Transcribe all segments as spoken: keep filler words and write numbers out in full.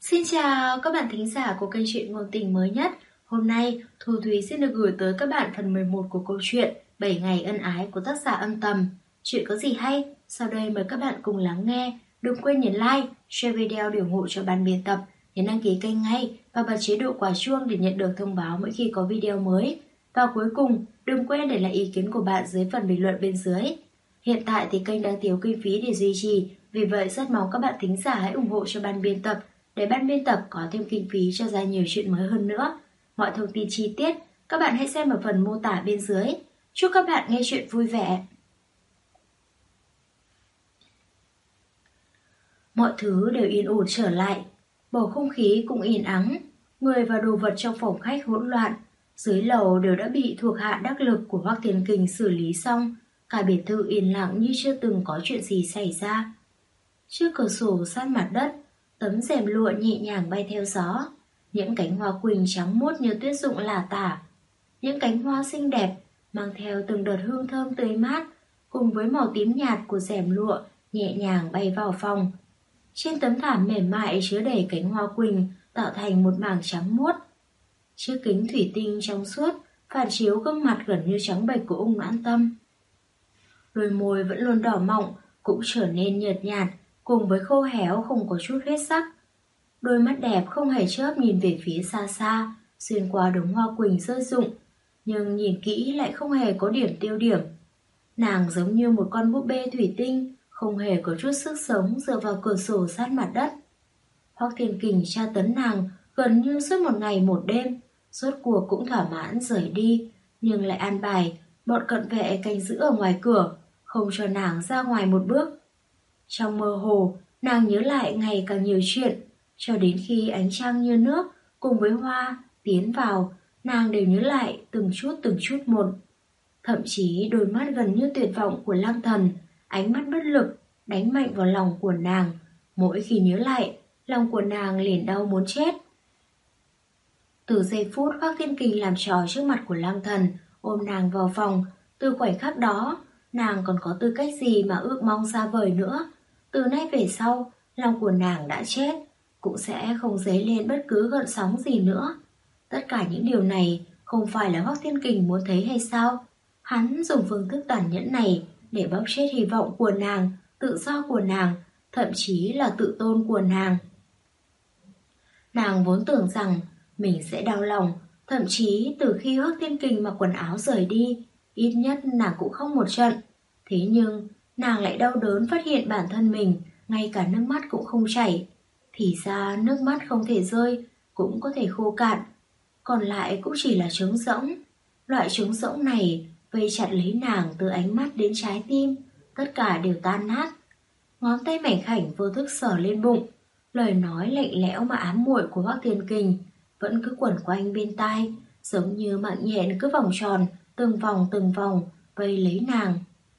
Xin chào các bạn thính giả của kênh truyện ngôn tình mới nhất. Hôm nay, Thu Thúy xin được gửi tới các bạn phần mười một của câu chuyện bảy ngày ân ái của tác giả Âm Tầm. Chuyện có gì hay? Sau đây mời các bạn cùng lắng nghe. Đừng quên nhấn like, share video để ủng hộ cho ban biên tập, nhấn đăng ký kênh ngay và bật chế độ quả chuông để nhận được thông báo mỗi khi có video mới. Và cuối cùng, đừng quên để lại ý kiến của bạn dưới phần bình luận bên dưới. Hiện tại thì kênh đang thiếu kinh phí để duy trì, vì vậy rất mong các bạn thính giả hãy ủng hộ cho ban biên tập để ban biên tập có thêm kinh phí cho ra nhiều chuyện mới hơn nữa. Mọi thông tin chi tiết các bạn hãy xem ở phần mô tả bên dưới. Chúc các bạn nghe chuyện vui vẻ. Mọi thứ đều yên ổn trở lại, bầu không khí cũng yên ắng, người và đồ vật trong phòng khách hỗn loạn. Dưới lầu đều đã bị thuộc hạ đắc lực của Hoắc Thiên Kình xử lý xong, cả biệt thự yên lặng như chưa từng có chuyện gì xảy ra. Trước cửa sổ sát mặt đất, tấm rèm lụa nhẹ nhàng bay theo gió, những cánh hoa quỳnh trắng muốt như tuyết rụng lả tả. Những cánh hoa xinh đẹp mang theo từng đợt hương thơm tươi mát, cùng với màu tím nhạt của rèm lụa nhẹ nhàng bay vào phòng. Trên tấm thảm mềm mại chứa đầy cánh hoa quỳnh tạo thành một mảng trắng muốt. Chiếc kính thủy tinh trong suốt phản chiếu gương mặt gần như trắng bệch của Ung Noãn Tâm. Đôi môi vẫn luôn đỏ mọng cũng trở nên nhợt nhạt, cùng với khô héo không có chút huyết sắc. Đôi mắt đẹp không hề chớp nhìn về phía xa xa, xuyên qua đống hoa quỳnh rơi rụng, nhưng nhìn kỹ lại không hề có điểm tiêu điểm. Nàng giống như một con búp bê thủy tinh, không hề có chút sức sống dựa vào cửa sổ sát mặt đất. Hoắc Thiên Kình tra tấn nàng gần như suốt một ngày một đêm, rốt cuộc cũng thỏa mãn rời đi, nhưng lại an bài bọn cận vệ canh giữ ở ngoài cửa, không cho nàng ra ngoài một bước. Trong mơ hồ, nàng nhớ lại ngày càng nhiều chuyện, cho đến khi ánh trăng như nước cùng với hoa tiến vào, nàng đều nhớ lại từng chút từng chút một. Thậm chí đôi mắt gần như tuyệt vọng của Lang Thần, ánh mắt bất lực, đánh mạnh vào lòng của nàng. Mỗi khi nhớ lại, lòng của nàng liền đau muốn chết. Từ giây phút Hoắc Thiên Kình làm trò trước mặt của Lang Thần, ôm nàng vào phòng, từ khoảnh khắc đó, nàng còn có tư cách gì mà ước mong xa vời nữa. Từ nay về sau, lòng của nàng đã chết, cũng sẽ không dấy lên bất cứ gợn sóng gì nữa. Tất cả những điều này không phải là Hoắc Thiên Kình muốn thấy hay sao? Hắn dùng phương thức tàn nhẫn này để bóp chết hy vọng của nàng, tự do của nàng, thậm chí là tự tôn của nàng. Nàng vốn tưởng rằng mình sẽ đau lòng, thậm chí từ khi Hoắc Thiên Kình mặc quần áo rời đi, ít nhất nàng cũng khóc một trận. Thế nhưng nàng lại đau đớn phát hiện bản thân mình ngay cả nước mắt cũng không chảy. Thì ra nước mắt không thể rơi, cũng có thể khô cạn, còn lại cũng chỉ là trống rỗng. Loại trống rỗng này vây chặt lấy nàng từ ánh mắt đến trái tim, tất cả đều tan nát. Ngón tay mảnh khảnh vô thức sờ lên bụng, lời nói lạnh lẽo mà ám muội của Hoắc Thiên Kình vẫn cứ quẩn quanh bên tai, giống như mạng nhện cứ vòng tròn, từng vòng từng vòng vây lấy nàng.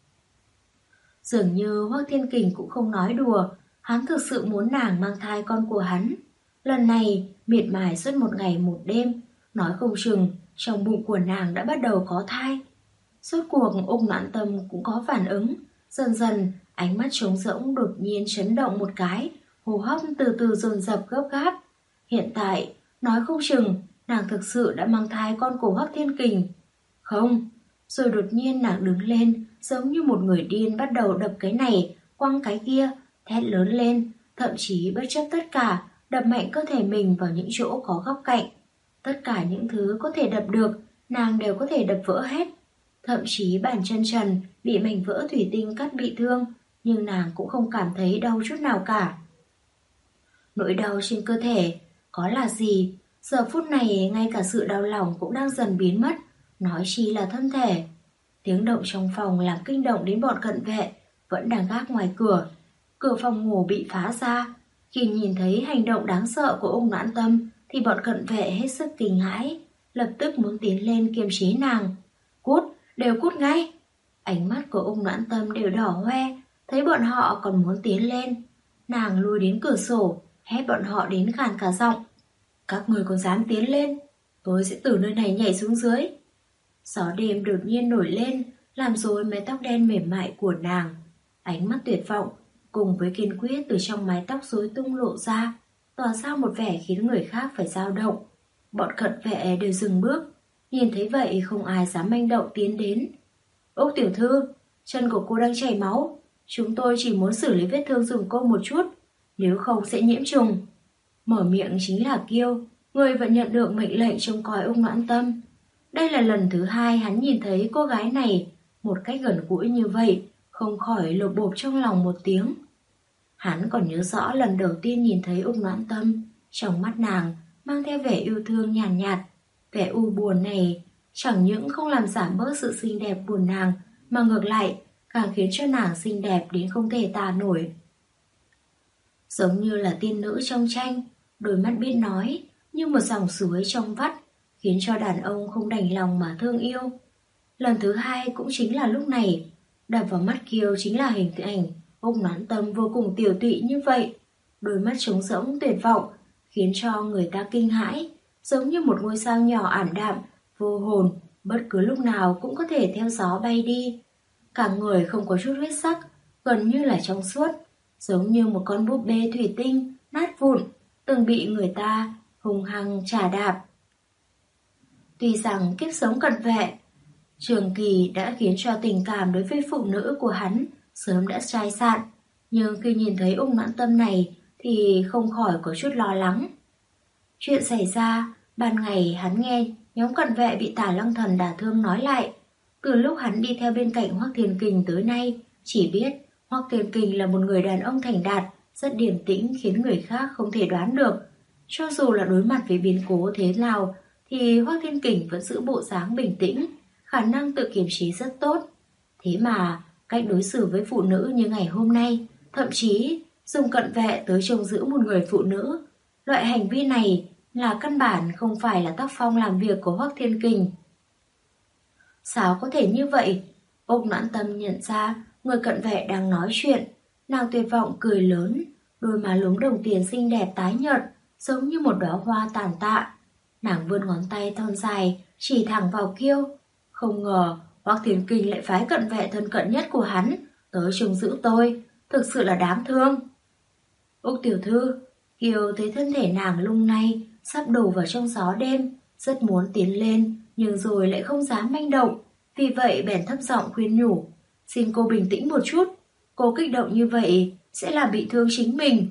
Dường như Hoắc Thiên Kình cũng không nói đùa, hắn thực sự muốn nàng mang thai con của hắn. Lần này miệt mài suốt một ngày một đêm, nói không chừng trong bụng của nàng đã bắt đầu có thai. Rốt cuộc Ung Noãn Tâm cũng có phản ứng, dần dần ánh mắt trống rỗng đột nhiên chấn động một cái, hô hấp từ từ dồn dập gấp gáp. Hiện tại nói không chừng nàng thực sự đã mang thai con của Hoắc Thiên Kình. Không, rồi đột nhiên nàng đứng lên, giống như một người điên bắt đầu đập cái này, quăng cái kia, thét lớn lên, thậm chí bất chấp tất cả, đập mạnh cơ thể mình vào những chỗ có góc cạnh. Tất cả những thứ có thể đập được, nàng đều có thể đập vỡ hết. Thậm chí bàn chân trần bị mảnh vỡ thủy tinh cắt bị thương, nhưng nàng cũng không cảm thấy đau chút nào cả. Nỗi đau trên cơ thể có là gì? Giờ phút này ngay cả sự đau lòng cũng đang dần biến mất, nói chi là thân thể. Tiếng động trong phòng làm kinh động đến bọn cận vệ vẫn đang gác ngoài cửa. Cửa phòng ngủ bị phá ra. Khi nhìn thấy hành động đáng sợ của Ung Noãn Tâm thì bọn cận vệ hết sức kinh hãi, lập tức muốn tiến lên kiềm chế nàng. Cút, đều cút ngay. Ánh mắt của Ung Noãn Tâm đều đỏ hoe, thấy bọn họ còn muốn tiến lên. Nàng lùi đến cửa sổ, hét bọn họ đến khàn cả giọng. Các người còn dám tiến lên, tôi sẽ từ nơi này nhảy xuống dưới. Gió đêm đột nhiên nổi lên, làm rối mái tóc đen mềm mại của nàng. Ánh mắt tuyệt vọng cùng với kiên quyết từ trong mái tóc rối tung lộ ra. tỏa ra một vẻ khiến người khác phải dao động. Bọn cận vệ đều dừng bước, nhìn thấy vậy không ai dám manh động tiến đến. Úc tiểu thư, chân của cô đang chảy máu, chúng tôi chỉ muốn xử lý vết thương dùng cô một chút, nếu không sẽ nhiễm trùng. Mở miệng chính là Kiêu, người vẫn nhận được mệnh lệnh trông coi Úc Noãn Tâm. Đây là lần thứ hai hắn nhìn thấy cô gái này một cách gần gũi như vậy, không khỏi lột bột trong lòng một tiếng. Hắn còn nhớ rõ lần đầu tiên nhìn thấy Úc Noãn Tâm, trong mắt nàng mang theo vẻ yêu thương nhàn nhạt, nhạt. Vẻ u buồn này chẳng những không làm giảm bớt sự xinh đẹp buồn nàng, mà ngược lại càng khiến cho nàng xinh đẹp đến không thể tả nổi. Giống như là tiên nữ trong tranh, đôi mắt biết nói, như một dòng suối trong vắt, khiến cho đàn ông không đành lòng mà thương yêu. Lần thứ hai cũng chính là lúc này, đập vào mắt Kiều chính là hình ảnh Úc Noãn Tâm vô cùng tiểu tụy như vậy, đôi mắt trống rỗng tuyệt vọng, khiến cho người ta kinh hãi, giống như một ngôi sao nhỏ ảm đạm, vô hồn, bất cứ lúc nào cũng có thể theo gió bay đi. Cả người không có chút huyết sắc, gần như là trong suốt, giống như một con búp bê thủy tinh, nát vụn, từng bị người ta hung hăng chà đạp. Tuy rằng kiếp sống cận vệ, Trường Kỳ đã khiến cho tình cảm đối với phụ nữ của hắn sớm đã chai sạn, nhưng khi nhìn thấy Úc Noãn Tâm này thì không khỏi có chút lo lắng. Chuyện xảy ra, ban ngày hắn nghe nhóm cận vệ bị Tả Lăng Thần đả thương nói lại. Từ lúc hắn đi theo bên cạnh Hoắc Thiên Kình tới nay, chỉ biết Hoắc Thiên Kình là một người đàn ông thành đạt, rất điềm tĩnh khiến người khác không thể đoán được. Cho dù là đối mặt với biến cố thế nào, thì Hoắc Thiên Kình vẫn giữ bộ dáng bình tĩnh, khả năng tự kiềm chế rất tốt. Thế mà, cách đối xử với phụ nữ như ngày hôm nay, thậm chí dùng cận vệ tới trông giữ một người phụ nữ. Loại hành vi này là căn bản không phải là tác phong làm việc của Hoắc Thiên Kình. Sao có thể như vậy? Úc Noãn Tâm nhận ra người cận vệ đang nói chuyện, nàng tuyệt vọng cười lớn, đôi má lúm đồng tiền xinh đẹp tái nhợt, giống như một đóa hoa tàn tạ. Nàng vươn ngón tay thon dài, chỉ thẳng vào Kiêu. Không ngờ Hoắc Thiên Kình lại phái cận vệ thân cận nhất của hắn tới trông giữ tôi, thực sự là đáng thương. Úc tiểu thư, Kiều thấy thân thể nàng lung lay, sắp đổ vào trong gió đêm, rất muốn tiến lên, nhưng rồi lại không dám manh động, vì vậy bèn thấp giọng khuyên nhủ. Xin cô bình tĩnh một chút, cô kích động như vậy sẽ làm bị thương chính mình.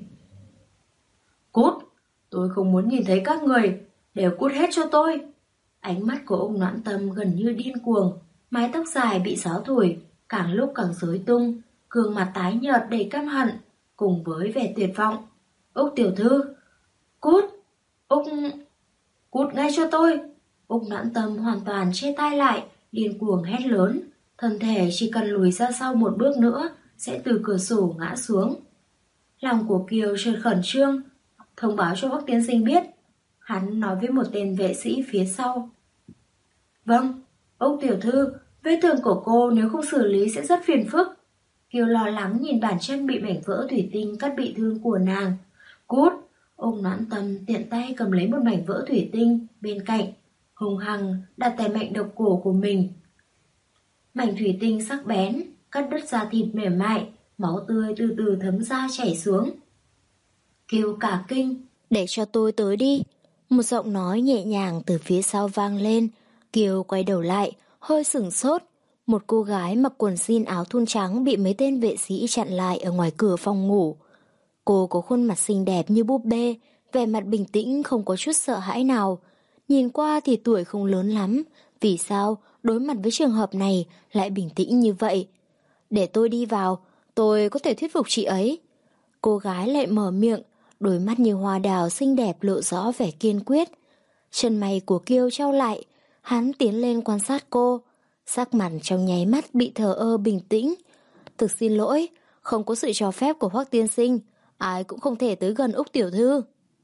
Cút, tôi không muốn nhìn thấy các người, đều cút hết cho tôi. Ánh mắt của Úc Noãn Tâm gần như điên cuồng, mái tóc dài bị gió thổi, càng lúc càng rối tung, gương mặt tái nhợt đầy căm hận, cùng với vẻ tuyệt vọng. Úc tiểu thư, cút, Úc, cút ngay cho tôi. Úc Noãn Tâm hoàn toàn che tay lại, điên cuồng hét lớn, thân thể chỉ cần lùi ra sau một bước nữa sẽ từ cửa sổ ngã xuống. Lòng của Kiều chợt khẩn trương, thông báo cho Hoắc tiên sinh biết. Hắn nói với một tên vệ sĩ phía sau. Vâng, Úc tiểu thư, vết thương của cô nếu không xử lý sẽ rất phiền phức. Kiều lo lắng nhìn bàn chân bị mảnh vỡ thủy tinh cắt bị thương của nàng. Cút, Úc Noãn Tâm tiện tay cầm lấy một mảnh vỡ thủy tinh bên cạnh, hung hăng đặt tay mạnh độc cổ của mình. Mảnh thủy tinh sắc bén cắt đứt da thịt mềm mại, máu tươi từ từ thấm ra chảy xuống. Kiều cả kinh, để cho tôi tới đi. Một giọng nói nhẹ nhàng từ phía sau vang lên. Kiều quay đầu lại, hơi sửng sốt. Một cô gái mặc quần jean áo thun trắng bị mấy tên vệ sĩ chặn lại ở ngoài cửa phòng ngủ. Cô có khuôn mặt xinh đẹp như búp bê, vẻ mặt bình tĩnh không có chút sợ hãi nào. Nhìn qua thì tuổi không lớn lắm, vì sao đối mặt với trường hợp này lại bình tĩnh như vậy? Để tôi đi vào, tôi có thể thuyết phục chị ấy. Cô gái lại mở miệng, đôi mắt như hoa đào xinh đẹp lộ rõ vẻ kiên quyết. Chân mày của Kiêu trao lại, hắn tiến lên quan sát cô, sắc mặt trong nháy mắt bị thờ ơ bình tĩnh. Thực xin lỗi, không có sự cho phép của Hoắc tiên sinh, ai cũng không thể tới gần Úc tiểu thư.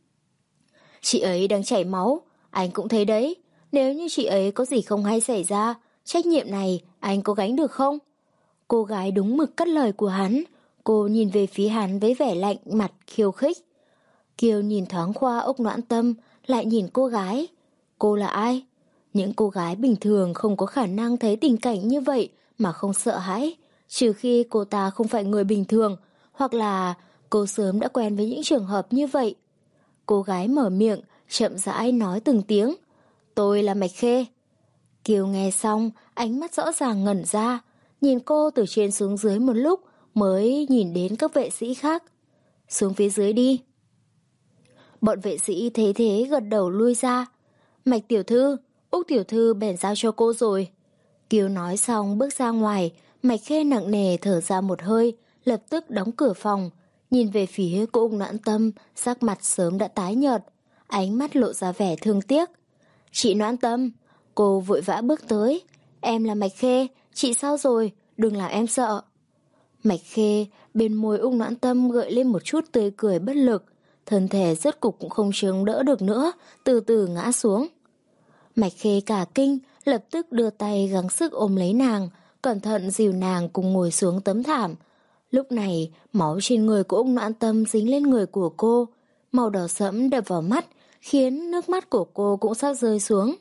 Chị ấy đang chảy máu, anh cũng thấy đấy. Nếu như chị ấy có gì không hay xảy ra, trách nhiệm này anh có gánh được không? Cô gái đúng mực cất lời của hắn. Cô nhìn về phía hắn với vẻ lạnh mặt khiêu khích. Kiều nhìn thoáng qua Úc Noãn Tâm, lại nhìn cô gái. Cô là ai? Những cô gái bình thường không có khả năng thấy tình cảnh như vậy mà không sợ hãi, trừ khi cô ta không phải người bình thường, hoặc là cô sớm đã quen với những trường hợp như vậy. cô gái mở miệng, chậm rãi nói từng tiếng. Tôi là Mạch Khê. Kiều nghe xong, ánh mắt rõ ràng ngẩn ra, nhìn cô từ trên xuống dưới một lúc mới nhìn đến các vệ sĩ khác. Xuống phía dưới đi. Bọn vệ sĩ thấy thế gật đầu lui ra. Mạch tiểu thư, Úc tiểu thư bèn giao cho cô rồi. Kiều nói xong bước ra ngoài, Mạch Khê nặng nề thở ra một hơi, lập tức đóng cửa phòng. Nhìn về phía cô Úc Noãn Tâm, sắc mặt sớm đã tái nhợt, ánh mắt lộ ra vẻ thương tiếc. Chị Noãn Tâm, cô vội vã bước tới. Em là Mạch Khê, chị sao rồi, đừng làm em sợ. Mạch Khê, bên môi Úc Noãn Tâm gợi lên một chút tươi cười bất lực, thân thể rốt cục cũng không chống đỡ được nữa, từ từ ngã xuống. Mạch Khê cả kinh, lập tức đưa tay gắng sức ôm lấy nàng, cẩn thận dìu nàng cùng ngồi xuống tấm thảm. Lúc này, máu trên người của Úc Noãn Tâm dính lên người của cô, màu đỏ sẫm đập vào mắt, khiến nước mắt của cô cũng sắp rơi xuống.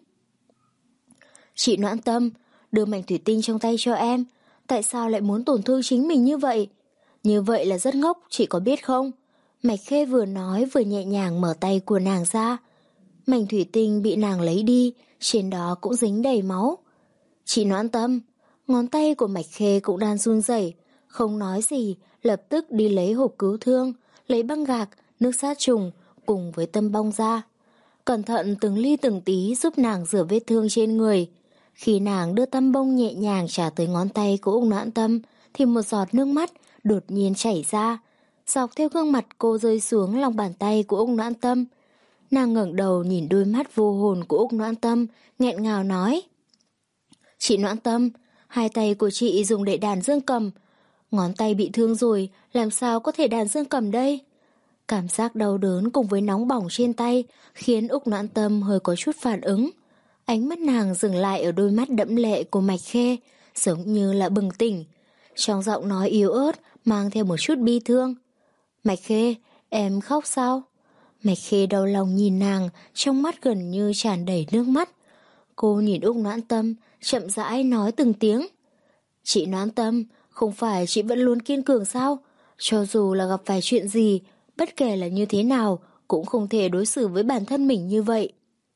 Chị Noãn Tâm, đưa mảnh thủy tinh trong tay cho em, tại sao lại muốn tổn thương chính mình như vậy? Như vậy là rất ngốc, chị có biết không? Mạch Khê vừa nói vừa nhẹ nhàng mở tay của nàng ra. Mảnh thủy tinh bị nàng lấy đi, trên đó cũng dính đầy máu. Chị Noãn Tâm, ngón tay của Mạch Khê cũng đang run rẩy, không nói gì, lập tức đi lấy hộp cứu thương, lấy băng gạc, nước sát trùng, cùng với tăm bông ra. Cẩn thận từng ly từng tí giúp nàng rửa vết thương trên người. Khi nàng đưa tăm bông nhẹ nhàng trả tới ngón tay của Úc Noãn Tâm, thì một giọt nước mắt đột nhiên chảy ra, dọc theo gương mặt cô rơi xuống lòng bàn tay của Úc Noãn Tâm. Nàng ngẩng đầu nhìn đôi mắt vô hồn của Úc Noãn Tâm, nghẹn ngào nói. Chị Noãn Tâm, hai tay của chị dùng để đàn dương cầm. Ngón tay bị thương rồi, làm sao có thể đàn dương cầm đây? Cảm giác đau đớn cùng với nóng bỏng trên tay khiến Úc Noãn Tâm hơi có chút phản ứng. Ánh mắt nàng dừng lại ở đôi mắt đẫm lệ của Mạch Khê, giống như là bừng tỉnh. Trong giọng nói yếu ớt, mang theo một chút bi thương. Mạch Khê, em khóc sao? Mạch Khê đau lòng nhìn nàng, trong mắt gần như tràn đầy nước mắt. Cô nhìn Úc Noãn Tâm, chậm rãi nói từng tiếng. Chị Noãn Tâm, không phải chị vẫn luôn kiên cường sao? Cho dù là gặp phải chuyện gì, bất kể là như thế nào, cũng không thể đối xử với bản thân mình như vậy.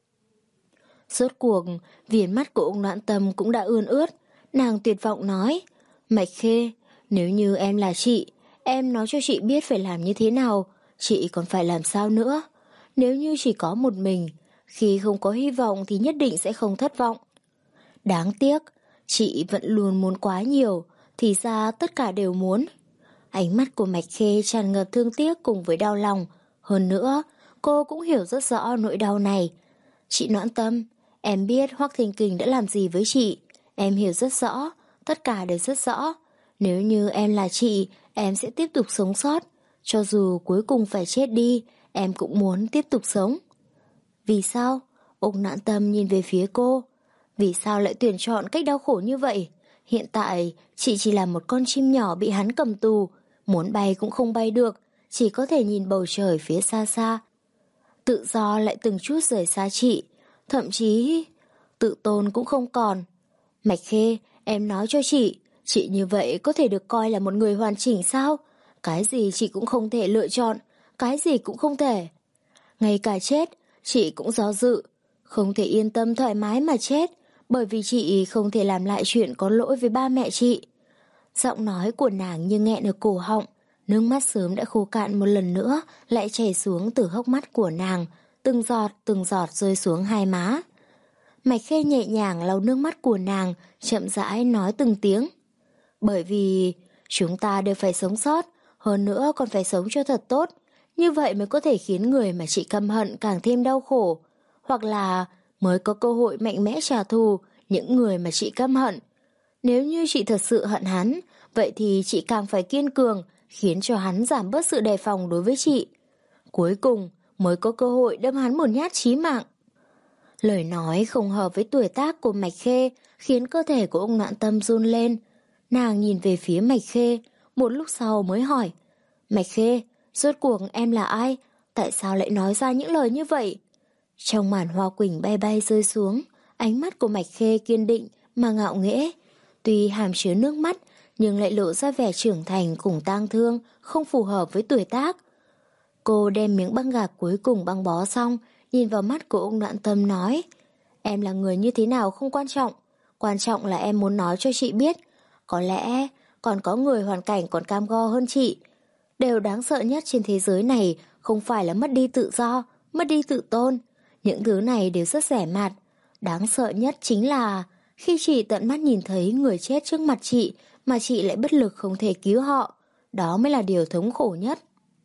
Rốt cuộc, viền mắt của Úc Noãn Tâm cũng đã ươn ướt, nàng tuyệt vọng nói. Mạch Khê, nếu như em là chị, em nói cho chị biết phải làm như thế nào, chị còn phải làm sao nữa. Nếu như chỉ có một mình, khi không có hy vọng thì nhất định sẽ không thất vọng. Đáng tiếc, chị vẫn luôn muốn quá nhiều, thì ra tất cả đều muốn. Ánh mắt của Mạch Khê tràn ngập thương tiếc cùng với đau lòng. Hơn nữa, cô cũng hiểu rất rõ nỗi đau này. Chị Noãn Tâm, em biết Hoắc Thiên Kình đã làm gì với chị. Em hiểu rất rõ, tất cả đều rất rõ. Nếu như em là chị, em sẽ tiếp tục sống sót. Cho dù cuối cùng phải chết đi, em cũng muốn tiếp tục sống. Vì sao? Úc Noãn Tâm nhìn về phía cô. Vì sao lại tuyển chọn cách đau khổ như vậy? Hiện tại, chị chỉ là một con chim nhỏ bị hắn cầm tù. Muốn bay cũng không bay được, chỉ có thể nhìn bầu trời phía xa xa. Tự do lại từng chút rời xa chị. Thậm chí, tự tôn cũng không còn. Mạch Khê, em nói cho chị, chị như vậy có thể được coi là một người hoàn chỉnh sao? Cái gì chị cũng không thể lựa chọn, cái gì cũng không thể. Ngay cả chết, chị cũng do dự. Không thể yên tâm thoải mái mà chết, bởi vì chị không thể làm lại chuyện có lỗi với ba mẹ chị. Giọng nói của nàng như nghẹn ở cổ họng, nước mắt sớm đã khô cạn một lần nữa, lại chảy xuống từ hốc mắt của nàng, từng giọt từng giọt rơi xuống hai má. Mạch Khê nhẹ nhàng lau nước mắt của nàng, chậm rãi nói từng tiếng. Bởi vì chúng ta đều phải sống sót, hơn nữa còn phải sống cho thật tốt, như vậy mới có thể khiến người mà chị căm hận càng thêm đau khổ, hoặc là mới có cơ hội mạnh mẽ trả thù những người mà chị căm hận. Nếu như chị thật sự hận hắn, vậy thì chị càng phải kiên cường, khiến cho hắn giảm bớt sự đề phòng đối với chị. Cuối cùng mới có cơ hội đâm hắn một nhát chí mạng. Lời nói không hợp với tuổi tác của Mạch Khê khiến cơ thể của ông Noãn Tâm run lên. Nàng nhìn về phía Mạch Khê, một lúc sau mới hỏi. Mạch Khê, rốt cuộc em là ai? Tại sao lại nói ra những lời như vậy? Trong màn hoa quỳnh bay bay rơi xuống, ánh mắt của Mạch Khê kiên định mà ngạo nghễ. Tuy hàm chứa nước mắt, nhưng lại lộ ra vẻ trưởng thành cùng tang thương, không phù hợp với tuổi tác. Cô đem miếng băng gạc cuối cùng băng bó xong, nhìn vào mắt của Úc Noãn Tâm nói, em là người như thế nào không quan trọng, quan trọng là em muốn nói cho chị biết, có lẽ còn có người hoàn cảnh còn cam go hơn chị. Điều đáng sợ nhất trên thế giới này không phải là mất đi tự do, mất đi tự tôn. Những thứ này đều rất rẻ mạt. Đáng sợ nhất chính là khi chị tận mắt nhìn thấy người chết trước mặt chị mà chị lại bất lực không thể cứu họ. Đó mới là điều thống khổ nhất.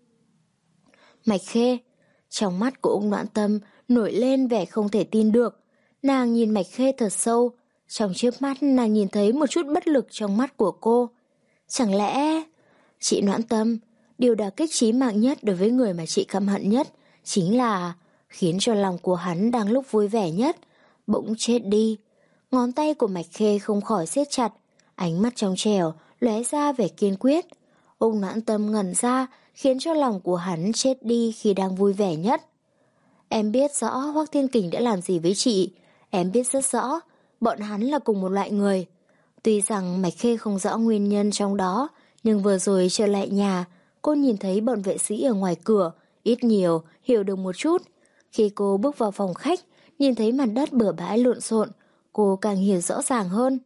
Mạch Khê. Trong mắt của Úc Noãn Tâm nổi lên vẻ không thể tin được. Nàng nhìn Mạch Khê thật sâu. Trong chớp mắt nàng nhìn thấy một chút bất lực trong mắt của cô. Chẳng lẽ... Chị Noãn Tâm, điều đả kích chí mạng nhất đối với người mà chị căm hận nhất chính là khiến cho lòng của hắn đang lúc vui vẻ nhất bỗng chết đi. Ngón tay của Mạch Khê không khỏi siết chặt, ánh mắt trong trẻo lóe ra vẻ kiên quyết. Úc Noãn Tâm ngẩn ra, khiến cho lòng của hắn chết đi khi đang vui vẻ nhất. Em biết rõ Hoắc Thiên Kình đã làm gì với chị, em biết rất rõ, bọn hắn là cùng một loại người. Tuy rằng Mạch Khê không rõ nguyên nhân trong đó, nhưng vừa rồi trở lại nhà, cô nhìn thấy bọn vệ sĩ ở ngoài cửa, ít nhiều hiểu được một chút. Khi cô bước vào phòng khách, nhìn thấy mặt đất bừa bãi lộn xộn, cô càng hiểu rõ ràng hơn.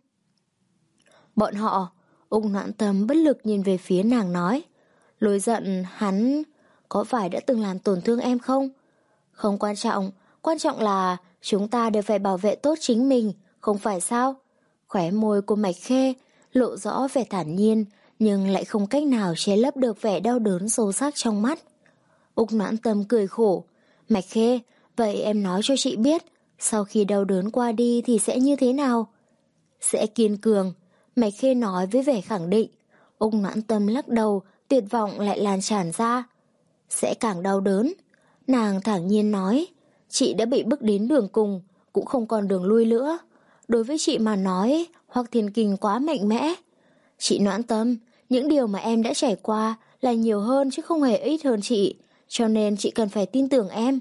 Bọn họ, Úc Noãn Tâm bất lực nhìn về phía nàng nói, lối giận hắn có phải đã từng làm tổn thương em không? Không quan trọng, quan trọng là chúng ta đều phải bảo vệ tốt chính mình, không phải sao? Khóe môi của Mạch Khê lộ rõ vẻ thản nhiên, nhưng lại không cách nào che lấp được vẻ đau đớn sâu sắc trong mắt. Úc Noãn Tâm cười khổ, Mạch Khê, vậy em nói cho chị biết, sau khi đau đớn qua đi thì sẽ như thế nào? Sẽ kiên cường, Mạch Khê nói với vẻ khẳng định. Úc Noãn Tâm lắc đầu, tuyệt vọng lại lan tràn ra. Sẽ càng đau đớn. Nàng thản nhiên nói, chị đã bị bước đến đường cùng, cũng không còn đường lui nữa. Đối với chị mà nói, Hoắc Thiên Kình quá mạnh mẽ. Chị Noãn Tâm, những điều mà em đã trải qua là nhiều hơn chứ không hề ít hơn chị, cho nên chị cần phải tin tưởng em.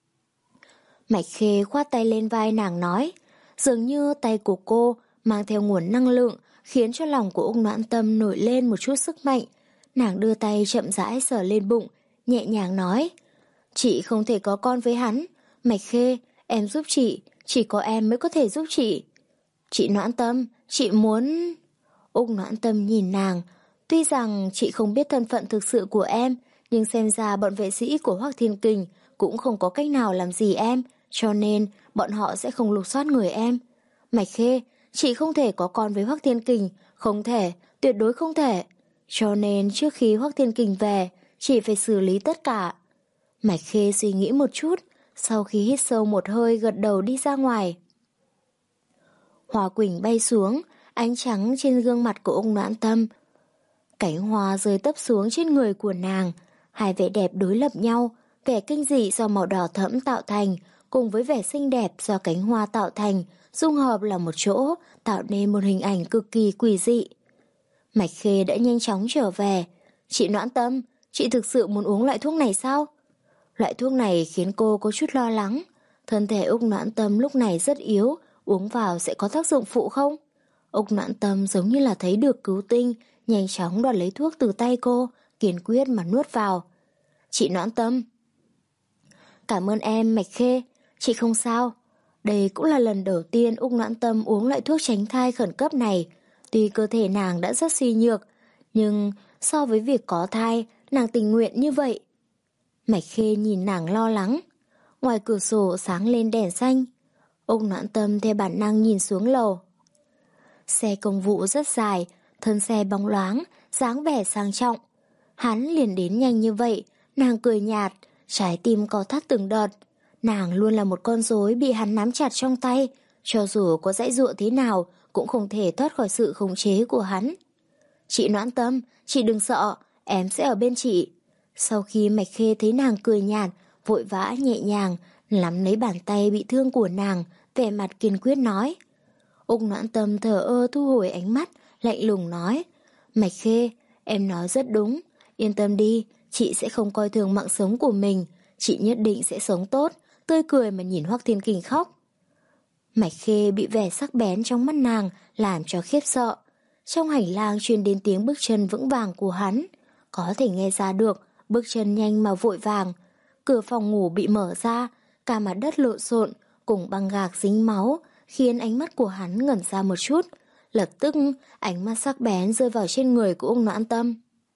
Mạch Khê khoát tay lên vai nàng nói, dường như tay của cô mang theo nguồn năng lượng khiến cho lòng của Úc Noãn Tâm nổi lên một chút sức mạnh. Nàng đưa tay chậm rãi sờ lên bụng, nhẹ nhàng nói, chị không thể có con với hắn. Mạch Khê, em giúp chị, chỉ có em mới có thể giúp chị. Chị Noãn Tâm, chị muốn... Úc Noãn Tâm nhìn nàng, tuy rằng chị không biết thân phận thực sự của em, nhưng xem ra bọn vệ sĩ của Hoắc Thiên Kình cũng không có cách nào làm gì em, cho nên bọn họ sẽ không lục soát người em. Mạch Khê, chị không thể có con với Hoắc Thiên Kình, không thể, tuyệt đối không thể. Cho nên trước khi Hoắc Thiên Kình về, chị phải xử lý tất cả. Mạch Khê suy nghĩ một chút, sau khi hít sâu một hơi gật đầu đi ra ngoài. Hoa quỳnh bay xuống, ánh trắng trên gương mặt của Úc Noãn Tâm. Cánh hoa rơi tấp xuống trên người của nàng, hai vẻ đẹp đối lập nhau, vẻ kinh dị do màu đỏ thẫm tạo thành, cùng với vẻ xinh đẹp do cánh hoa tạo thành, dung hợp là một chỗ, tạo nên một hình ảnh cực kỳ quỷ dị. Mạch Khê đã nhanh chóng trở về. Chị Noãn Tâm, chị thực sự muốn uống loại thuốc này sao? Loại thuốc này khiến cô có chút lo lắng. Thân thể Úc Noãn Tâm lúc này rất yếu, uống vào sẽ có tác dụng phụ không? Úc Noãn Tâm giống như là thấy được cứu tinh, nhanh chóng đoạt lấy thuốc từ tay cô, kiên quyết mà nuốt vào. Chị Noãn Tâm. Cảm ơn em Mạch Khê, chị không sao. Đây cũng là lần đầu tiên Úc Noãn Tâm uống loại thuốc tránh thai khẩn cấp này. Tuy cơ thể nàng đã rất suy nhược, nhưng so với việc có thai, nàng tình nguyện như vậy. Mạch Khê nhìn nàng lo lắng. Ngoài cửa sổ sáng lên đèn xanh. Úc Noãn Tâm theo bản năng nhìn xuống lầu. Xe công vụ rất dài, thân xe bóng loáng, dáng vẻ sang trọng. Hắn liền đến nhanh như vậy, nàng cười nhạt, trái tim co thắt từng đợt. Nàng luôn là một con rối bị hắn nắm chặt trong tay, cho dù có dãy dụa thế nào cũng không thể thoát khỏi sự khống chế của hắn. Chị Noãn Tâm, chị đừng sợ, em sẽ ở bên chị. Sau khi Mạch Khê thấy nàng cười nhạt, vội vã nhẹ nhàng, nắm lấy bàn tay bị thương của nàng, vẻ mặt kiên quyết nói. Úc Noãn Tâm thở ơ thu hồi ánh mắt, lạnh lùng nói, Mạch Khê, em nói rất đúng, yên tâm đi, chị sẽ không coi thường mạng sống của mình, chị nhất định sẽ sống tốt, tươi cười mà nhìn Hoắc Thiên Kình khóc. Mạch Khê bị vẻ sắc bén trong mắt nàng làm cho khiếp sợ. Trong hành lang truyền đến tiếng bước chân vững vàng của hắn, có thể nghe ra được bước chân nhanh mà vội vàng. Cửa phòng ngủ bị mở ra, cả mặt đất lộn xộn cùng băng gạc dính máu, khiến ánh mắt của hắn ngẩn ra một chút. Lập tức, ánh mắt sắc bén rơi vào trên người của Úc Noãn Tâm.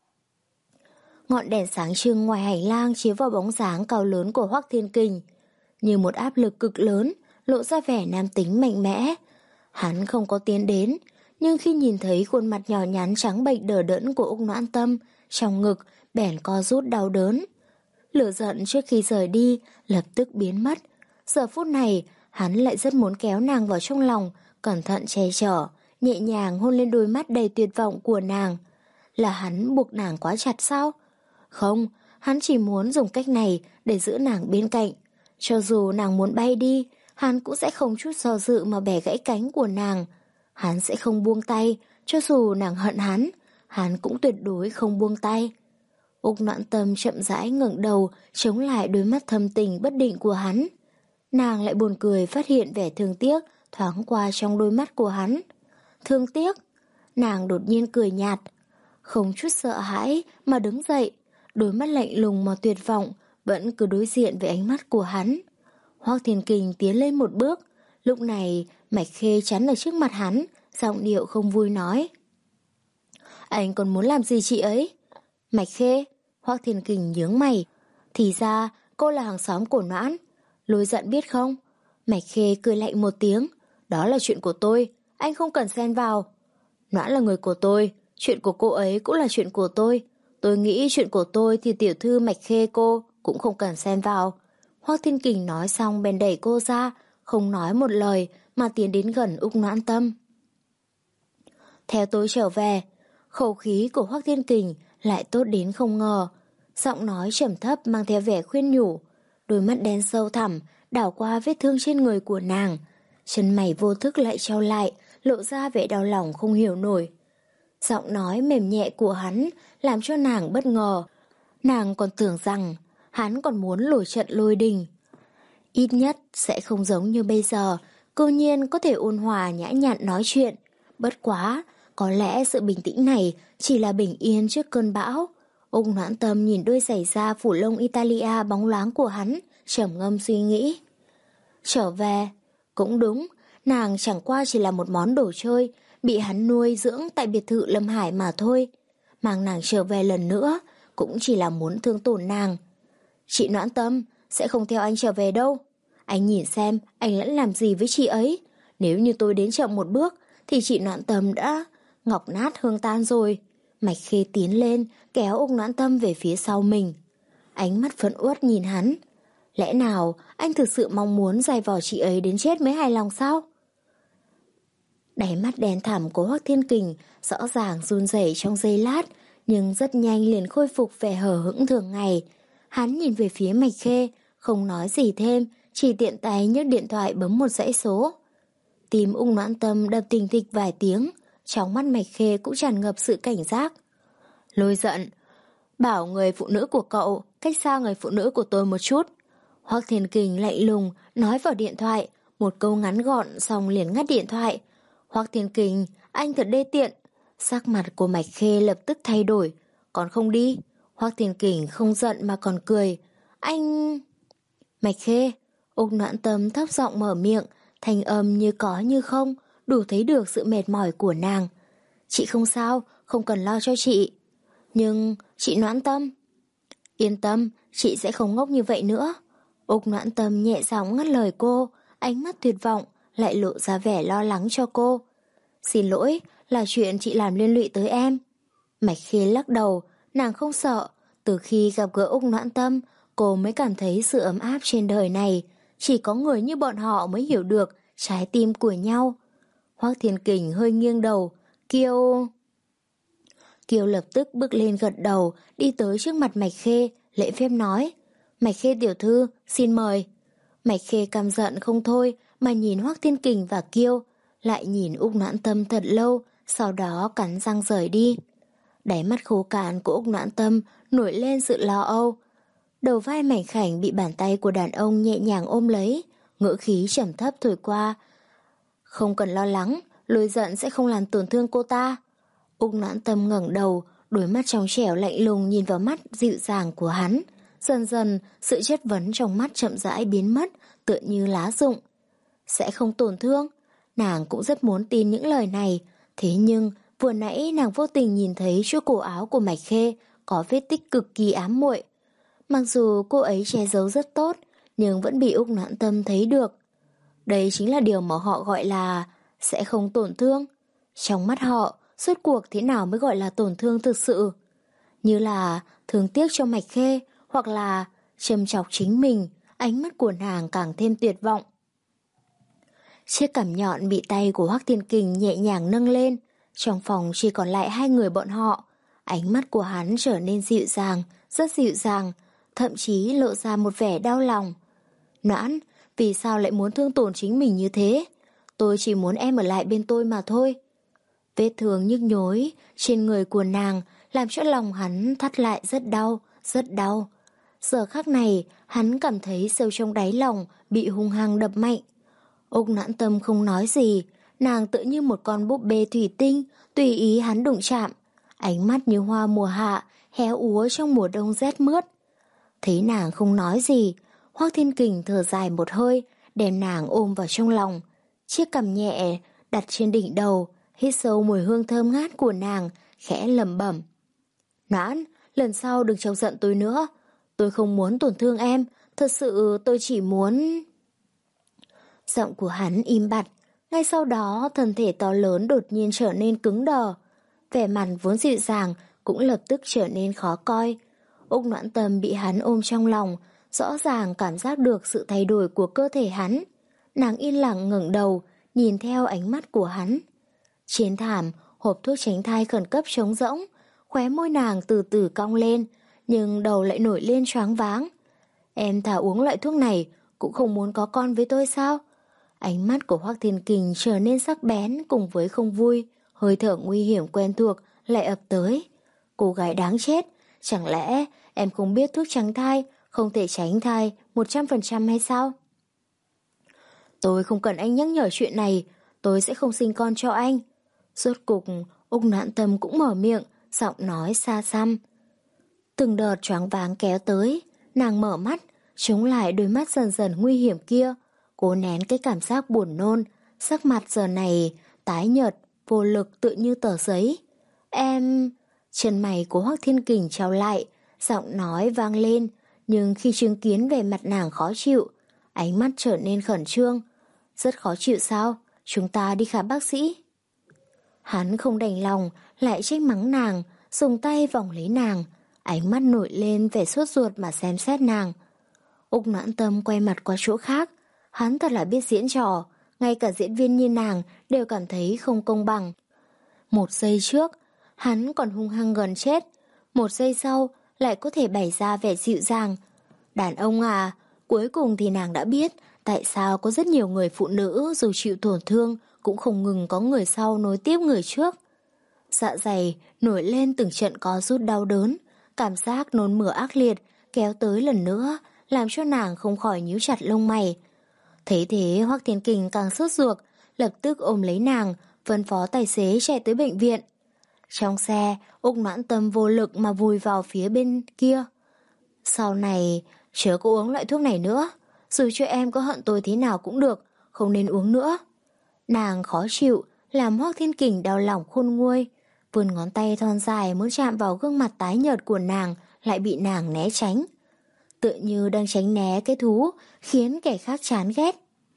Ngọn đèn sáng trưng ngoài hành lang chiếu vào bóng dáng cao lớn của Hoắc Thiên Kình, như một áp lực cực lớn, lộ ra vẻ nam tính mạnh mẽ. Hắn không có tiến đến, nhưng khi nhìn thấy khuôn mặt nhỏ nhắn trắng bệch đờ đẫn của Úc Noãn Tâm, trong ngực bèn co rút đau đớn. Lửa giận trước khi rời đi lập tức biến mất. Giờ phút này, hắn lại rất muốn kéo nàng vào trong lòng, cẩn thận che chở, nhẹ nhàng hôn lên đôi mắt đầy tuyệt vọng của nàng. Là hắn buộc nàng quá chặt sao? Không, hắn chỉ muốn dùng cách này để giữ nàng bên cạnh. Cho dù nàng muốn bay đi, hắn cũng sẽ không chút do dự mà bẻ gãy cánh của nàng. Hắn sẽ không buông tay, cho dù nàng hận hắn, hắn cũng tuyệt đối không buông tay. Úc Noãn Tâm chậm rãi ngẩng đầu, chống lại đôi mắt thâm tình bất định của hắn. Nàng lại buồn cười phát hiện vẻ thương tiếc thoáng qua trong đôi mắt của hắn. Thương tiếc? Nàng đột nhiên cười nhạt, không chút sợ hãi mà đứng dậy, đôi mắt lạnh lùng mà tuyệt vọng vẫn cứ đối diện với ánh mắt của hắn. Hoắc Thiên Kình tiến lên một bước, lúc này Mạch Khê chắn ở trước mặt hắn, giọng điệu không vui nói: Anh còn muốn làm gì chị ấy? Mạch Khê? Hoắc Thiên Kình nhướng mày. Thì ra cô là hàng xóm của Noãn. Lôi Giận biết không? Mạch Khê cười lạnh một tiếng. Đó là chuyện của tôi, anh không cần xen vào. Noãn là người của tôi, chuyện của cô ấy cũng là chuyện của tôi. Tôi nghĩ chuyện của tôi thì tiểu thư Mạch Khê cô cũng không cần xen vào. Hoắc Thiên Kình nói xong bèn đẩy cô ra, không nói một lời mà tiến đến gần Úc Noãn Tâm. Theo tôi trở về. Khẩu khí của Hoắc Thiên Kình lại tốt đến không ngờ. Giọng nói trầm thấp mang theo vẻ khuyên nhủ, đôi mắt đen sâu thẳm đảo qua vết thương trên người của nàng. Chân mày vô thức lại trao lại, lộ ra vẻ đau lòng không hiểu nổi. Giọng nói mềm nhẹ của hắn làm cho nàng bất ngờ. Nàng còn tưởng rằng hắn còn muốn nổi trận lôi đình. Ít nhất sẽ không giống như bây giờ, cô nhiên có thể ôn hòa nhã nhặn nói chuyện. Bất quá, có lẽ sự bình tĩnh này chỉ là bình yên trước cơn bão. Úc Noãn Tâm nhìn đôi giày da phủ lông Italia bóng loáng của hắn, trầm ngâm suy nghĩ. Trở về, cũng đúng, nàng chẳng qua chỉ là một món đồ chơi, bị hắn nuôi dưỡng tại biệt thự Lâm Hải mà thôi. Mang nàng trở về lần nữa, cũng chỉ là muốn thương tổn nàng. Chị Noãn Tâm sẽ không theo anh trở về đâu. Anh nhìn xem anh lẫn làm gì với chị ấy. Nếu như tôi đến chậm một bước, thì chị Noãn Tâm đã ngọc nát hương tan rồi. Mạch Khê tiến lên, kéo Úc Noãn Tâm về phía sau mình. Ánh mắt phẫn uất nhìn hắn. Lẽ nào anh thực sự mong muốn giày vò chị ấy đến chết mới hài lòng sao? Đáy mắt đen thẳm của Hoắc Thiên Kình rõ ràng run rẩy trong giây lát, nhưng rất nhanh liền khôi phục vẻ hờ hững thường ngày. Hắn nhìn về phía Mạch Khê, không nói gì thêm, chỉ tiện tay nhấc điện thoại bấm một dãy số. Tim Úc Noãn Tâm đập thình thịch vài tiếng, trong mắt Mạch Khê cũng tràn ngập sự cảnh giác. Lôi Giận, bảo người phụ nữ của cậu cách xa người phụ nữ của tôi một chút. Hoắc Thiên Kình lạnh lùng nói vào điện thoại, một câu ngắn gọn xong liền ngắt điện thoại. Hoắc Thiên Kình, anh thật đê tiện. Sắc mặt của Mạch Khê lập tức thay đổi. Còn không đi? Hoắc Thiên Kình không giận mà còn cười. Anh... Mạch Khê, Úc Noãn Tâm thấp giọng mở miệng, thanh âm như có như không, đủ thấy được sự mệt mỏi của nàng. Chị không sao, không cần lo cho chị. Nhưng chị Noãn Tâm... Yên tâm, chị sẽ không ngốc như vậy nữa. Úc Noãn Tâm nhẹ giọng ngắt lời cô, ánh mắt tuyệt vọng, lại lộ ra vẻ lo lắng cho cô. Xin lỗi, là chuyện chị làm liên lụy tới em. Mạch Khê lắc đầu, nàng không sợ. Từ khi gặp gỡ Úc Noãn Tâm, cô mới cảm thấy sự ấm áp trên đời này. Chỉ có người như bọn họ mới hiểu được trái tim của nhau. Hoắc Thiên Kình hơi nghiêng đầu. Kiều... Kiều lập tức bước lên gật đầu, đi tới trước mặt Mạch Khê, lễ phép nói. Mạch Khê tiểu thư, xin mời. Mạch Khê căm giận không thôi mà nhìn Hoắc Thiên Kình và Kiều, lại nhìn Úc Noãn Tâm thật lâu, sau đó cắn răng rời đi. Đáy mắt khô cạn của Úc Noãn Tâm nổi lên sự lo âu. Đầu vai mảnh khảnh bị bàn tay của đàn ông nhẹ nhàng ôm lấy, ngữ khí trầm thấp thổi qua. Không cần lo lắng, Lôi Giận sẽ không làm tổn thương cô ta. Úc Noãn Tâm ngẩng đầu, Đôi mắt trong trẻo lạnh lùng nhìn vào mắt dịu dàng của hắn. Dần dần, sự chất vấn trong mắt chậm rãi biến mất, tựa như lá rụng. Sẽ không tổn thương. Nàng cũng rất muốn tin những lời này. Thế nhưng, vừa nãy nàng vô tình nhìn thấy chỗ cổ áo của Mạch Khê có vết tích cực kỳ ám muội. Mặc dù cô ấy che giấu rất tốt, nhưng vẫn bị Úc Noãn Tâm thấy được. Đây chính là điều mà họ gọi là sẽ không tổn thương. Trong mắt họ, rốt cuộc thế nào mới gọi là tổn thương thực sự? Như là thương tiếc cho Mạch Khê, hoặc là châm chọc chính mình, ánh mắt của nàng càng thêm tuyệt vọng. Chiếc cằm nhọn bị tay của Hoắc Thiên Kình nhẹ nhàng nâng lên, trong phòng chỉ còn lại hai người bọn họ. Ánh mắt của hắn trở nên dịu dàng, rất dịu dàng, thậm chí lộ ra một vẻ đau lòng. Noãn, vì sao lại muốn thương tổn chính mình như thế? Tôi chỉ muốn em ở lại bên tôi mà thôi. Vết thương nhức nhối trên người của nàng làm cho lòng hắn thắt lại rất đau, rất đau. Giờ khắc này, hắn cảm thấy sâu trong đáy lòng bị hung hăng đập mạnh. Úc Noãn Tâm không nói gì, nàng tự như một con búp bê thủy tinh, tùy ý hắn đụng chạm. Ánh mắt như hoa mùa hạ, héo úa trong mùa đông rét mướt. Thấy nàng không nói gì, Hoắc Thiên Kình thở dài một hơi, đem nàng ôm vào trong lòng. Chiếc cằm nhẹ đặt trên đỉnh đầu, hít sâu mùi hương thơm ngát của nàng, khẽ lẩm bẩm. Noãn, lần sau đừng chọc giận tôi nữa. Tôi không muốn tổn thương em, thật sự tôi chỉ muốn... Giọng của hắn im bặt, ngay sau đó thân thể to lớn đột nhiên trở nên cứng đờ. Vẻ mặt vốn dịu dàng cũng lập tức trở nên khó coi. Úc Noãn Tâm bị hắn ôm trong lòng, rõ ràng cảm giác được sự thay đổi của cơ thể hắn. Nàng yên lặng ngẩng đầu, nhìn theo ánh mắt của hắn. Trên thảm, hộp thuốc tránh thai khẩn cấp trống rỗng, khóe môi nàng từ từ cong lên, nhưng đầu lại nổi lên choáng váng. Em thà uống loại thuốc này, cũng không muốn có con với tôi sao? Ánh mắt của Hoắc Thiên Kình trở nên sắc bén cùng với không vui, hơi thở nguy hiểm quen thuộc lại ập tới. Cô gái đáng chết, chẳng lẽ em không biết thuốc tránh thai không thể tránh thai một trăm phần trăm hay sao? Tôi không cần anh nhắc nhở chuyện này, tôi sẽ không sinh con cho anh. Rốt cục, Úc Noãn Tâm cũng mở miệng, giọng nói xa xăm. Từng đợt choáng váng kéo tới, nàng mở mắt, chống lại đôi mắt dần dần nguy hiểm kia, cố nén cái cảm giác buồn nôn, sắc mặt giờ này tái nhợt, vô lực tự như tờ giấy. Em... Chân mày của Hoắc Thiên Kình trao lại, giọng nói vang lên, nhưng khi chứng kiến về mặt nàng khó chịu, ánh mắt trở nên khẩn trương. Rất khó chịu sao? Chúng ta đi khám bác sĩ. Hắn không đành lòng, lại trách mắng nàng, dùng tay vòng lấy nàng, ánh mắt nổi lên vẻ sốt ruột mà xem xét nàng. Úc Noãn Tâm quay mặt qua chỗ khác, hắn thật là biết diễn trò, ngay cả diễn viên như nàng đều cảm thấy không công bằng. Một giây trước, hắn còn hung hăng gần chết, một giây sau lại có thể bày ra vẻ dịu dàng. Đàn ông à, cuối cùng thì nàng đã biết tại sao có rất nhiều người phụ nữ dù chịu tổn thương cũng không ngừng có người sau nối tiếp người trước. Dạ dày nổi lên từng trận có rút đau đớn, cảm giác nôn mửa ác liệt kéo tới lần nữa, làm cho nàng không khỏi nhíu chặt lông mày. Thấy thế Hoắc Thiên Kình càng sốt ruột, lập tức ôm lấy nàng, phân phó tài xế chạy tới bệnh viện. Trong xe, Úc Noãn Tâm vô lực mà vùi vào phía bên kia. Sau này, chớ có uống loại thuốc này nữa, dù cho em có hận tôi thế nào cũng được, không nên uống nữa. Nàng khó chịu, làm Hoắc Thiên Kình đau lòng khôn nguôi, vươn ngón tay thon dài muốn chạm vào gương mặt tái nhợt của nàng, lại bị nàng né tránh. Tựa như đang tránh né cái thú, khiến kẻ khác chán ghét.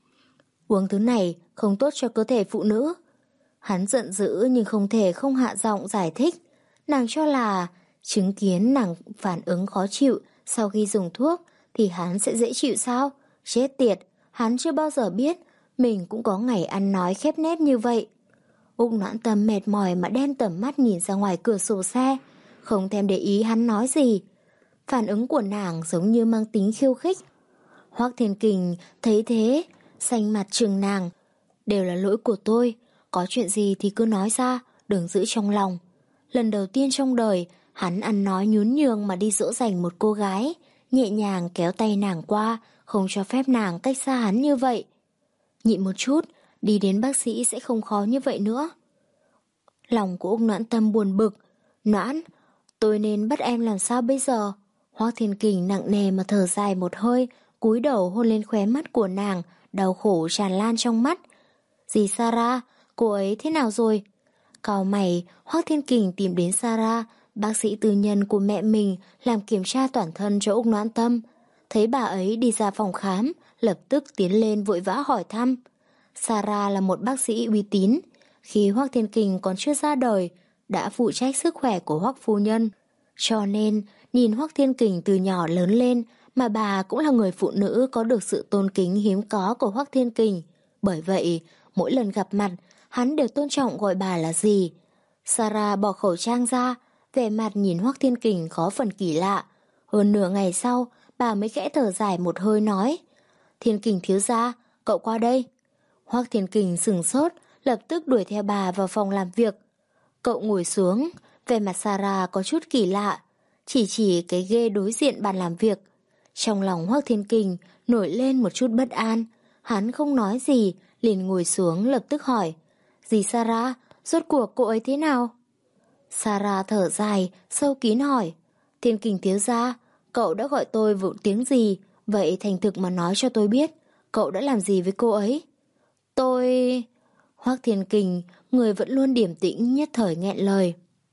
Uống thứ này không tốt cho cơ thể phụ nữ. Hắn giận dữ nhưng không thể không hạ giọng giải thích. Nàng cho là chứng kiến nàng phản ứng khó chịu sau khi dùng thuốc thì hắn sẽ dễ chịu sao? Chết tiệt, hắn chưa bao giờ biết mình cũng có ngày ăn nói khép nép như vậy. Úc Noãn Tâm mệt mỏi mà đem tầm mắt nhìn ra ngoài cửa sổ xe, không thèm để ý hắn nói gì. Phản ứng của nàng giống như mang tính khiêu khích. Hoắc Thiên Kình thấy thế, xanh mặt trừng nàng. Đều là lỗi của tôi, có chuyện gì thì cứ nói ra, đừng giữ trong lòng. Lần đầu tiên trong đời, hắn ăn nói nhún nhường mà đi dỗ dành một cô gái, nhẹ nhàng kéo tay nàng qua, không cho phép nàng cách xa hắn như vậy. Nhịn một chút, đi đến bác sĩ sẽ không khó như vậy nữa. Lòng của Úc Noãn Tâm buồn bực. Noãn, Tôi nên bắt em làm sao bây giờ? Hoác Thiên Kình nặng nề mà thở dài một hơi, cúi đầu hôn lên khóe mắt của nàng, đau khổ tràn lan trong mắt. Dì Sarah, cô ấy thế nào rồi? Cau mày, Hoác Thiên Kình tìm đến Sarah, bác sĩ tư nhân của mẹ mình, làm kiểm tra toàn thân cho Úc Noãn Tâm. Thấy bà ấy đi ra phòng khám, lập tức tiến lên vội vã hỏi thăm. Sarah là một bác sĩ uy tín. Khi Hoác Thiên Kình còn chưa ra đời, đã phụ trách sức khỏe của Hoác phu nhân. Cho nên, nhìn Hoác Thiên Kình từ nhỏ lớn lên, mà bà cũng là người phụ nữ có được sự tôn kính hiếm có của Hoác Thiên Kình. Bởi vậy, mỗi lần gặp mặt, hắn đều tôn trọng gọi bà là dì. Sarah bỏ khẩu trang ra, vẻ mặt nhìn Hoác Thiên Kình có phần kỳ lạ. Hơn nửa ngày sau, bà mới khẽ thở dài một hơi nói: Thiên Kình thiếu gia, cậu qua đây. Hoác Thiên Kình sửng sốt, lập tức đuổi theo bà vào phòng làm việc. Cậu ngồi xuống, vẻ mặt Sarah có chút kỳ lạ, chỉ chỉ cái ghế đối diện bàn làm việc. Trong lòng Hoác Thiên Kình nổi lên một chút bất an, hắn không nói gì, liền ngồi xuống lập tức hỏi: Dì Sarah, rốt cuộc cô ấy thế nào? Sarah thở dài, sâu kín hỏi: Thiên Kình thiếu gia, cậu đã gọi tôi vụ tiếng gì, vậy thành thực mà nói cho tôi biết, cậu đã làm gì với cô ấy? Tôi... Hoác Thiên Kình, người vẫn luôn điềm tĩnh nhất thời nghẹn lời.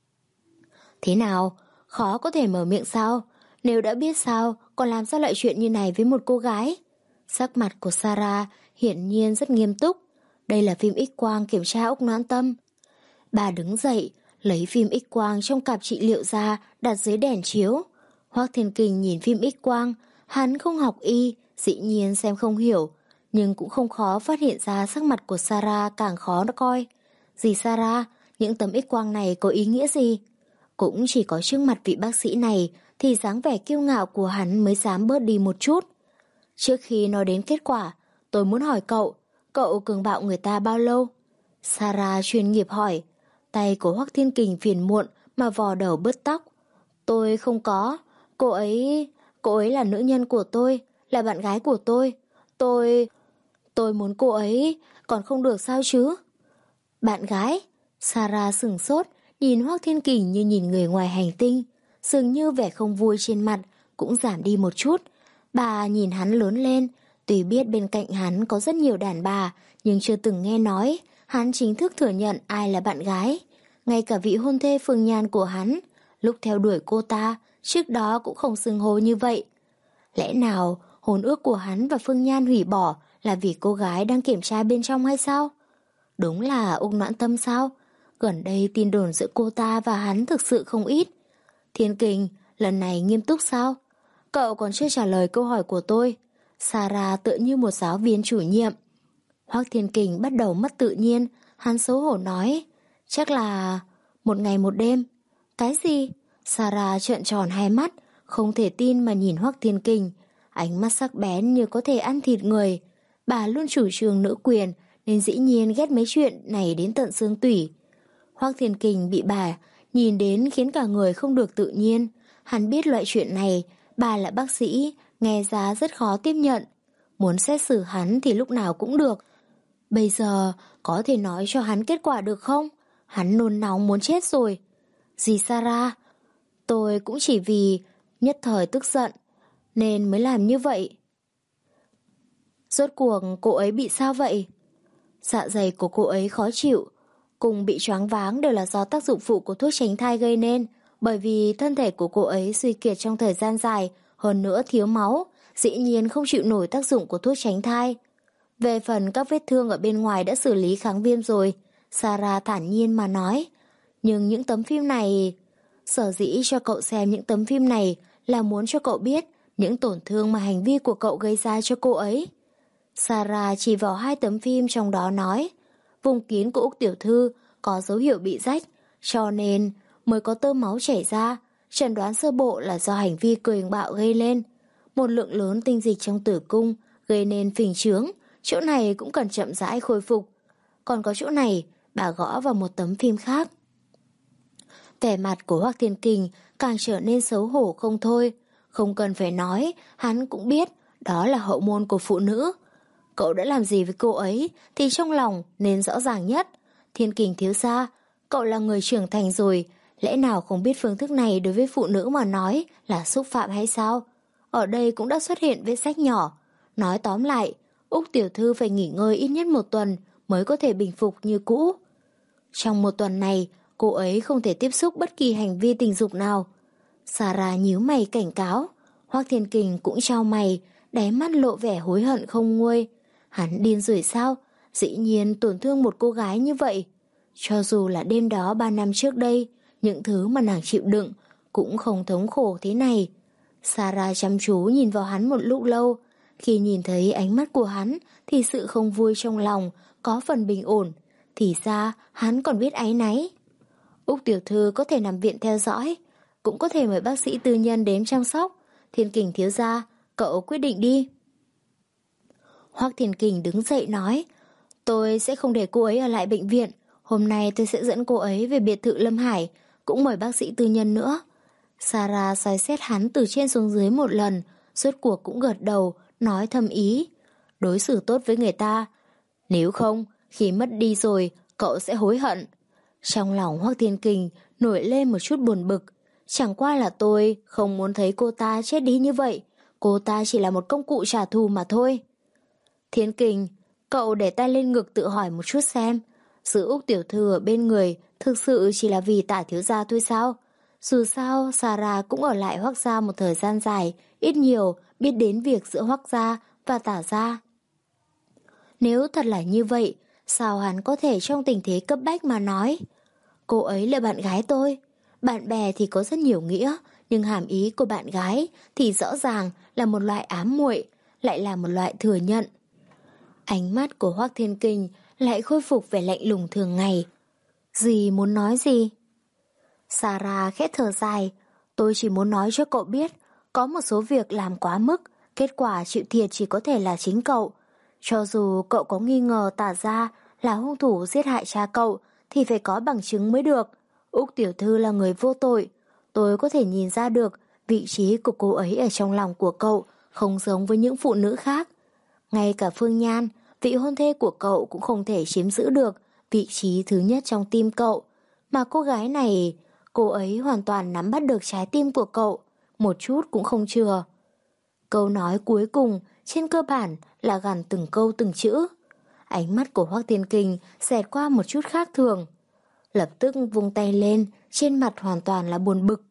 Thế nào? Khó có thể mở miệng sao? Nếu đã biết sao, còn làm sao lại chuyện như này với một cô gái? Sắc mặt của Sarah hiển nhiên rất nghiêm túc. Đây là phim X-quang kiểm tra Úc Noãn Tâm. Bà đứng dậy, lấy phim X-quang trong cặp trị liệu ra, đặt dưới đèn chiếu. Hoác Thiên Kình nhìn phim X-quang, hắn không học y, dĩ nhiên xem không hiểu, nhưng cũng không khó phát hiện ra sắc mặt của Sarah càng khó coi. Dì Sarah, những tấm X-quang này có ý nghĩa gì? Cũng chỉ có trước mặt vị bác sĩ này thì dáng vẻ kiêu ngạo của hắn mới dám bớt đi một chút. Trước khi nói đến kết quả, tôi muốn hỏi cậu, cậu cường bạo người ta bao lâu? Sarah chuyên nghiệp hỏi. Tay của Hoác Thiên Kình phiền muộn mà vò đầu bứt tóc. Tôi không có, cô ấy... cô ấy là nữ nhân của tôi, là bạn gái của tôi. Tôi... tôi muốn cô ấy, còn không được sao chứ? Bạn gái? Sarah sửng sốt, nhìn Hoác Thiên Kình như nhìn người ngoài hành tinh. Dường như vẻ không vui trên mặt cũng giảm đi một chút. Bà nhìn hắn lớn lên, tuy biết bên cạnh hắn có rất nhiều đàn bà, nhưng chưa từng nghe nói hắn chính thức thừa nhận ai là bạn gái. Ngay cả vị hôn thê Phương Nhan của hắn, lúc theo đuổi cô ta, trước đó cũng không xưng hô như vậy. Lẽ nào hôn ước của hắn và Phương Nhan hủy bỏ là vì cô gái đang kiểm tra bên trong hay sao? Đúng là Úc Noãn Tâm sao? Gần đây tin đồn giữa cô ta và hắn thực sự không ít. Thiên Kình, lần này nghiêm túc sao? Cậu còn chưa trả lời câu hỏi của tôi. Sarah tựa như một giáo viên chủ nhiệm. Hoác Thiên Kình bắt đầu mất tự nhiên, hắn xấu hổ nói, chắc là một ngày một đêm. Cái gì? Sarah trợn tròn hai mắt, không thể tin mà nhìn Hoác Thiên Kình. Ánh mắt sắc bén như có thể ăn thịt người. Bà luôn chủ trương nữ quyền, nên dĩ nhiên ghét mấy chuyện này đến tận xương tủy. Hoác Thiên Kình bị bà nhìn đến khiến cả người không được tự nhiên. Hắn biết loại chuyện này, bà là bác sĩ, nghe ra rất khó tiếp nhận. Muốn xét xử hắn thì lúc nào cũng được. Bây giờ có thể nói cho hắn kết quả được không? Hắn nôn nóng muốn chết rồi. Dì Sarah, tôi cũng chỉ vì nhất thời tức giận nên mới làm như vậy. Rốt cuộc cô ấy bị sao vậy? Dạ dày của cô ấy khó chịu, cùng bị choáng váng đều là do tác dụng phụ của thuốc tránh thai gây nên, bởi vì thân thể của cô ấy suy kiệt trong thời gian dài, hơn nữa thiếu máu, dĩ nhiên không chịu nổi tác dụng của thuốc tránh thai. Về phần các vết thương ở bên ngoài đã xử lý kháng viêm rồi, Sarah thản nhiên mà nói. Nhưng những tấm phim này... Sở dĩ cho cậu xem những tấm phim này là muốn cho cậu biết những tổn thương mà hành vi của cậu gây ra cho cô ấy. Sarah chỉ vào hai tấm phim trong đó nói, vùng kín của Úc tiểu thư có dấu hiệu bị rách, cho nên mới có tơ máu chảy ra. Chẩn đoán sơ bộ là do hành vi cường bạo gây lên. Một lượng lớn tinh dịch trong tử cung gây nên phình trướng, chỗ này cũng cần chậm rãi khôi phục. Còn có chỗ này, bà gõ vào một tấm phim khác. Vẻ mặt của Hoác Thiên Kình càng trở nên xấu hổ không thôi. Không cần phải nói, hắn cũng biết đó là hậu môn của phụ nữ. Cậu đã làm gì với cô ấy thì trong lòng nên rõ ràng nhất. Thiên Kình thiếu gia, cậu là người trưởng thành rồi, Lẽ nào không biết phương thức này đối với phụ nữ mà nói là xúc phạm hay sao? Ở đây cũng đã xuất hiện vết rách nhỏ. Nói tóm lại, Úc tiểu thư phải nghỉ ngơi ít nhất một tuần mới có thể bình phục như cũ. Trong một tuần này, cô ấy không thể tiếp xúc bất kỳ hành vi tình dục nào. Sarah nhíu mày cảnh cáo. Hoắc Thiên Kình cũng trao mày, đáy mắt lộ vẻ hối hận không nguôi. Hắn điên rồi sao? Dĩ nhiên tổn thương một cô gái như vậy. Cho dù là đêm đó ba năm trước đây, những thứ mà nàng chịu đựng cũng không thống khổ thế này. Sarah chăm chú nhìn vào hắn một lúc lâu. Khi nhìn thấy ánh mắt của hắn thì sự không vui trong lòng có phần bình ổn. Thì ra hắn còn biết áy náy. Úc tiểu thư có thể nằm viện theo dõi, cũng có thể mời bác sĩ tư nhân đến chăm sóc. Thiên Kình thiếu gia, cậu quyết định đi. Hoắc Thiên Kình đứng dậy nói, tôi sẽ không để cô ấy ở lại bệnh viện. Hôm nay tôi sẽ dẫn cô ấy về biệt thự Lâm Hải, cũng mời bác sĩ tư nhân nữa. Sarah soi xét hắn từ trên xuống dưới một lần, rốt cuộc cũng gật đầu, nói thầm ý. Đối xử tốt với người ta. Nếu không, khi mất đi rồi, cậu sẽ hối hận. Trong lòng Hoắc Thiên Kình nổi lên một chút buồn bực. Chẳng qua là tôi không muốn thấy cô ta chết đi như vậy. Cô ta chỉ là một công cụ trả thù mà thôi. Thiên Kình, cậu để tay lên ngực tự hỏi một chút xem. Giữ Úc tiểu thư ở bên người thực sự chỉ là vì Tả thiếu gia thôi sao? Dù sao, Sarah cũng ở lại Hoắc gia một thời gian dài, ít nhiều biết đến việc giữa Hoắc gia và Tả gia. Nếu thật là như vậy, sao hắn có thể trong tình thế cấp bách mà nói? Cô ấy là bạn gái tôi. Bạn bè thì có rất nhiều nghĩa, nhưng hàm ý của bạn gái thì rõ ràng là một loại ám muội, lại là một loại thừa nhận. Ánh mắt của Hoắc Thiên Kình lại khôi phục vẻ lạnh lùng thường ngày. Dì muốn nói gì? Sarah khẽ thở dài. Tôi chỉ muốn nói cho cậu biết, có một số việc làm quá mức, kết quả chịu thiệt chỉ có thể là chính cậu. Cho dù cậu có nghi ngờ Tả gia là hung thủ giết hại cha cậu, thì phải có bằng chứng mới được. Úc tiểu thư là người vô tội. Tôi có thể nhìn ra được vị trí của cô ấy ở trong lòng của cậu không giống với những phụ nữ khác. Ngay cả Phương Nhan, vị hôn thê của cậu cũng không thể chiếm giữ được vị trí thứ nhất trong tim cậu. Mà cô gái này, cô ấy hoàn toàn nắm bắt được trái tim của cậu, một chút cũng không chừa. Câu nói cuối cùng trên cơ bản là gằn từng câu từng chữ. Ánh mắt của Hoắc Thiên Kình xẹt qua một chút khác thường. Lập tức vung tay lên, trên mặt hoàn toàn là buồn bực.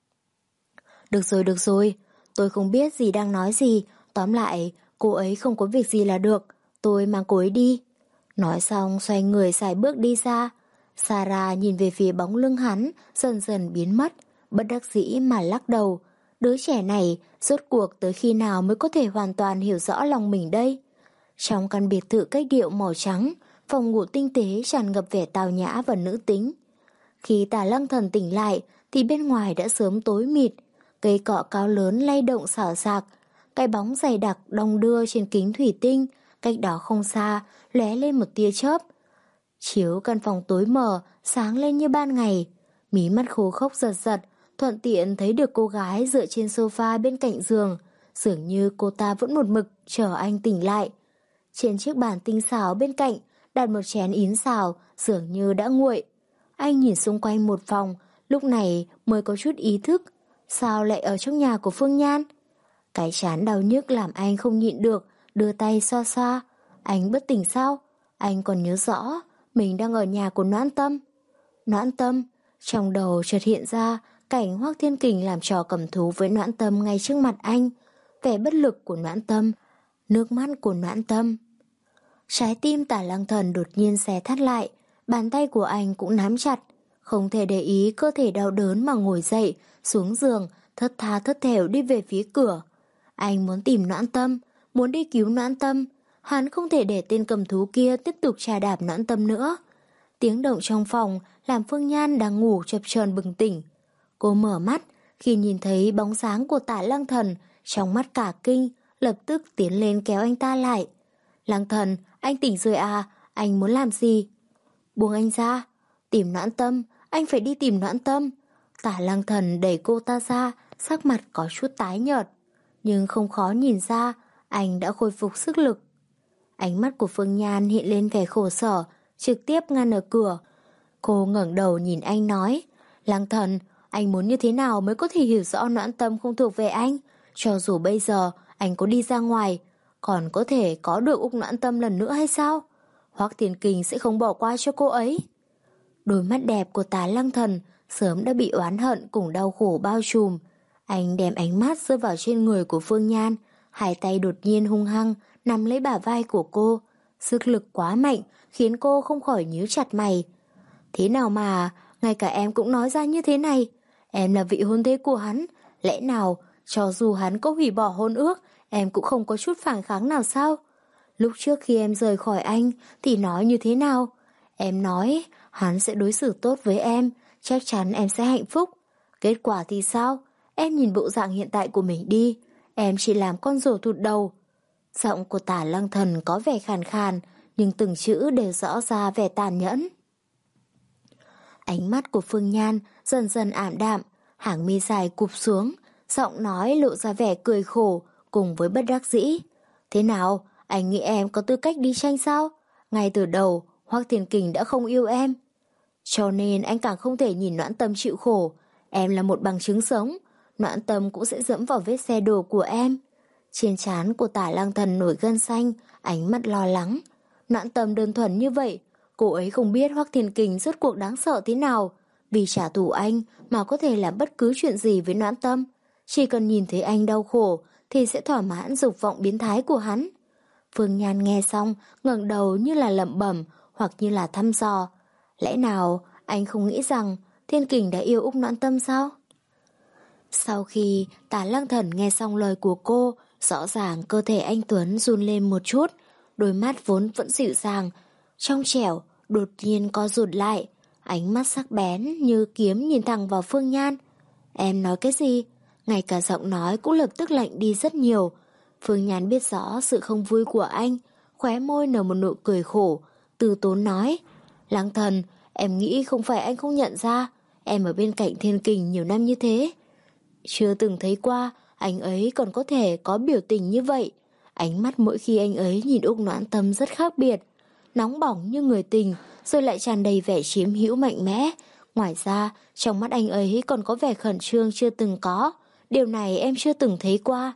Được rồi, được rồi, tôi không biết gì đang nói gì, tóm lại, cô ấy không có việc gì là được, tôi mang cô ấy đi. Nói xong xoay người xài bước đi ra. Sarah nhìn về phía bóng lưng hắn, dần dần biến mất, bất đắc dĩ mà lắc đầu. Đứa trẻ này, rốt cuộc tới khi nào mới có thể hoàn toàn hiểu rõ lòng mình đây? Trong căn biệt thự cách điệu màu trắng, phòng ngủ tinh tế tràn ngập vẻ tào nhã và nữ tính. Khi Tả Lăng Thần tỉnh lại, thì bên ngoài đã sớm tối mịt, cây cọ cao lớn lay động xào xạc, cái bóng dày đặc đong đưa trên kính thủy tinh, cách đó không xa, lóe lên một tia chớp. Chiếu căn phòng tối mờ, sáng lên như ban ngày, mí mắt khô khốc giật giật, thuận tiện thấy được cô gái dựa trên sofa bên cạnh giường, dường như cô ta vẫn một mực chờ anh tỉnh lại. Trên chiếc bàn tinh xảo bên cạnh đặt một chén yến xào, dường như đã nguội. Anh nhìn xung quanh một vòng, lúc này mới có chút ý thức, sao lại ở trong nhà của Phương Nhan? Cái trán đau nhức làm anh không nhịn được, đưa tay xoa xoa. Anh bất tỉnh sao? Anh còn nhớ rõ mình đang ở nhà của Noãn Tâm. Noãn Tâm, trong đầu chợt hiện ra cảnh Hoắc Thiên Kình làm trò cầm thú với Noãn Tâm ngay trước mặt anh, vẻ bất lực của Noãn Tâm, nước mắt của Noãn Tâm. Trái tim Tả Lăng Thần đột nhiên xé thắt lại, bàn tay của anh cũng nắm chặt, không thể để ý cơ thể đau đớn mà ngồi dậy, xuống giường, thất tha thất thểu đi về phía cửa. Anh muốn tìm Noãn Tâm, muốn đi cứu Noãn Tâm, hắn không thể để tên cầm thú kia tiếp tục trà đạp Noãn Tâm nữa. Tiếng động trong phòng làm Phương Nhan đang ngủ chập chờn bừng tỉnh. Cô mở mắt, khi nhìn thấy bóng dáng của Tả Lăng Thần, trong mắt cả kinh, lập tức tiến lên kéo anh ta lại. Lăng Thần, anh tỉnh rồi à, anh muốn làm gì? Buông anh ra, tìm Noãn Tâm, anh phải đi tìm Noãn Tâm. Tả Lăng Thần đẩy cô ta ra, sắc mặt có chút tái nhợt, nhưng không khó nhìn ra, anh đã khôi phục sức lực. Ánh mắt của Phương Nhan hiện lên vẻ khổ sở, trực tiếp ngăn ở cửa. Cô ngẩng đầu nhìn anh nói, Lăng Thần, anh muốn như thế nào mới có thể hiểu rõ Noãn Tâm không thuộc về anh? Cho dù bây giờ anh có đi ra ngoài, còn có thể có được Úc Noãn Tâm lần nữa hay sao? Hoắc Thiên Kình sẽ không bỏ qua cho cô ấy. Đôi mắt đẹp của Tả Lăng Thần sớm đã bị oán hận cùng đau khổ bao trùm. Anh đem ánh mắt rơi vào trên người của Phương Nhan, hai tay đột nhiên hung hăng nắm lấy bả vai của cô. Sức lực quá mạnh khiến cô không khỏi nhíu chặt mày. Thế nào mà ngay cả em cũng nói ra như thế này? Em là vị hôn thê của hắn, lẽ nào cho dù hắn có hủy bỏ hôn ước, em cũng không có chút phản kháng nào sao? Lúc trước khi em rời khỏi anh thì nói như thế nào? Em nói hắn sẽ đối xử tốt với em, chắc chắn em sẽ hạnh phúc. Kết quả thì sao? Em nhìn bộ dạng hiện tại của mình đi, em chỉ làm con rổ thụt đầu. Giọng của Tả Lăng Thần có vẻ khàn khàn, nhưng từng chữ đều rõ ra vẻ tàn nhẫn. Ánh mắt của Phương Nhan dần dần ảm đạm, hàng mi dài cụp xuống, giọng nói lộ ra vẻ cười khổ cùng với bất đắc dĩ. Thế nào, anh nghĩ em có tư cách đi tranh sao? Ngay từ đầu, Hoắc Thiên Kình đã không yêu em. Cho nên anh càng không thể nhìn Noãn Tâm chịu khổ. Em là một bằng chứng sống, Noãn Tâm cũng sẽ dẫm vào vết xe đổ của em. Trên trán của Tả Lăng Thần nổi gân xanh, ánh mắt lo lắng. Noãn Tâm đơn thuần như vậy, cô ấy không biết Hoắc Thiên Kình rốt cuộc đáng sợ thế nào. Vì trả thù anh mà có thể làm bất cứ chuyện gì với Noãn Tâm. Chỉ cần nhìn thấy anh đau khổ thì sẽ thỏa mãn dục vọng biến thái của hắn. Phương Nhan nghe xong, ngẩng đầu như là lẩm bẩm hoặc như là thăm dò. Lẽ nào anh không nghĩ rằng Thiên Kình đã yêu Úc Noãn Tâm sao? Sau khi Tả Lăng Thần nghe xong lời của cô, rõ ràng cơ thể anh Tuấn run lên một chút, đôi mắt vốn vẫn dịu dàng, trong trẻo, đột nhiên co rụt lại, ánh mắt sắc bén như kiếm nhìn thẳng vào Phương Nhan. Em nói cái gì? Ngay cả giọng nói cũng lập tức lạnh đi rất nhiều. Phương Nhan biết rõ sự không vui của anh, khóe môi nở một nụ cười khổ, từ tốn nói. Lăng Thần, em nghĩ không phải anh không nhận ra, em ở bên cạnh Thiên Kình nhiều năm như thế. Chưa từng thấy qua, anh ấy còn có thể có biểu tình như vậy. Ánh mắt mỗi khi anh ấy nhìn Úc Noãn Tâm rất khác biệt, nóng bỏng như người tình, rồi lại tràn đầy vẻ chiếm hữu mạnh mẽ. Ngoài ra, trong mắt anh ấy còn có vẻ khẩn trương chưa từng có. Điều này em chưa từng thấy qua.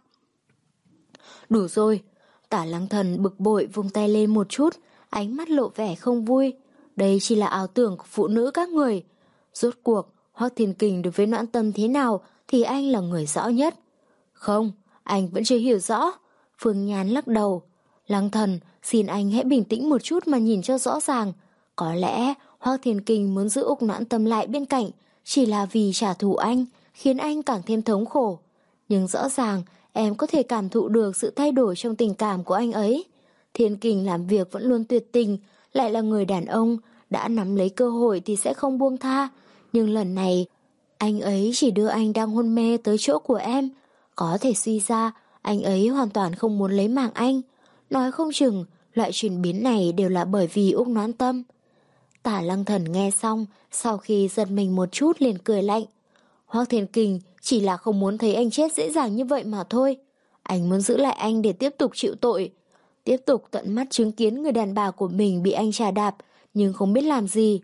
Đủ rồi. Tả Lăng Thần bực bội vung tay lên một chút, ánh mắt lộ vẻ không vui. Đây chỉ là ảo tưởng của phụ nữ các người. Rốt cuộc, Hoắc Thiên Kình đối với Noãn Tâm thế nào thì anh là người rõ nhất. Không, anh vẫn chưa hiểu rõ. Phương Nhan lắc đầu. Lăng Thần, xin anh hãy bình tĩnh một chút mà nhìn cho rõ ràng. Có lẽ Hoắc Thiên Kình muốn giữ Úc Noãn Tâm lại bên cạnh chỉ là vì trả thù anh, khiến anh càng thêm thống khổ. Nhưng rõ ràng em có thể cảm thụ được sự thay đổi trong tình cảm của anh ấy. Thiên Kình làm việc vẫn luôn tuyệt tình, lại là người đàn ông, đã nắm lấy cơ hội thì sẽ không buông tha. Nhưng lần này, anh ấy chỉ đưa anh đang hôn mê tới chỗ của em. Có thể suy ra, anh ấy hoàn toàn không muốn lấy mạng anh. Nói không chừng, loại chuyển biến này đều là bởi vì Úc Noãn Tâm. Tả Lăng Thần nghe xong, sau khi giật mình một chút liền cười lạnh. Hoắc Thiên Kình chỉ là không muốn thấy anh chết dễ dàng như vậy mà thôi. Anh muốn giữ lại anh để tiếp tục chịu tội. Tiếp tục tận mắt chứng kiến người đàn bà của mình bị anh trà đạp, nhưng không biết làm gì.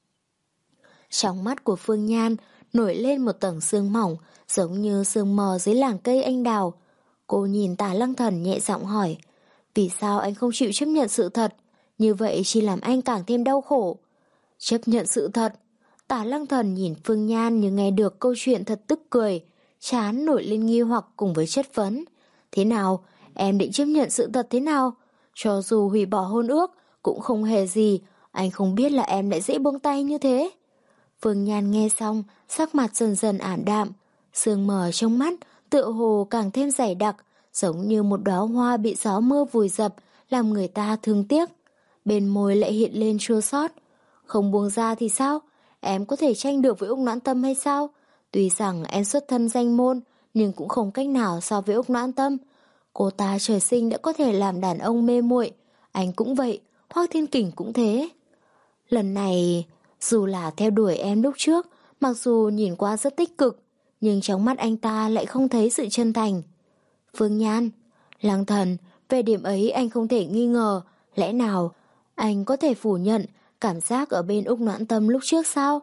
Trong mắt của Phương Nhan nổi lên một tầng sương mỏng, giống như sương mờ dưới làng cây anh đào. Cô nhìn Tả Lăng Thần nhẹ giọng hỏi, vì sao anh không chịu chấp nhận sự thật? Như vậy chỉ làm anh càng thêm đau khổ. Chấp nhận sự thật? Tả Lăng Thần nhìn Phương Nhan như nghe được câu chuyện thật tức cười, trán nổi lên nghi hoặc cùng với chất vấn. Thế nào? Em định chấp nhận sự thật thế nào? Cho dù hủy bỏ hôn ước cũng không hề gì, anh không biết là em lại dễ buông tay như thế. Phương Nhan nghe xong, sắc mặt dần dần ảm đạm, sương mờ trong mắt tựa hồ càng thêm dày đặc, giống như một đóa hoa bị gió mưa vùi dập, làm người ta thương tiếc. Bên môi lại hiện lên chua xót. Không buông ra thì sao? Em có thể tranh được với Úc Noãn Tâm hay sao? Tuy rằng em xuất thân danh môn, nhưng cũng không cách nào so với Úc Noãn Tâm. Cô ta trời sinh đã có thể làm đàn ông mê muội, anh cũng vậy, Hoắc Thiên Kình cũng thế. Lần này, dù là theo đuổi em lúc trước, mặc dù nhìn qua rất tích cực, nhưng trong mắt anh ta lại không thấy sự chân thành. Phương Nhan, Lăng Thần, về điểm ấy anh không thể nghi ngờ, lẽ nào anh có thể phủ nhận cảm giác ở bên Úc Noãn Tâm lúc trước sao?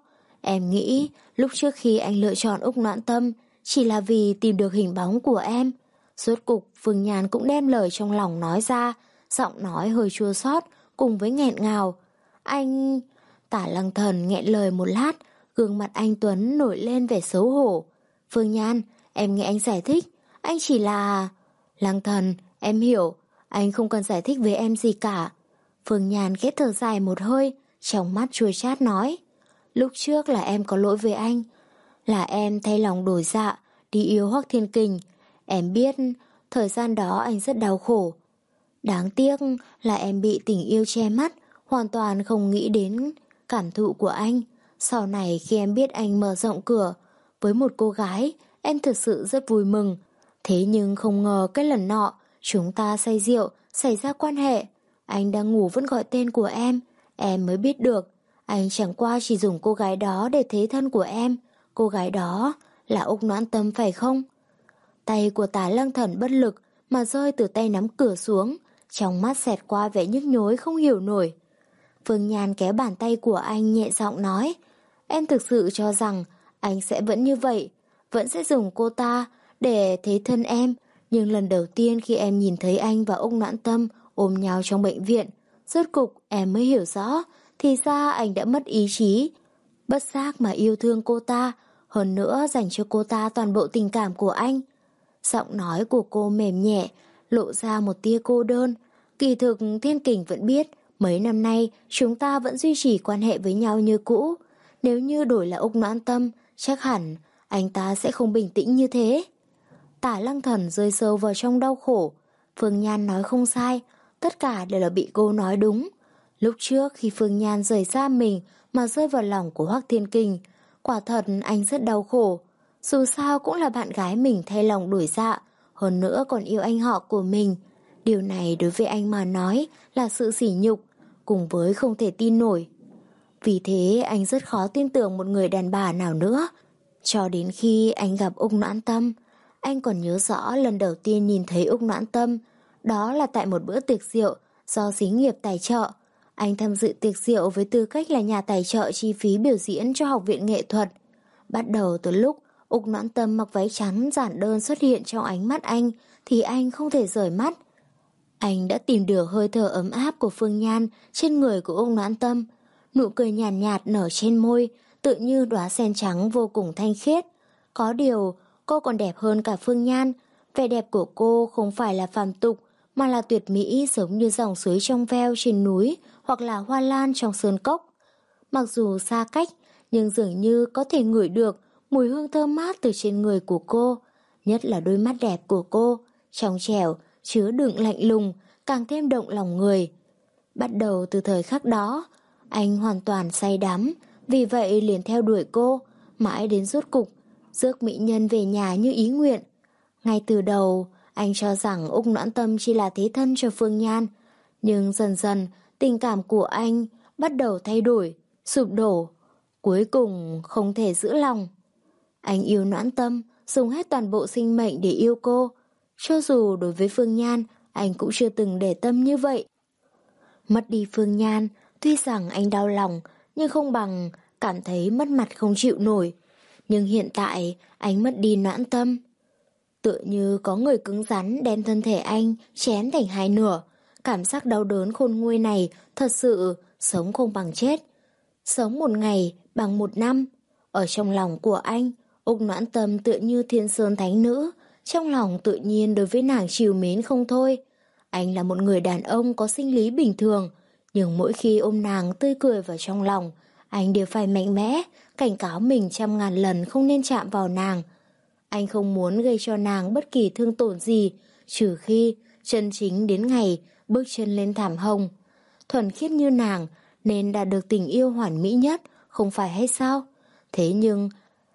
Em nghĩ lúc trước khi anh lựa chọn Úc Noãn Tâm chỉ là vì tìm được hình bóng của em. Rốt cục Phương Nhan cũng đem lời trong lòng nói ra, giọng nói hơi chua xót cùng với nghẹn ngào. Anh... Tả Lăng Thần nghẹn lời một lát, gương mặt anh Tuấn nổi lên vẻ xấu hổ. Phương Nhan, em nghe anh giải thích, anh chỉ là... Lăng Thần, em hiểu, anh không cần giải thích với em gì cả. Phương Nhan khẽ thở dài một hơi, trong mắt chua chát nói. Lúc trước là em có lỗi với anh, là em thay lòng đổi dạ, đi yêu Hoắc Thiên Kình. Em biết, thời gian đó anh rất đau khổ. Đáng tiếc là em bị tình yêu che mắt, hoàn toàn không nghĩ đến cảm thụ của anh. Sau này khi em biết anh mở rộng cửa với một cô gái, em thực sự rất vui mừng. Thế nhưng không ngờ cái lần nọ, chúng ta say rượu, xảy ra quan hệ. Anh đang ngủ vẫn gọi tên của em, em mới biết được. Anh chẳng qua chỉ dùng cô gái đó để thế thân của em. Cô gái đó là Úc Noãn Tâm phải không? Tay của Tả Lăng Thần bất lực mà rơi từ tay nắm cửa xuống, trong mắt xẹt qua vẻ nhức nhối không hiểu nổi. Phương Nhan kéo bàn tay của anh nhẹ giọng nói, em thực sự cho rằng anh sẽ vẫn như vậy, vẫn sẽ dùng cô ta để thế thân em. Nhưng lần đầu tiên khi em nhìn thấy anh và Úc Noãn Tâm ôm nhau trong bệnh viện, rốt cục em mới hiểu rõ, thì ra anh đã mất ý chí, bất giác mà yêu thương cô ta, hơn nữa dành cho cô ta toàn bộ tình cảm của anh. Giọng nói của cô mềm nhẹ, lộ ra một tia cô đơn. Kỳ thực Thiên Kình vẫn biết, mấy năm nay chúng ta vẫn duy trì quan hệ với nhau như cũ. Nếu như đổi là Úc Noãn Tâm, chắc hẳn anh ta sẽ không bình tĩnh như thế. Tả Lăng Thần rơi sâu vào trong đau khổ. Phương Nhan nói không sai, tất cả đều là bị cô nói đúng. Lúc trước khi Phương Nhan rời xa mình mà rơi vào lòng của Hoắc Thiên Kình, quả thật anh rất đau khổ. Dù sao cũng là bạn gái mình thay lòng đổi dạ, hơn nữa còn yêu anh họ của mình. Điều này đối với anh mà nói là sự sỉ nhục, cùng với không thể tin nổi. Vì thế anh rất khó tin tưởng một người đàn bà nào nữa. Cho đến khi anh gặp Úc Noãn Tâm, anh còn nhớ rõ lần đầu tiên nhìn thấy Úc Noãn Tâm, đó là tại một bữa tiệc rượu do xí nghiệp tài trợ. Anh tham dự tiệc rượu với tư cách là nhà tài trợ chi phí biểu diễn cho học viện nghệ thuật. Bắt đầu từ lúc Úc Noãn Tâm mặc váy trắng giản đơn xuất hiện trong ánh mắt anh, thì anh không thể rời mắt. Anh đã tìm được hơi thở ấm áp của Phương Nhan trên người của Úc Noãn Tâm. Nụ cười nhàn nhạt, nhạt nở trên môi, tự như đóa sen trắng vô cùng thanh khiết. Có điều, cô còn đẹp hơn cả Phương Nhan. Vẻ đẹp của cô không phải là phàm tục, mà là tuyệt mỹ, giống như dòng suối trong veo trên núi hoặc là hoa lan trong sơn cốc. Mặc dù xa cách, nhưng dường như có thể ngửi được mùi hương thơm mát từ trên người của cô. Nhất là đôi mắt đẹp của cô, trong trẻo, chứa đựng lạnh lùng, càng thêm động lòng người. Bắt đầu từ thời khắc đó, anh hoàn toàn say đắm, vì vậy liền theo đuổi cô, mãi đến rốt cục, rước mỹ nhân về nhà như ý nguyện. Ngay từ đầu, anh cho rằng Úc Noãn Tâm chỉ là thế thân cho Phương Nhan, nhưng dần dần tình cảm của anh bắt đầu thay đổi, sụp đổ, cuối cùng không thể giữ lòng. Anh yêu Noãn Tâm, dùng hết toàn bộ sinh mệnh để yêu cô. Cho dù đối với Phương Nhan, anh cũng chưa từng để tâm như vậy. Mất đi Phương Nhan, tuy rằng anh đau lòng, nhưng không bằng cảm thấy mất mặt không chịu nổi. Nhưng hiện tại, anh mất đi Noãn Tâm. Tựa như có người cứng rắn đem thân thể anh chén thành hai nửa. Cảm giác đau đớn khôn nguôi này thật sự sống không bằng chết. Sống một ngày bằng một năm. Ở trong lòng của anh, Úc Noãn Tâm tựa như thiên sơn thánh nữ. Trong lòng tự nhiên đối với nàng trìu mến không thôi. Anh là một người đàn ông có sinh lý bình thường, nhưng mỗi khi ôm nàng tươi cười vào trong lòng, anh đều phải mạnh mẽ, cảnh cáo mình trăm ngàn lần không nên chạm vào nàng. Anh không muốn gây cho nàng bất kỳ thương tổn gì, trừ khi chân chính đến ngày bước chân lên thảm hồng. Thuần khiết như nàng nên đạt được tình yêu hoàn mỹ nhất, không phải hay sao? Thế nhưng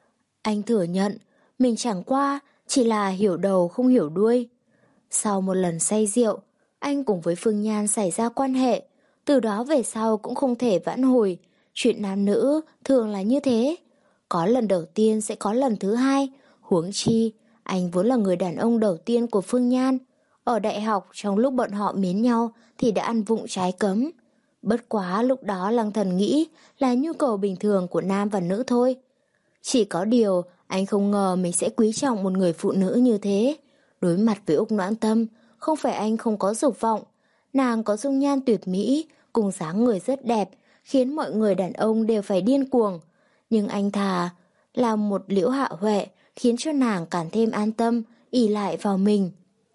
anh thừa nhận mình chẳng qua chỉ là hiểu đầu không hiểu đuôi. Sau một lần say rượu, anh cùng với Phương Nhan xảy ra quan hệ, từ đó về sau cũng không thể vãn hồi. Chuyện nam nữ thường là như thế, có lần đầu tiên sẽ có lần thứ hai. Huống chi, anh vốn là người đàn ông đầu tiên của Phương Nhan. Ở đại học, trong lúc bọn họ mến nhau thì đã ăn vụng trái cấm. Bất quá lúc đó Lăng Thần nghĩ là nhu cầu bình thường của nam và nữ thôi. Chỉ có điều anh không ngờ mình sẽ quý trọng một người phụ nữ như thế. Đối mặt với Úc Noãn Tâm, không phải anh không có dục vọng. Nàng có dung nhan tuyệt mỹ, cùng dáng người rất đẹp, khiến mọi người đàn ông đều phải điên cuồng. Nhưng anh thà là một Liễu Hạ Huệ, khiến cho nàng càng thêm an tâm, ỷ lại vào mình.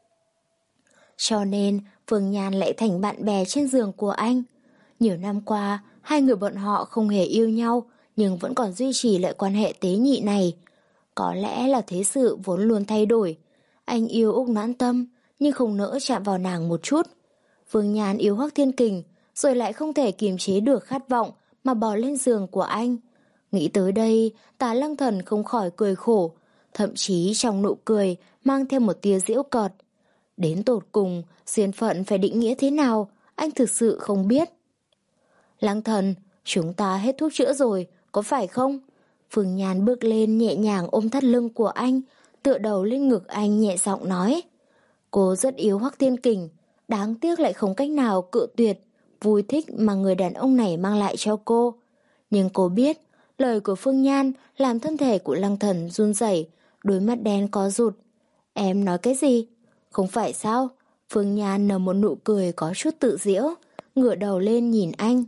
Cho nên Phương Nhan lại thành bạn bè trên giường của anh. Nhiều năm qua, hai người bọn họ không hề yêu nhau, nhưng vẫn còn duy trì lại quan hệ tế nhị này. Có lẽ là thế sự vốn luôn thay đổi. Anh yêu Úc Noãn Tâm, nhưng không nỡ chạm vào nàng một chút. Phương Nhan yêu Hoắc Thiên Kình, rồi lại không thể kiềm chế được khát vọng mà bò lên giường của anh. Nghĩ tới đây, Tả Lăng Thần không khỏi cười khổ, thậm chí trong nụ cười mang theo một tia giễu cợt. Đến tột cùng, duyên phận phải định nghĩa thế nào, anh thực sự không biết. Lăng Thần, chúng ta hết thuốc chữa rồi, có phải không? Phương Nhan bước lên nhẹ nhàng ôm thắt lưng của anh, tựa đầu lên ngực anh nhẹ giọng nói. Cô rất yêu Hoắc Thiên Kình, đáng tiếc lại không cách nào cự tuyệt vui thích mà người đàn ông này mang lại cho cô. Nhưng cô biết, lời của Phương Nhan làm thân thể của Lăng Thần run rẩy, đôi mắt đen có rụt. Em nói cái gì? Không phải sao? Phương Nhan nở một nụ cười có chút tự giễu, ngửa đầu lên nhìn anh.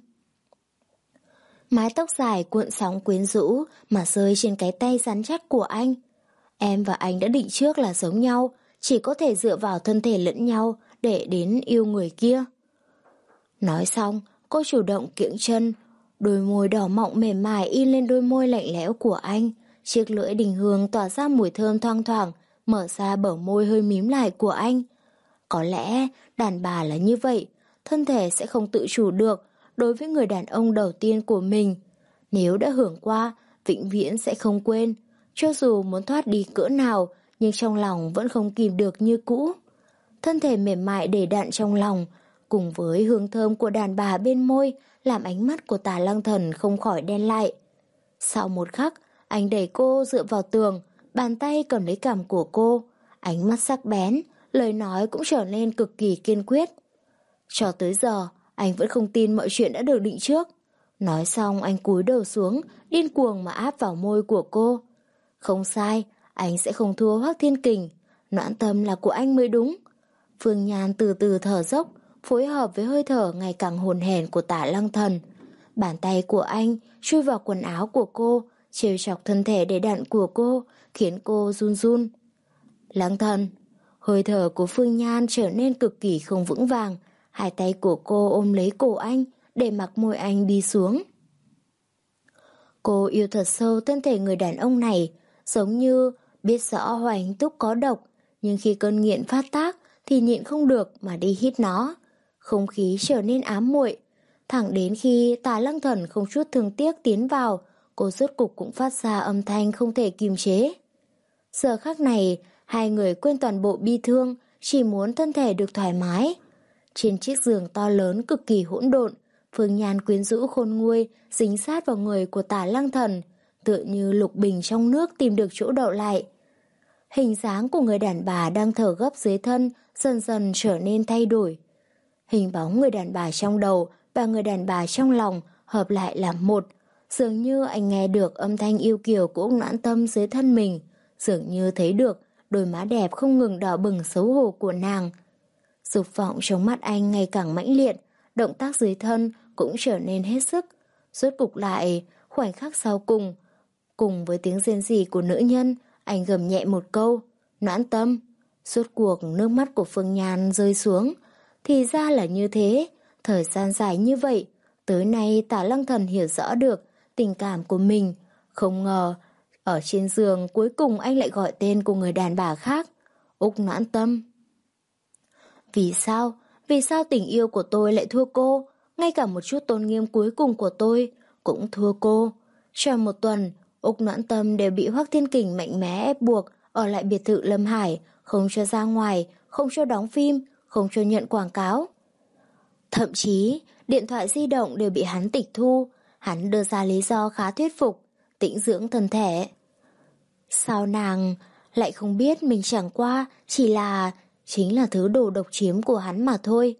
Mái tóc dài cuộn sóng quyến rũ mà rơi trên cái tay rắn chắc của anh. Em và anh đã định trước là giống nhau, chỉ có thể dựa vào thân thể lẫn nhau để đến yêu người kia. Nói xong, cô chủ động kiễng chân, đôi môi đỏ mọng mềm mại in lên đôi môi lạnh lẽo của anh. Chiếc lưỡi đình hương tỏa ra mùi thơm thoang thoảng, mở ra bờ môi hơi mím lại của anh. Có lẽ đàn bà là như vậy, thân thể sẽ không tự chủ được đối với người đàn ông đầu tiên của mình. Nếu đã hưởng qua, vĩnh viễn sẽ không quên. Cho dù muốn thoát đi cỡ nào, nhưng trong lòng vẫn không kìm được như cũ. Thân thể mềm mại để đặn trong lòng, cùng với hương thơm của đàn bà bên môi, làm ánh mắt của Tả Lăng Thần không khỏi đen lại. Sau một khắc, anh đẩy cô dựa vào tường, bàn tay cầm lấy cằm của cô, ánh mắt sắc bén, lời nói cũng trở nên cực kỳ kiên quyết. Cho tới giờ, anh vẫn không tin mọi chuyện đã được định trước. Nói xong anh cúi đầu xuống, điên cuồng mà áp vào môi của cô. Không sai, anh sẽ không thua Hoắc Thiên Kình, Noãn Tâm là của anh mới đúng. Phương Nhan từ từ thở dốc, phối hợp với hơi thở ngày càng hồn hển của Tả Lăng Thần. Bàn tay của anh chui vào quần áo của cô, trêu chọc thân thể đầy đặn của cô, khiến cô run run. Lăng Thần, hơi thở của Phương Nhan trở nên cực kỳ không vững vàng, hai tay của cô ôm lấy cổ anh, để mặc môi anh đi xuống. Cô yêu thật sâu thân thể người đàn ông này, giống như biết rõ Hoành Túc có độc, nhưng khi cơn nghiện phát tác thì nhịn không được mà đi hít nó. Không khí trở nên ám muội, thẳng đến khi Tả Lăng Thần không chút thương tiếc tiến vào, cô rốt cục cũng phát ra âm thanh không thể kiềm chế. Giờ khắc này, hai người quên toàn bộ bi thương, chỉ muốn thân thể được thoải mái. Trên chiếc giường to lớn cực kỳ hỗn độn, Phương Nhan quyến rũ khôn nguôi, dính sát vào người của Tả Lăng Thần, tựa như lục bình trong nước tìm được chỗ đậu lại. Hình dáng của người đàn bà đang thở gấp dưới thân dần dần trở nên thay đổi. Hình bóng người đàn bà trong đầu và người đàn bà trong lòng hợp lại làm một. Dường như anh nghe được âm thanh yêu kiều của Úc Noãn Tâm dưới thân mình, dường như thấy được đôi má đẹp không ngừng đỏ bừng xấu hổ của nàng. Dục vọng trong mắt anh ngày càng mãnh liệt, động tác dưới thân cũng trở nên hết sức. Rốt cục lại, khoảnh khắc sau cùng, cùng với tiếng rên rỉ của nữ nhân, anh gầm nhẹ một câu, Noãn Tâm. Rốt cuộc nước mắt của Phương Nhan rơi xuống. Thì ra là như thế, thời gian dài như vậy, tới nay Tả Lăng Thần hiểu rõ được tình cảm của mình. Không ngờ, ở trên giường cuối cùng anh lại gọi tên của người đàn bà khác, Úc Noãn Tâm. Vì sao? Vì sao tình yêu của tôi lại thua cô? Ngay cả một chút tôn nghiêm cuối cùng của tôi cũng thua cô. Trong một tuần, Úc Noãn Tâm đều bị Hoắc Thiên Kình mạnh mẽ ép buộc ở lại biệt thự Lâm Hải, không cho ra ngoài, không cho đóng phim, không cho nhận quảng cáo. Thậm chí, điện thoại di động đều bị hắn tịch thu. Hắn đưa ra lý do khá thuyết phục, tĩnh dưỡng thân thể. Sao nàng lại không biết mình chẳng qua chỉ là chính là thứ đồ độc chiếm của hắn mà thôi.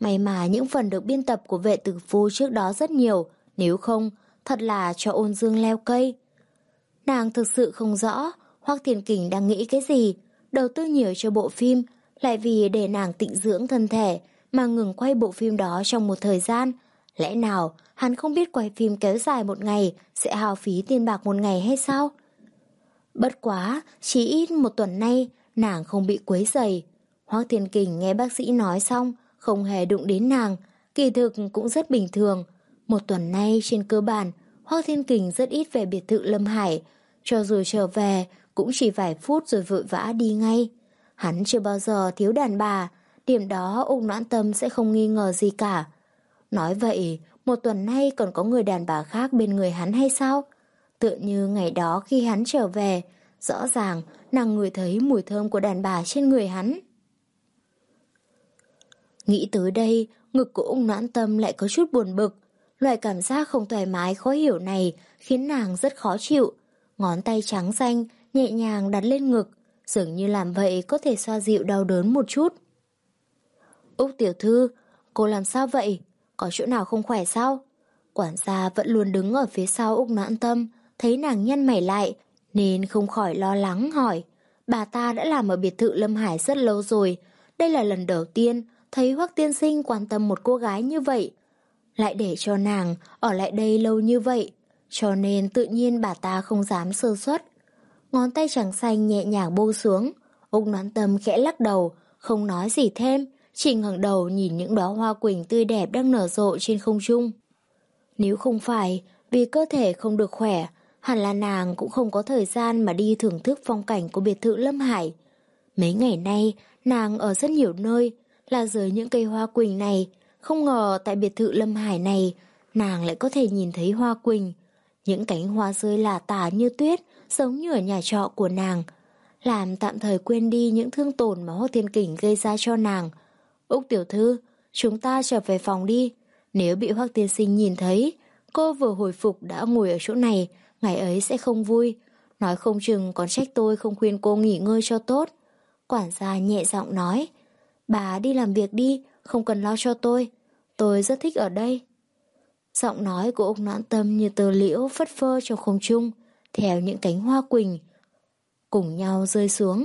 May mà những phần được biên tập của Vệ Tử Phu trước đó rất nhiều, nếu không, thật là cho ôn dương leo cây. Nàng thực sự không rõ Hoắc Thiên Kình đang nghĩ cái gì, đầu tư nhiều cho bộ phim, lại vì để nàng tịnh dưỡng thân thể mà ngừng quay bộ phim đó trong một thời gian. Lẽ nào hắn không biết quay phim kéo dài một ngày sẽ hao phí tiền bạc một ngày hay sao? Bất quá, chỉ ít một tuần nay nàng không bị quấy rầy. Hoắc Thiên Kình nghe bác sĩ nói xong, không hề đụng đến nàng, kỳ thực cũng rất bình thường. Một tuần nay trên cơ bản, Hoắc Thiên Kình rất ít về biệt thự Lâm Hải, cho dù trở về cũng chỉ vài phút rồi vội vã đi ngay. Hắn chưa bao giờ thiếu đàn bà, điểm đó Úc Noãn Tâm sẽ không nghi ngờ gì cả. Nói vậy, một tuần nay còn có người đàn bà khác bên người hắn hay sao? Tựa như ngày đó khi hắn trở về, rõ ràng nàng ngửi thấy mùi thơm của đàn bà trên người hắn. Nghĩ tới đây, ngực của Úc Noãn Tâm lại có chút buồn bực. Loại cảm giác không thoải mái khó hiểu này khiến nàng rất khó chịu. Ngón tay trắng xanh nhẹ nhàng đặt lên ngực, dường như làm vậy có thể xoa dịu đau đớn một chút. Úc tiểu thư, cô làm sao vậy? Có chỗ nào không khỏe sao? Quản gia vẫn luôn đứng ở phía sau Úc Noãn Tâm, thấy nàng nhăn mày lại nên không khỏi lo lắng hỏi. Bà ta đã làm ở biệt thự Lâm Hải rất lâu rồi, đây là lần đầu tiên thấy Hoắc tiên sinh quan tâm một cô gái như vậy, lại để cho nàng ở lại đây lâu như vậy, cho nên tự nhiên bà ta không dám sơ suất. Ngón tay trắng xanh nhẹ nhàng buông xuống, Úc Noãn Tâm khẽ lắc đầu, không nói gì thêm, chỉ ngẩng đầu nhìn những đóa hoa quỳnh tươi đẹp đang nở rộ trên không trung. Nếu không phải vì cơ thể không được khỏe, hẳn là nàng cũng không có thời gian mà đi thưởng thức phong cảnh của biệt thự Lâm Hải. Mấy ngày nay, nàng ở rất nhiều nơi, là dưới những cây hoa quỳnh này, không ngờ tại biệt thự Lâm Hải này, nàng lại có thể nhìn thấy hoa quỳnh. Những cánh hoa rơi lả tả như tuyết, giống như ở nhà trọ của nàng, làm tạm thời quên đi những thương tổn mà Hoắc Thiên Kình gây ra cho nàng. Úc tiểu thư, chúng ta trở về phòng đi. Nếu bị Hoắc tiên sinh nhìn thấy, cô vừa hồi phục đã ngồi ở chỗ này, ngày ấy sẽ không vui. Nói không chừng còn trách tôi không khuyên cô nghỉ ngơi cho tốt. Quản gia nhẹ giọng nói. Bà đi làm việc đi, không cần lo cho tôi. Tôi rất thích ở đây. Giọng nói của Úc Noãn Tâm như tơ liễu phất phơ trong không trung, theo những cánh hoa quỳnh cùng nhau rơi xuống.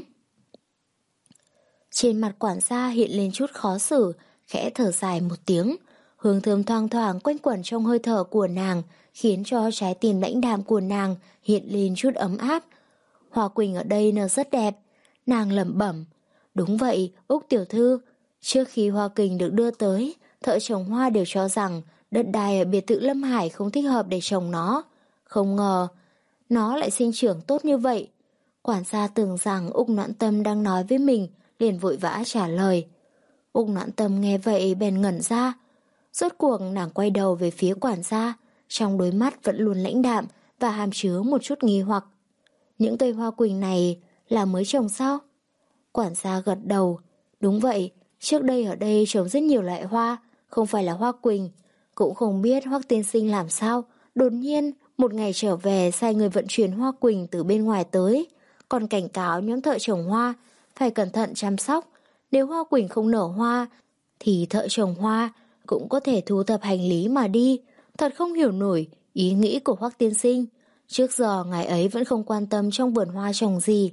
Trên mặt quản gia hiện lên chút khó xử, khẽ thở dài một tiếng. Hương thơm thoang thoảng quanh quẩn trong hơi thở của nàng, khiến cho trái tim lãnh đạm của nàng hiện lên chút ấm áp. Hoa quỳnh ở đây nở rất đẹp. Nàng lẩm bẩm. Đúng vậy, Úc tiểu thư. Trước khi hoa quỳnh được đưa tới, thợ trồng hoa đều cho rằng đất đai ở biệt thự Lâm Hải không thích hợp để trồng nó. Không ngờ, nó lại sinh trưởng tốt như vậy. Quản gia tưởng rằng Úc Noãn Tâm đang nói với mình, liền vội vã trả lời. Úc Noãn Tâm nghe vậy bèn ngẩn ra. Rốt cuộc nàng quay đầu về phía quản gia, trong đôi mắt vẫn luôn lãnh đạm và hàm chứa một chút nghi hoặc. Những cây hoa quỳnh này là mới trồng sao? Quản gia gật đầu. Đúng vậy, trước đây ở đây trồng rất nhiều loại hoa, không phải là hoa quỳnh. Cũng không biết Hoắc tiên sinh làm sao, đột nhiên một ngày trở về sai người vận chuyển hoa quỳnh từ bên ngoài tới, còn cảnh cáo nhóm thợ trồng hoa phải cẩn thận chăm sóc. Nếu hoa quỳnh không nở hoa, thì thợ trồng hoa cũng có thể thu thập hành lý mà đi. Thật không hiểu nổi ý nghĩ của Hoắc tiên sinh. Trước giờ ngài ấy vẫn không quan tâm trong vườn hoa trồng gì.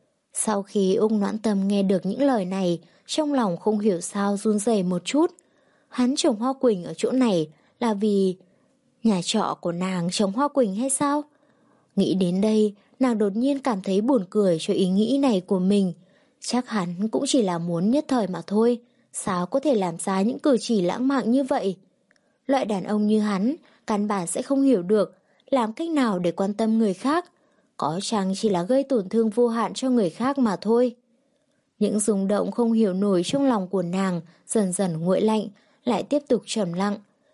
Sau khi Úc Noãn Tâm nghe được những lời này, trong lòng không hiểu sao run rẩy một chút. Hắn trồng hoa quỳnh ở chỗ này là vì nhà trọ của nàng trồng hoa quỳnh hay sao? Nghĩ đến đây, nàng đột nhiên cảm thấy buồn cười cho ý nghĩ này của mình. Chắc hắn cũng chỉ là muốn nhất thời mà thôi. Sao có thể làm ra những cử chỉ lãng mạn như vậy? Loại đàn ông như hắn, căn bản sẽ không hiểu được làm cách nào để quan tâm người khác. Có chăng chỉ là gây tổn thương vô hạn cho người khác mà thôi. Những rung động không hiểu nổi trong lòng của nàng dần dần nguội lạnh, lại tiếp tục trầm lặng.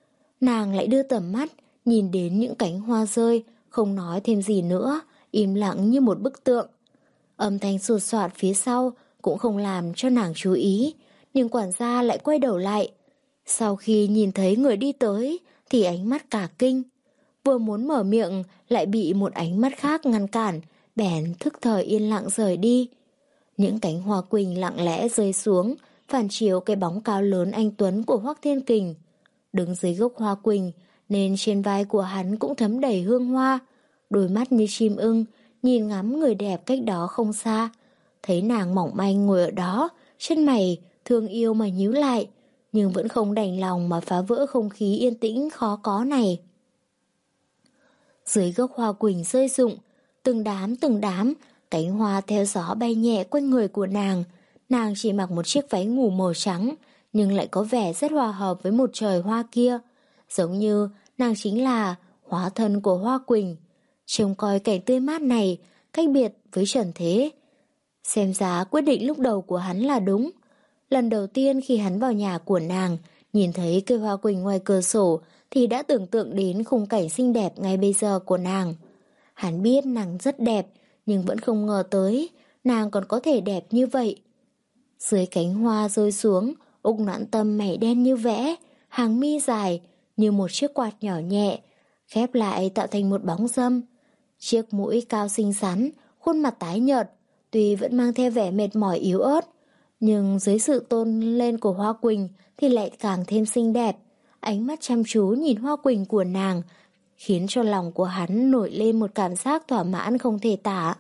Nàng lại đưa tầm mắt, nhìn đến những cánh hoa rơi, không nói thêm gì nữa, im lặng như một bức tượng. Âm thanh sột soạt phía sau cũng không làm cho nàng chú ý, nhưng quản gia lại quay đầu lại. Sau khi nhìn thấy người đi tới thì ánh mắt cả kinh. Vừa muốn mở miệng lại bị một ánh mắt khác ngăn cản, bèn thức thời yên lặng rời đi. Những cánh hoa quỳnh lặng lẽ rơi xuống, phản chiếu cái bóng cao lớn anh tuấn của Hoắc Thiên Kình. Đứng dưới gốc hoa quỳnh nên trên vai của hắn cũng thấm đầy hương hoa, đôi mắt như chim ưng nhìn ngắm người đẹp cách đó không xa. Thấy nàng mỏng manh ngồi ở đó, chân mày thương yêu mà nhíu lại, nhưng vẫn không đành lòng mà phá vỡ không khí yên tĩnh khó có này. Dưới gốc hoa quỳnh rơi rụng, từng đám từng đám cánh hoa theo gió bay nhẹ quanh người của nàng. Nàng chỉ mặc một chiếc váy ngủ màu trắng, nhưng lại có vẻ rất hòa hợp với một trời hoa kia, giống như nàng chính là hóa thân của hoa quỳnh. Trông coi cảnh tươi mát này cách biệt với trần thế. Xem ra quyết định lúc đầu của hắn là đúng. Lần đầu tiên khi hắn vào nhà của nàng, nhìn thấy cây hoa quỳnh ngoài cửa sổ thì đã tưởng tượng đến khung cảnh xinh đẹp ngay bây giờ của nàng. Hắn biết nàng rất đẹp, nhưng vẫn không ngờ tới nàng còn có thể đẹp như vậy. Dưới cánh hoa rơi xuống, Úc Noãn Tâm mày đen như vẽ, hàng mi dài như một chiếc quạt nhỏ nhẹ, khép lại tạo thành một bóng râm. Chiếc mũi cao xinh xắn, khuôn mặt tái nhợt, tuy vẫn mang theo vẻ mệt mỏi yếu ớt, nhưng dưới sự tôn lên của hoa quỳnh thì lại càng thêm xinh đẹp. Ánh mắt chăm chú nhìn hoa quỳnh của nàng khiến cho lòng của hắn nổi lên một cảm giác thỏa mãn không thể tả.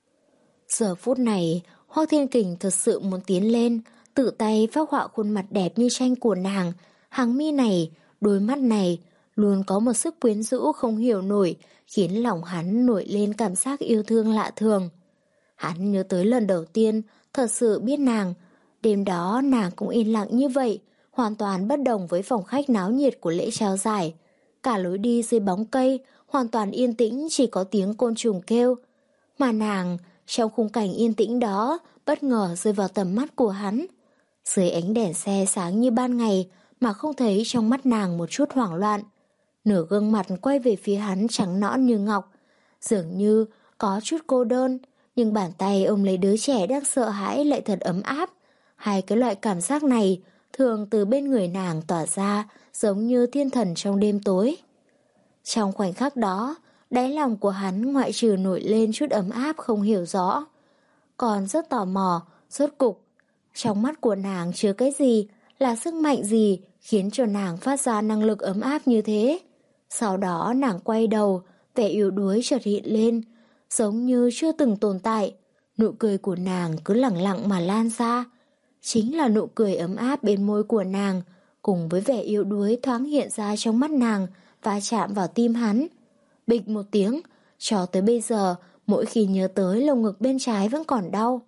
Giờ phút này, Hoắc Thiên Kình thật sự muốn tiến lên, tự tay phác họa khuôn mặt đẹp như tranh của nàng. Hàng mi này, đôi mắt này luôn có một sức quyến rũ không hiểu nổi, khiến lòng hắn nổi lên cảm giác yêu thương lạ thường. Hắn nhớ tới lần đầu tiên thật sự biết nàng, đêm đó nàng cũng yên lặng như vậy, hoàn toàn bất đồng với phòng khách náo nhiệt của lễ trao giải. Cả lối đi dưới bóng cây hoàn toàn yên tĩnh, chỉ có tiếng côn trùng kêu. Mà nàng trong khung cảnh yên tĩnh đó bất ngờ rơi vào tầm mắt của hắn. Dưới ánh đèn xe sáng như ban ngày mà không thấy trong mắt nàng một chút hoảng loạn. Nửa gương mặt quay về phía hắn trắng nõn như ngọc, dường như có chút cô đơn, nhưng bàn tay ôm lấy đứa trẻ đang sợ hãi lại thật ấm áp. Hai cái loại cảm giác này thường từ bên người nàng tỏa ra giống như thiên thần trong đêm tối. Trong khoảnh khắc đó, đáy lòng của hắn ngoại trừ nổi lên chút ấm áp không hiểu rõ, còn rất tò mò, rốt cục trong mắt của nàng chứa cái gì, là sức mạnh gì khiến cho nàng phát ra năng lực ấm áp như thế. Sau đó nàng quay đầu, vẻ yếu đuối chợt hiện lên, giống như chưa từng tồn tại. Nụ cười của nàng cứ lẳng lặng mà lan ra, chính là nụ cười ấm áp bên môi của nàng, cùng với vẻ yếu đuối thoáng hiện ra trong mắt nàng và chạm vào tim hắn. Bịch một tiếng, cho tới bây giờ, mỗi khi nhớ tới lồng ngực bên trái vẫn còn đau.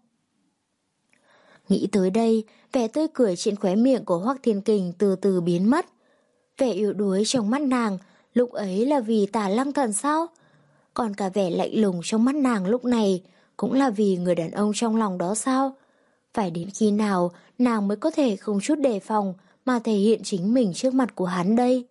Nghĩ tới đây, vẻ tươi cười trên khóe miệng của Hoắc Thiên Kình từ từ biến mất. Vẻ yếu đuối trong mắt nàng lúc ấy là vì Tả Lăng Thần sao? Còn cả vẻ lạnh lùng trong mắt nàng lúc này cũng là vì người đàn ông trong lòng đó sao? Phải đến khi nào nàng mới có thể không chút đề phòng mà thể hiện chính mình trước mặt của hắn đây?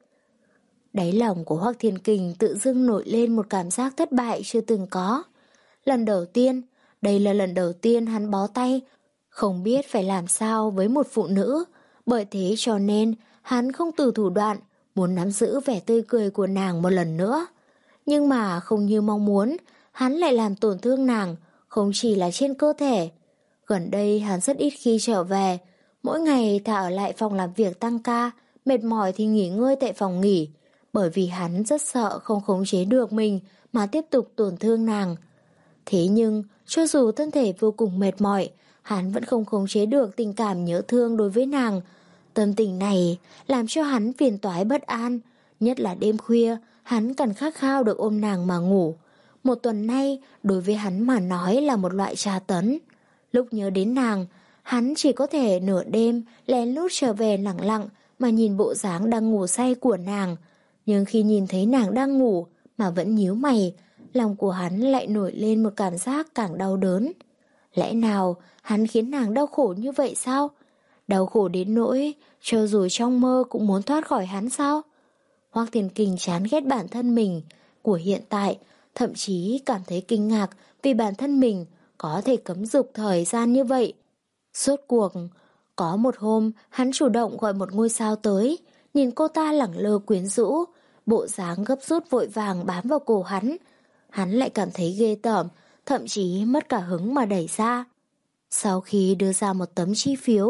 Đáy lòng của Hoắc Thiên Kình tự dưng nổi lên một cảm giác thất bại chưa từng có. Lần đầu tiên, đây là lần đầu tiên hắn bó tay, không biết phải làm sao với một phụ nữ. Bởi thế cho nên hắn không từ thủ đoạn, muốn nắm giữ vẻ tươi cười của nàng một lần nữa. Nhưng mà không như mong muốn, hắn lại làm tổn thương nàng, không chỉ là trên cơ thể. Gần đây hắn rất ít khi trở về, mỗi ngày thà ở lại phòng làm việc tăng ca, mệt mỏi thì nghỉ ngơi tại phòng nghỉ, bởi vì hắn rất sợ không khống chế được mình mà tiếp tục tổn thương nàng. Thế nhưng, cho dù thân thể vô cùng mệt mỏi, hắn vẫn không khống chế được tình cảm nhớ thương đối với nàng. Tâm tình này làm cho hắn phiền toái bất an, nhất là đêm khuya, hắn cần khát khao được ôm nàng mà ngủ. Một tuần nay, đối với hắn mà nói là một loại tra tấn. Lúc nhớ đến nàng, hắn chỉ có thể nửa đêm lén lút trở về lặng lặng mà nhìn bộ dáng đang ngủ say của nàng. Nhưng khi nhìn thấy nàng đang ngủ mà vẫn nhíu mày, lòng của hắn lại nổi lên một cảm giác càng đau đớn. Lẽ nào hắn khiến nàng đau khổ như vậy sao? Đau khổ đến nỗi cho dù trong mơ cũng muốn thoát khỏi hắn sao? Hoắc Thiên Kình chán ghét bản thân mình của hiện tại, thậm chí cảm thấy kinh ngạc vì bản thân mình có thể cấm dục thời gian như vậy. Rốt cuộc, có một hôm hắn chủ động gọi một ngôi sao tới, nhìn cô ta lẳng lơ quyến rũ, bộ dáng gấp rút vội vàng bám vào cổ hắn. Hắn lại cảm thấy ghê tởm, thậm chí mất cả hứng mà đẩy ra. Sau khi đưa ra một tấm chi phiếu,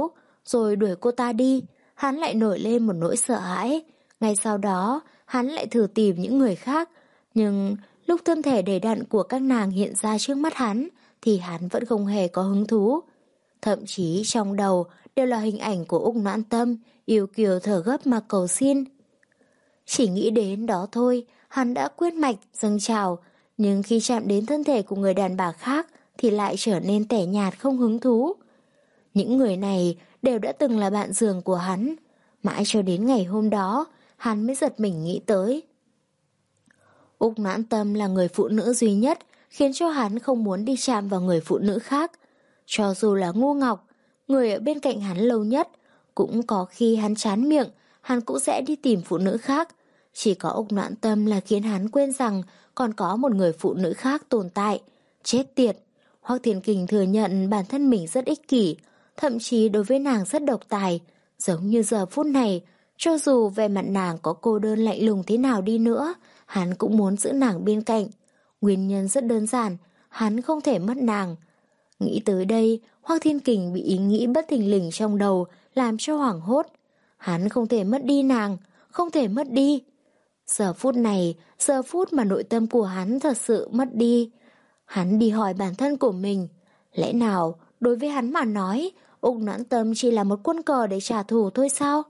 rồi đuổi cô ta đi. Hắn lại nổi lên một nỗi sợ hãi. Ngay sau đó, hắn lại thử tìm những người khác. Nhưng lúc thân thể đầy đặn của các nàng hiện ra trước mắt hắn, thì hắn vẫn không hề có hứng thú. Thậm chí trong đầu đều là hình ảnh của Úc Noãn Tâm, yêu kiều thở gấp mà cầu xin. Chỉ nghĩ đến đó thôi, hắn đã quyết mạch, dâng trào. Nhưng khi chạm đến thân thể của người đàn bà khác, thì lại trở nên tẻ nhạt không hứng thú. Những người này đều đã từng là bạn giường của hắn. Mãi cho đến ngày hôm đó, hắn mới giật mình nghĩ tới. Úc Noãn Tâm là người phụ nữ duy nhất khiến cho hắn không muốn đi chạm vào người phụ nữ khác. Cho dù là Ngu Ngọc, người ở bên cạnh hắn lâu nhất, cũng có khi hắn chán miệng, hắn cũng sẽ đi tìm phụ nữ khác. Chỉ có Úc Noãn Tâm là khiến hắn quên rằng còn có một người phụ nữ khác tồn tại. Chết tiệt! Hoắc Thiên Kình thừa nhận bản thân mình rất ích kỷ, thậm chí đối với nàng rất độc tài. Giống như giờ phút này, cho dù về mặt nàng có cô đơn lạnh lùng thế nào đi nữa, hắn cũng muốn giữ nàng bên cạnh. Nguyên nhân rất đơn giản, hắn không thể mất nàng. Nghĩ tới đây, Hoắc Thiên Kình bị ý nghĩ bất thình lình trong đầu làm cho hoảng hốt. Hắn không thể mất đi nàng, không thể mất đi. Giờ phút này, giờ phút mà nội tâm của hắn thật sự mất đi. Hắn đi hỏi bản thân của mình, lẽ nào đối với hắn mà nói, Úc Noãn Tâm chỉ là một quân cờ để trả thù thôi sao?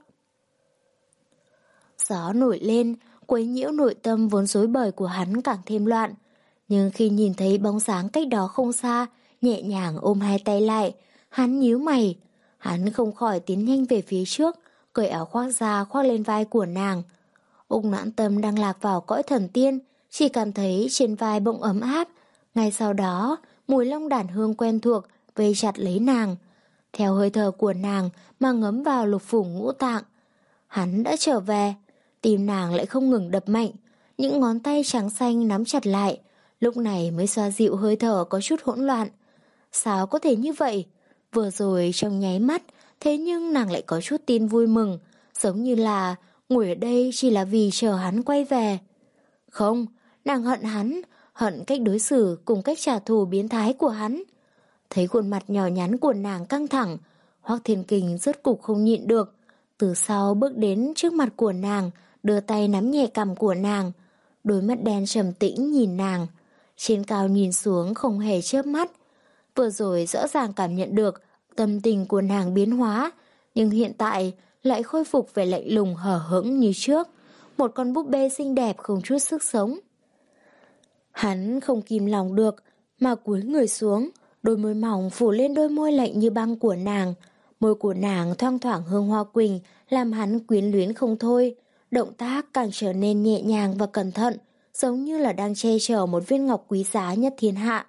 Gió nổi lên, quấy nhiễu nội tâm vốn rối bời của hắn càng thêm loạn. Nhưng khi nhìn thấy bóng dáng cách đó không xa, nhẹ nhàng ôm hai tay lại, hắn nhíu mày. Hắn không khỏi tiến nhanh về phía trước, cởi áo khoác ra khoác lên vai của nàng. Úc Noãn Tâm đang lạc vào cõi thần tiên, chỉ cảm thấy trên vai bỗng ấm áp. Ngay sau đó, mùi long đàn hương quen thuộc vây chặt lấy nàng. Theo hơi thở của nàng mà ngấm vào lục phủ ngũ tạng. Hắn đã trở về, tim nàng lại không ngừng đập mạnh, những ngón tay trắng xanh nắm chặt lại, lúc này mới xoa dịu hơi thở có chút hỗn loạn. Sao có thể như vậy? Vừa rồi trong nháy mắt, thế nhưng nàng lại có chút tin vui mừng, giống như là ngồi ở đây chỉ là vì chờ hắn quay về. Không, nàng hận hắn, hận cách đối xử cùng cách trả thù biến thái của hắn. Thấy khuôn mặt nhỏ nhắn của nàng căng thẳng, Hoắc Thiên Kình rốt cục không nhịn được, từ sau bước đến trước mặt của nàng, đưa tay nắm nhẹ cằm của nàng, đôi mắt đen trầm tĩnh nhìn nàng, trên cao nhìn xuống không hề chớp mắt. Vừa rồi rõ ràng cảm nhận được tâm tình của nàng biến hóa, nhưng hiện tại lại khôi phục vẻ lạnh lùng hờ hững như trước, một con búp bê xinh đẹp không chút sức sống. Hắn không kìm lòng được mà cúi người xuống, đôi môi mỏng phủ lên đôi môi lạnh như băng của nàng. Môi của nàng thoang thoảng hương hoa quỳnh làm hắn quyến luyến không thôi, động tác càng trở nên nhẹ nhàng và cẩn thận, giống như là đang che chở một viên ngọc quý giá nhất thiên hạ.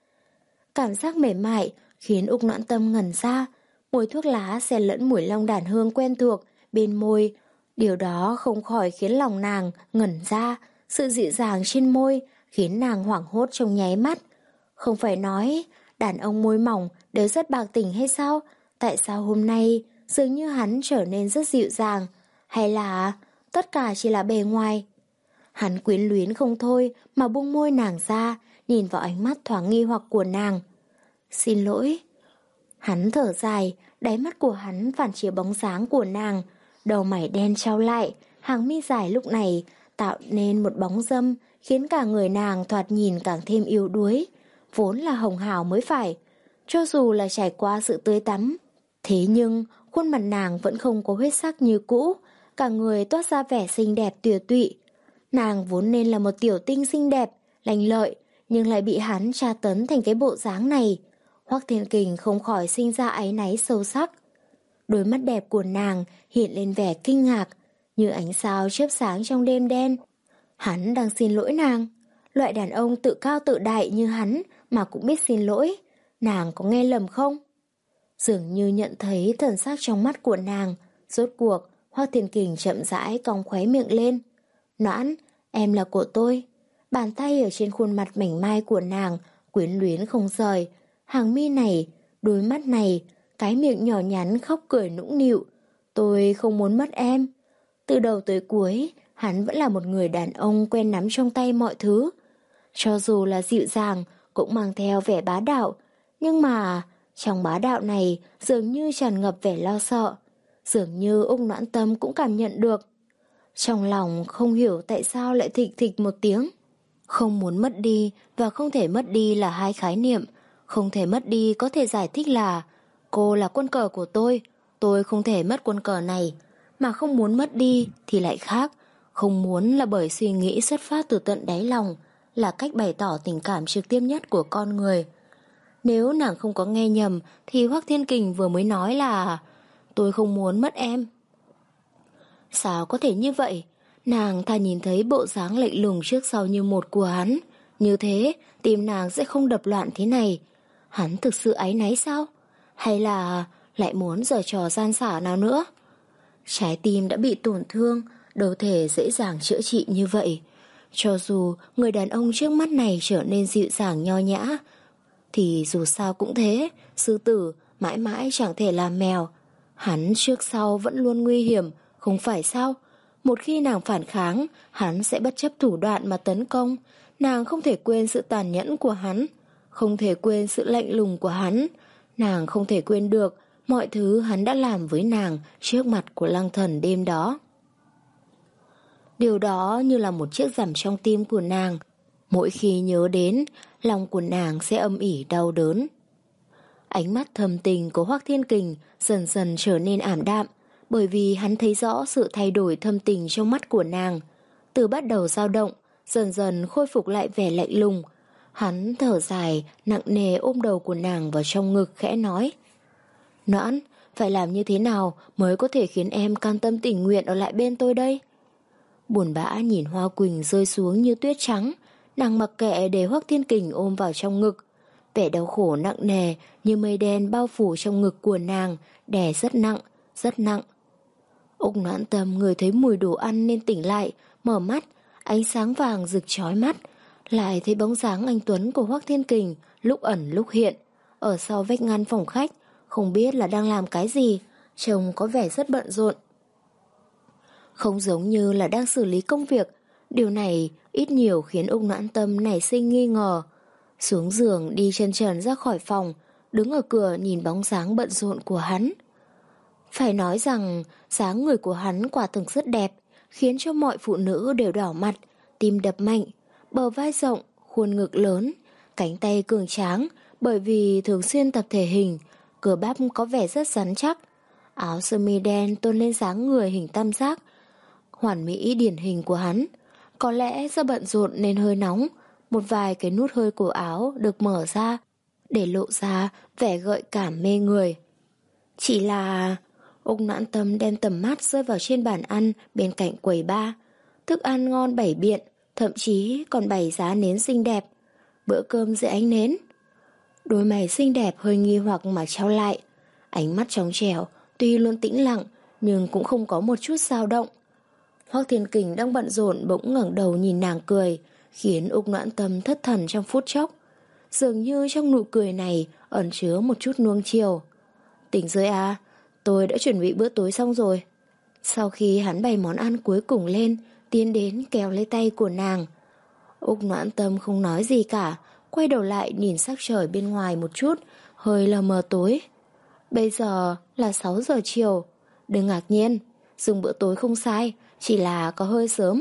Cảm giác mềm mại khiến Úc Noãn Tâm ngẩn ra, mùi thuốc lá xen lẫn mùi long đàn hương quen thuộc bên môi, điều đó không khỏi khiến lòng nàng ngẩn ra. Sự dịu dàng trên môi khiến nàng hoảng hốt trong nháy mắt. Không phải nói đàn ông môi mỏng đều rất bạc tình hay sao? Tại sao hôm nay dường như hắn trở nên rất dịu dàng? Hay là tất cả chỉ là bề ngoài? Hắn quyến luyến không thôi mà buông môi nàng ra, nhìn vào ánh mắt thoáng nghi hoặc của nàng. Xin lỗi. Hắn thở dài, đáy mắt của hắn phản chiếu bóng dáng của nàng, đầu mày đen trao lại, hàng mi dài lúc này tạo nên một bóng dâm khiến cả người nàng thoạt nhìn càng thêm yếu đuối, vốn là hồng hào mới phải. Cho dù là trải qua sự tưới tắm, thế nhưng khuôn mặt nàng vẫn không có huyết sắc như cũ, cả người toát ra vẻ xinh đẹp tuyệt tụy. Nàng vốn nên là một tiểu tinh xinh đẹp, lành lợi, nhưng lại bị hắn tra tấn thành cái bộ dáng này. Hoắc Thiên Kình không khỏi sinh ra áy náy sâu sắc. Đôi mắt đẹp của nàng hiện lên vẻ kinh ngạc, như ánh sao chớp sáng trong đêm đen. Hắn đang xin lỗi nàng. Loại đàn ông tự cao tự đại như hắn mà cũng biết xin lỗi. Nàng có nghe lầm không? Dường như nhận thấy thần sắc trong mắt của nàng. Rốt cuộc, Hoắc Thiên Kình chậm rãi cong khóe miệng lên. Noãn, em là của tôi. Bàn tay ở trên khuôn mặt mảnh mai của nàng quyến luyến không rời. Hàng mi này, đôi mắt này, cái miệng nhỏ nhắn khóc cười nũng nịu. Tôi không muốn mất em. Từ đầu tới cuối, hắn vẫn là một người đàn ông quen nắm trong tay mọi thứ. Cho dù là dịu dàng, cũng mang theo vẻ bá đạo. Nhưng mà, Trong bá đạo này dường như tràn ngập vẻ lo sợ, dường như Úc Noãn Tâm cũng cảm nhận được. Trong lòng không hiểu tại sao lại thịch thịch một tiếng. Không muốn mất đi và không thể mất đi là hai khái niệm. Không thể mất đi có thể giải thích là cô là quân cờ của tôi, tôi không thể mất quân cờ này. Mà không muốn mất đi thì lại khác. Không muốn là bởi suy nghĩ xuất phát từ tận đáy lòng, là cách bày tỏ tình cảm trực tiếp nhất của con người. Nếu nàng không có nghe nhầm thì Hoắc Thiên Kình vừa mới nói là tôi không muốn mất em. Sao có thể như vậy? Nàng thà nhìn thấy bộ dáng lạnh lùng trước sau như một của hắn. Như thế tim nàng sẽ không đập loạn thế này. Hắn thực sự áy náy sao? Hay là lại muốn giở trò gian xảo nào nữa? Trái tim đã bị tổn thương, đâu thể dễ dàng chữa trị như vậy. Cho dù người đàn ông trước mắt này trở nên dịu dàng nho nhã, thì dù sao cũng thế, sư tử mãi mãi chẳng thể làm mèo. Hắn trước sau vẫn luôn nguy hiểm, không phải sao? Một khi nàng phản kháng, hắn sẽ bất chấp thủ đoạn mà tấn công. Nàng không thể quên sự tàn nhẫn của hắn, không thể quên sự lạnh lùng của hắn. Nàng không thể quên được mọi thứ hắn đã làm với nàng trước mặt của Lăng Thần đêm đó. Điều đó như là một chiếc rằm trong tim của nàng. Mỗi khi nhớ đến, lòng của nàng sẽ âm ỉ đau đớn. Ánh mắt thầm tình của Hoắc Thiên Kình dần dần trở nên ảm đạm, bởi vì hắn thấy rõ sự thay đổi thâm tình trong mắt của nàng. Từ bắt đầu dao động, dần dần khôi phục lại vẻ lạnh lùng. Hắn thở dài, nặng nề ôm đầu của nàng vào trong ngực khẽ nói: Noãn, phải làm như thế nào mới có thể khiến em cam tâm tình nguyện ở lại bên tôi đây? Buồn bã nhìn hoa quỳnh rơi xuống như tuyết trắng, nàng mặc kệ để Hoắc Thiên Kình ôm vào trong ngực. Vẻ đau khổ nặng nề như mây đen bao phủ trong ngực của nàng, đè rất nặng, rất nặng. Úc Noãn Tâm ngửi thấy mùi đồ ăn nên tỉnh lại, mở mắt, ánh sáng vàng rực chói mắt, lại thấy bóng dáng anh tuấn của Hoắc Thiên Kình lúc ẩn lúc hiện, ở sau vách ngăn phòng khách, không biết là đang làm cái gì, trông có vẻ rất bận rộn. Không giống như là đang xử lý công việc, điều này ít nhiều khiến Úc Noãn Tâm nảy sinh nghi ngờ. Xuống giường đi chân trần ra khỏi phòng, đứng ở cửa nhìn bóng dáng bận rộn của hắn. Phải nói rằng dáng người của hắn quả thực rất đẹp, khiến cho mọi phụ nữ đều đỏ mặt, tim đập mạnh, bờ vai rộng, khuôn ngực lớn, cánh tay cường tráng bởi vì thường xuyên tập thể hình, cơ bắp có vẻ rất rắn chắc. Áo sơ mi đen tôn lên dáng người hình tam giác, hoàn mỹ điển hình của hắn. Có lẽ do bận rộn nên hơi nóng, một vài cái nút hơi cổ áo được mở ra để lộ ra vẻ gợi cảm mê người. Chỉ là Úc Noãn Tâm đem tầm mắt rơi vào trên bàn ăn bên cạnh quầy bar. Thức ăn ngon bảy biện, thậm chí còn bày giá nến xinh đẹp. Bữa cơm dưới ánh nến. Đôi mày xinh đẹp hơi nghi hoặc mà trao lại. Ánh mắt trong trẻo, tuy luôn tĩnh lặng nhưng cũng không có một chút dao động. Hoắc Thiên Kình đang bận rộn bỗng ngẩng đầu nhìn nàng cười, khiến Úc Noãn Tâm thất thần trong phút chốc. Dường như trong nụ cười này ẩn chứa một chút nuông chiều. Tỉnh rồi à, tôi đã chuẩn bị bữa tối xong rồi. Sau khi hắn bày món ăn cuối cùng lên, tiến đến kéo lấy tay của nàng. Úc Noãn Tâm không nói gì cả, quay đầu lại nhìn sắc trời bên ngoài một chút, hơi lờ mờ tối. Bây giờ là sáu giờ chiều. Đừng ngạc nhiên, dùng bữa tối không sai, chỉ là có hơi sớm.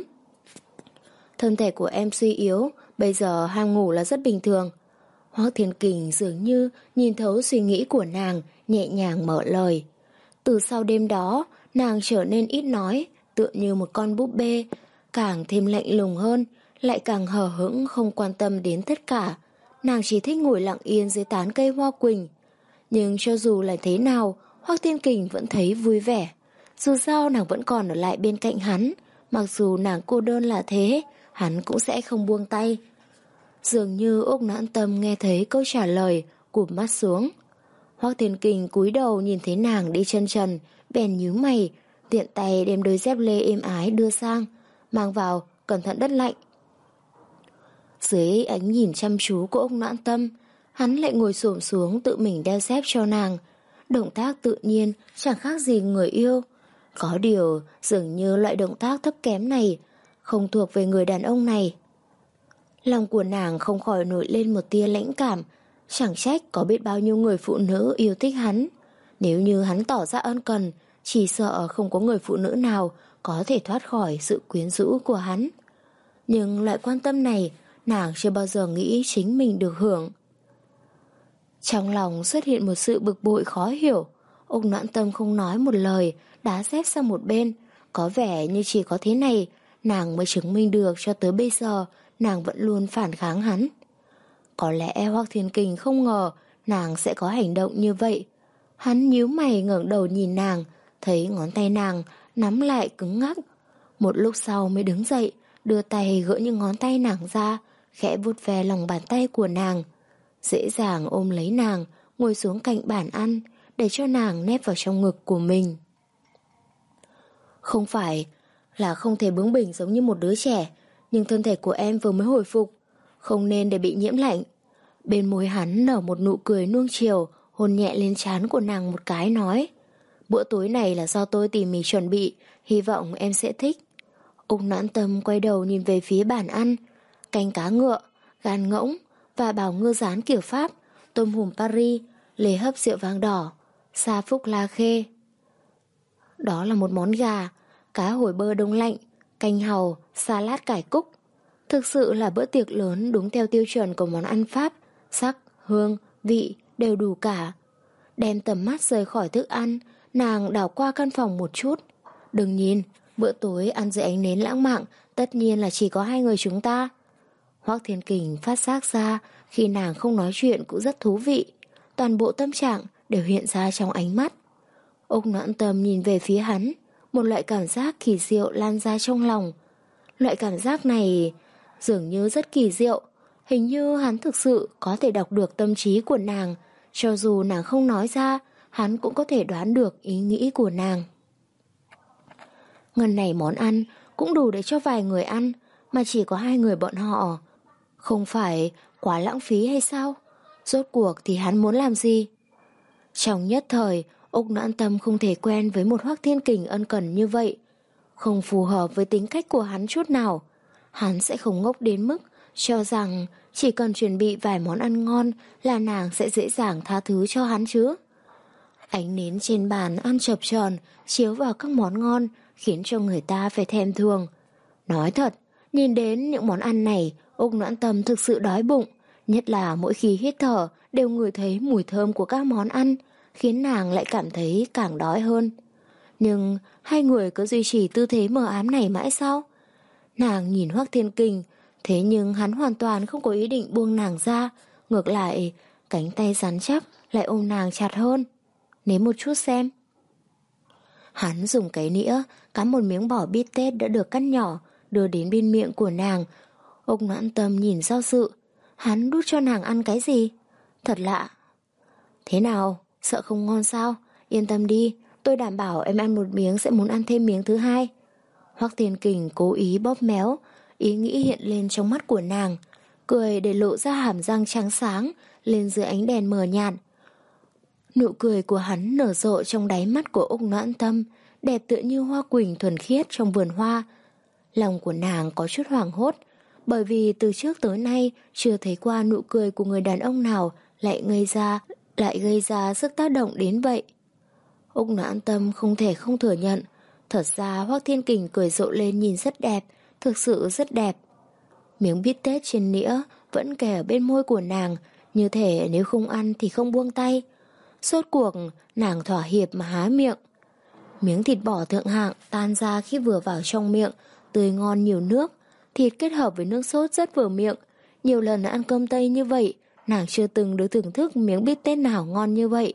Thân thể của em suy yếu, bây giờ ham ngủ là rất bình thường. Hoắc Thiên Kình dường như nhìn thấu suy nghĩ của nàng, nhẹ nhàng mở lời. Từ sau đêm đó, nàng trở nên ít nói, tựa như một con búp bê, càng thêm lạnh lùng hơn, lại càng hờ hững không quan tâm đến tất cả. Nàng chỉ thích ngồi lặng yên dưới tán cây hoa quỳnh. Nhưng cho dù là thế nào, Hoắc Thiên Kình vẫn thấy vui vẻ. Dù sao nàng vẫn còn ở lại bên cạnh hắn, mặc dù nàng cô đơn là thế, hắn cũng sẽ không buông tay. Dường như Úc Noãn Tâm nghe thấy câu trả lời, cụp mắt xuống. Hoắc Thiên Kình cúi đầu nhìn thấy nàng đi chân trần, bèn nhíu mày, tiện tay đem đôi dép lê êm ái đưa sang, mang vào, cẩn thận đất lạnh. Dưới ánh nhìn chăm chú của Úc Noãn Tâm, hắn lại ngồi xổm xuống tự mình đeo dép cho nàng. Động tác tự nhiên, chẳng khác gì người yêu. Có điều, dường như loại động tác thấp kém này không thuộc về người đàn ông này. Lòng của nàng không khỏi nổi lên một tia lãnh cảm, Chẳng trách có biết bao nhiêu người phụ nữ yêu thích hắn. Nếu như hắn tỏ ra ân cần, chỉ sợ không có người phụ nữ nào có thể thoát khỏi sự quyến rũ của hắn. Nhưng loại quan tâm này nàng chưa bao giờ nghĩ chính mình được hưởng. Trong lòng xuất hiện một sự bực bội khó hiểu. Úc Noãn Tâm không nói một lời, đá dép sang một bên. Có vẻ như chỉ có thế này nàng mới chứng minh được cho tới bây giờ nàng vẫn luôn phản kháng hắn. Có lẽ Hoắc Thiên Kình không ngờ nàng sẽ có hành động như vậy. Hắn nhíu mày ngẩng đầu nhìn nàng, thấy ngón tay nàng nắm lại cứng ngắc. Một lúc sau mới đứng dậy, đưa tay gỡ những ngón tay nàng ra, khẽ vuốt ve lòng bàn tay của nàng. Dễ dàng ôm lấy nàng, ngồi xuống cạnh bàn ăn, để cho nàng nép vào trong ngực của mình. Không phải là không thể bướng bỉnh giống như một đứa trẻ, nhưng thân thể của em vừa mới hồi phục, không nên để bị nhiễm lạnh. Bên môi hắn nở một nụ cười nuông chiều, hôn nhẹ lên trán của nàng một cái, nói: bữa tối này là do tôi tỉ mỉ chuẩn bị, hy vọng em sẽ thích. Úc Noãn Tâm quay đầu nhìn về phía bàn ăn. Canh cá ngựa, gan ngỗng và bào ngư rán kiểu Pháp, tôm hùm Paris, lê hấp rượu vang đỏ, sa phúc la khê. Đó là một món gà, cá hồi bơ đông lạnh, canh hàu, salad cải cúc. Thực sự là bữa tiệc lớn đúng theo tiêu chuẩn của món ăn Pháp, sắc, hương, vị đều đủ cả. Đem tầm mắt rời khỏi thức ăn, nàng đảo qua căn phòng một chút. Đừng nhìn, bữa tối ăn dưới ánh nến lãng mạn, tất nhiên là chỉ có hai người chúng ta. Hoắc Thiên Kình phát giác ra khi nàng không nói chuyện cũng rất thú vị. Toàn bộ tâm trạng đều hiện ra trong ánh mắt. Úc Noãn Tâm nhìn về phía hắn, một loại cảm giác kỳ diệu lan ra trong lòng. Loại cảm giác này dường như rất kỳ diệu, hình như hắn thực sự có thể đọc được tâm trí của nàng, cho dù nàng không nói ra, hắn cũng có thể đoán được ý nghĩ của nàng. Ngần này món ăn cũng đủ để cho vài người ăn, mà chỉ có hai người bọn họ. Không phải quá lãng phí hay sao? Rốt cuộc thì hắn muốn làm gì? Trong nhất thời, Úc Noãn Tâm không thể quen với một Hoắc Thiên Kình ân cần như vậy. Không phù hợp với tính cách của hắn chút nào. Hắn sẽ không ngốc đến mức cho rằng chỉ cần chuẩn bị vài món ăn ngon là nàng sẽ dễ dàng tha thứ cho hắn chứ. Ánh nến trên bàn ăn chập chờn chiếu vào các món ngon, khiến cho người ta phải thèm thuồng. Nói thật, nhìn đến những món ăn này, Úc Noãn Tâm thực sự đói bụng, nhất là mỗi khi hít thở đều ngửi thấy mùi thơm của các món ăn, khiến nàng lại cảm thấy càng đói hơn. Nhưng hai người cứ duy trì tư thế mờ ám này mãi sao? Nàng nhìn Hoắc Thiên Kình, thế nhưng hắn hoàn toàn không có ý định buông nàng ra, ngược lại, cánh tay rắn chắc lại ôm nàng chặt hơn. Nếm một chút xem. Hắn dùng cái nĩa cắm một miếng bò bít tết đã được cắt nhỏ, đưa đến bên miệng của nàng. Úc Noãn Tâm nhìn do dự, hắn đút cho nàng ăn cái gì? Thật lạ. Thế nào, sợ không ngon sao? Yên tâm đi, tôi đảm bảo em ăn một miếng sẽ muốn ăn thêm miếng thứ hai. Hoắc Thiên Kình cố ý bóp méo, ý nghĩ hiện lên trong mắt của nàng, cười để lộ ra hàm răng trắng sáng lên dưới ánh đèn mờ nhạt. Nụ cười của hắn nở rộ trong đáy mắt của Úc Noãn Tâm, đẹp tựa như hoa quỳnh thuần khiết trong vườn hoa. Lòng của nàng có chút hoảng hốt, bởi vì từ trước tới nay chưa thấy qua nụ cười của người đàn ông nào lại gây ra lại gây ra sức tác động đến vậy. Úc Noãn Tâm không thể không thừa nhận, thật ra Hoắc Thiên Kình cười rộ lên nhìn rất đẹp, thực sự rất đẹp. Miếng bít tết trên nĩa vẫn kề ở bên môi của nàng, như thể nếu không ăn thì không buông tay. Rốt cuộc nàng thỏa hiệp mà há miệng. Miếng thịt bò thượng hạng tan ra khi vừa vào trong miệng, tươi ngon nhiều nước, thịt kết hợp với nước sốt rất vừa miệng. Nhiều lần ăn cơm Tây như vậy, nàng chưa từng được thưởng thức miếng bít tết nào ngon như vậy.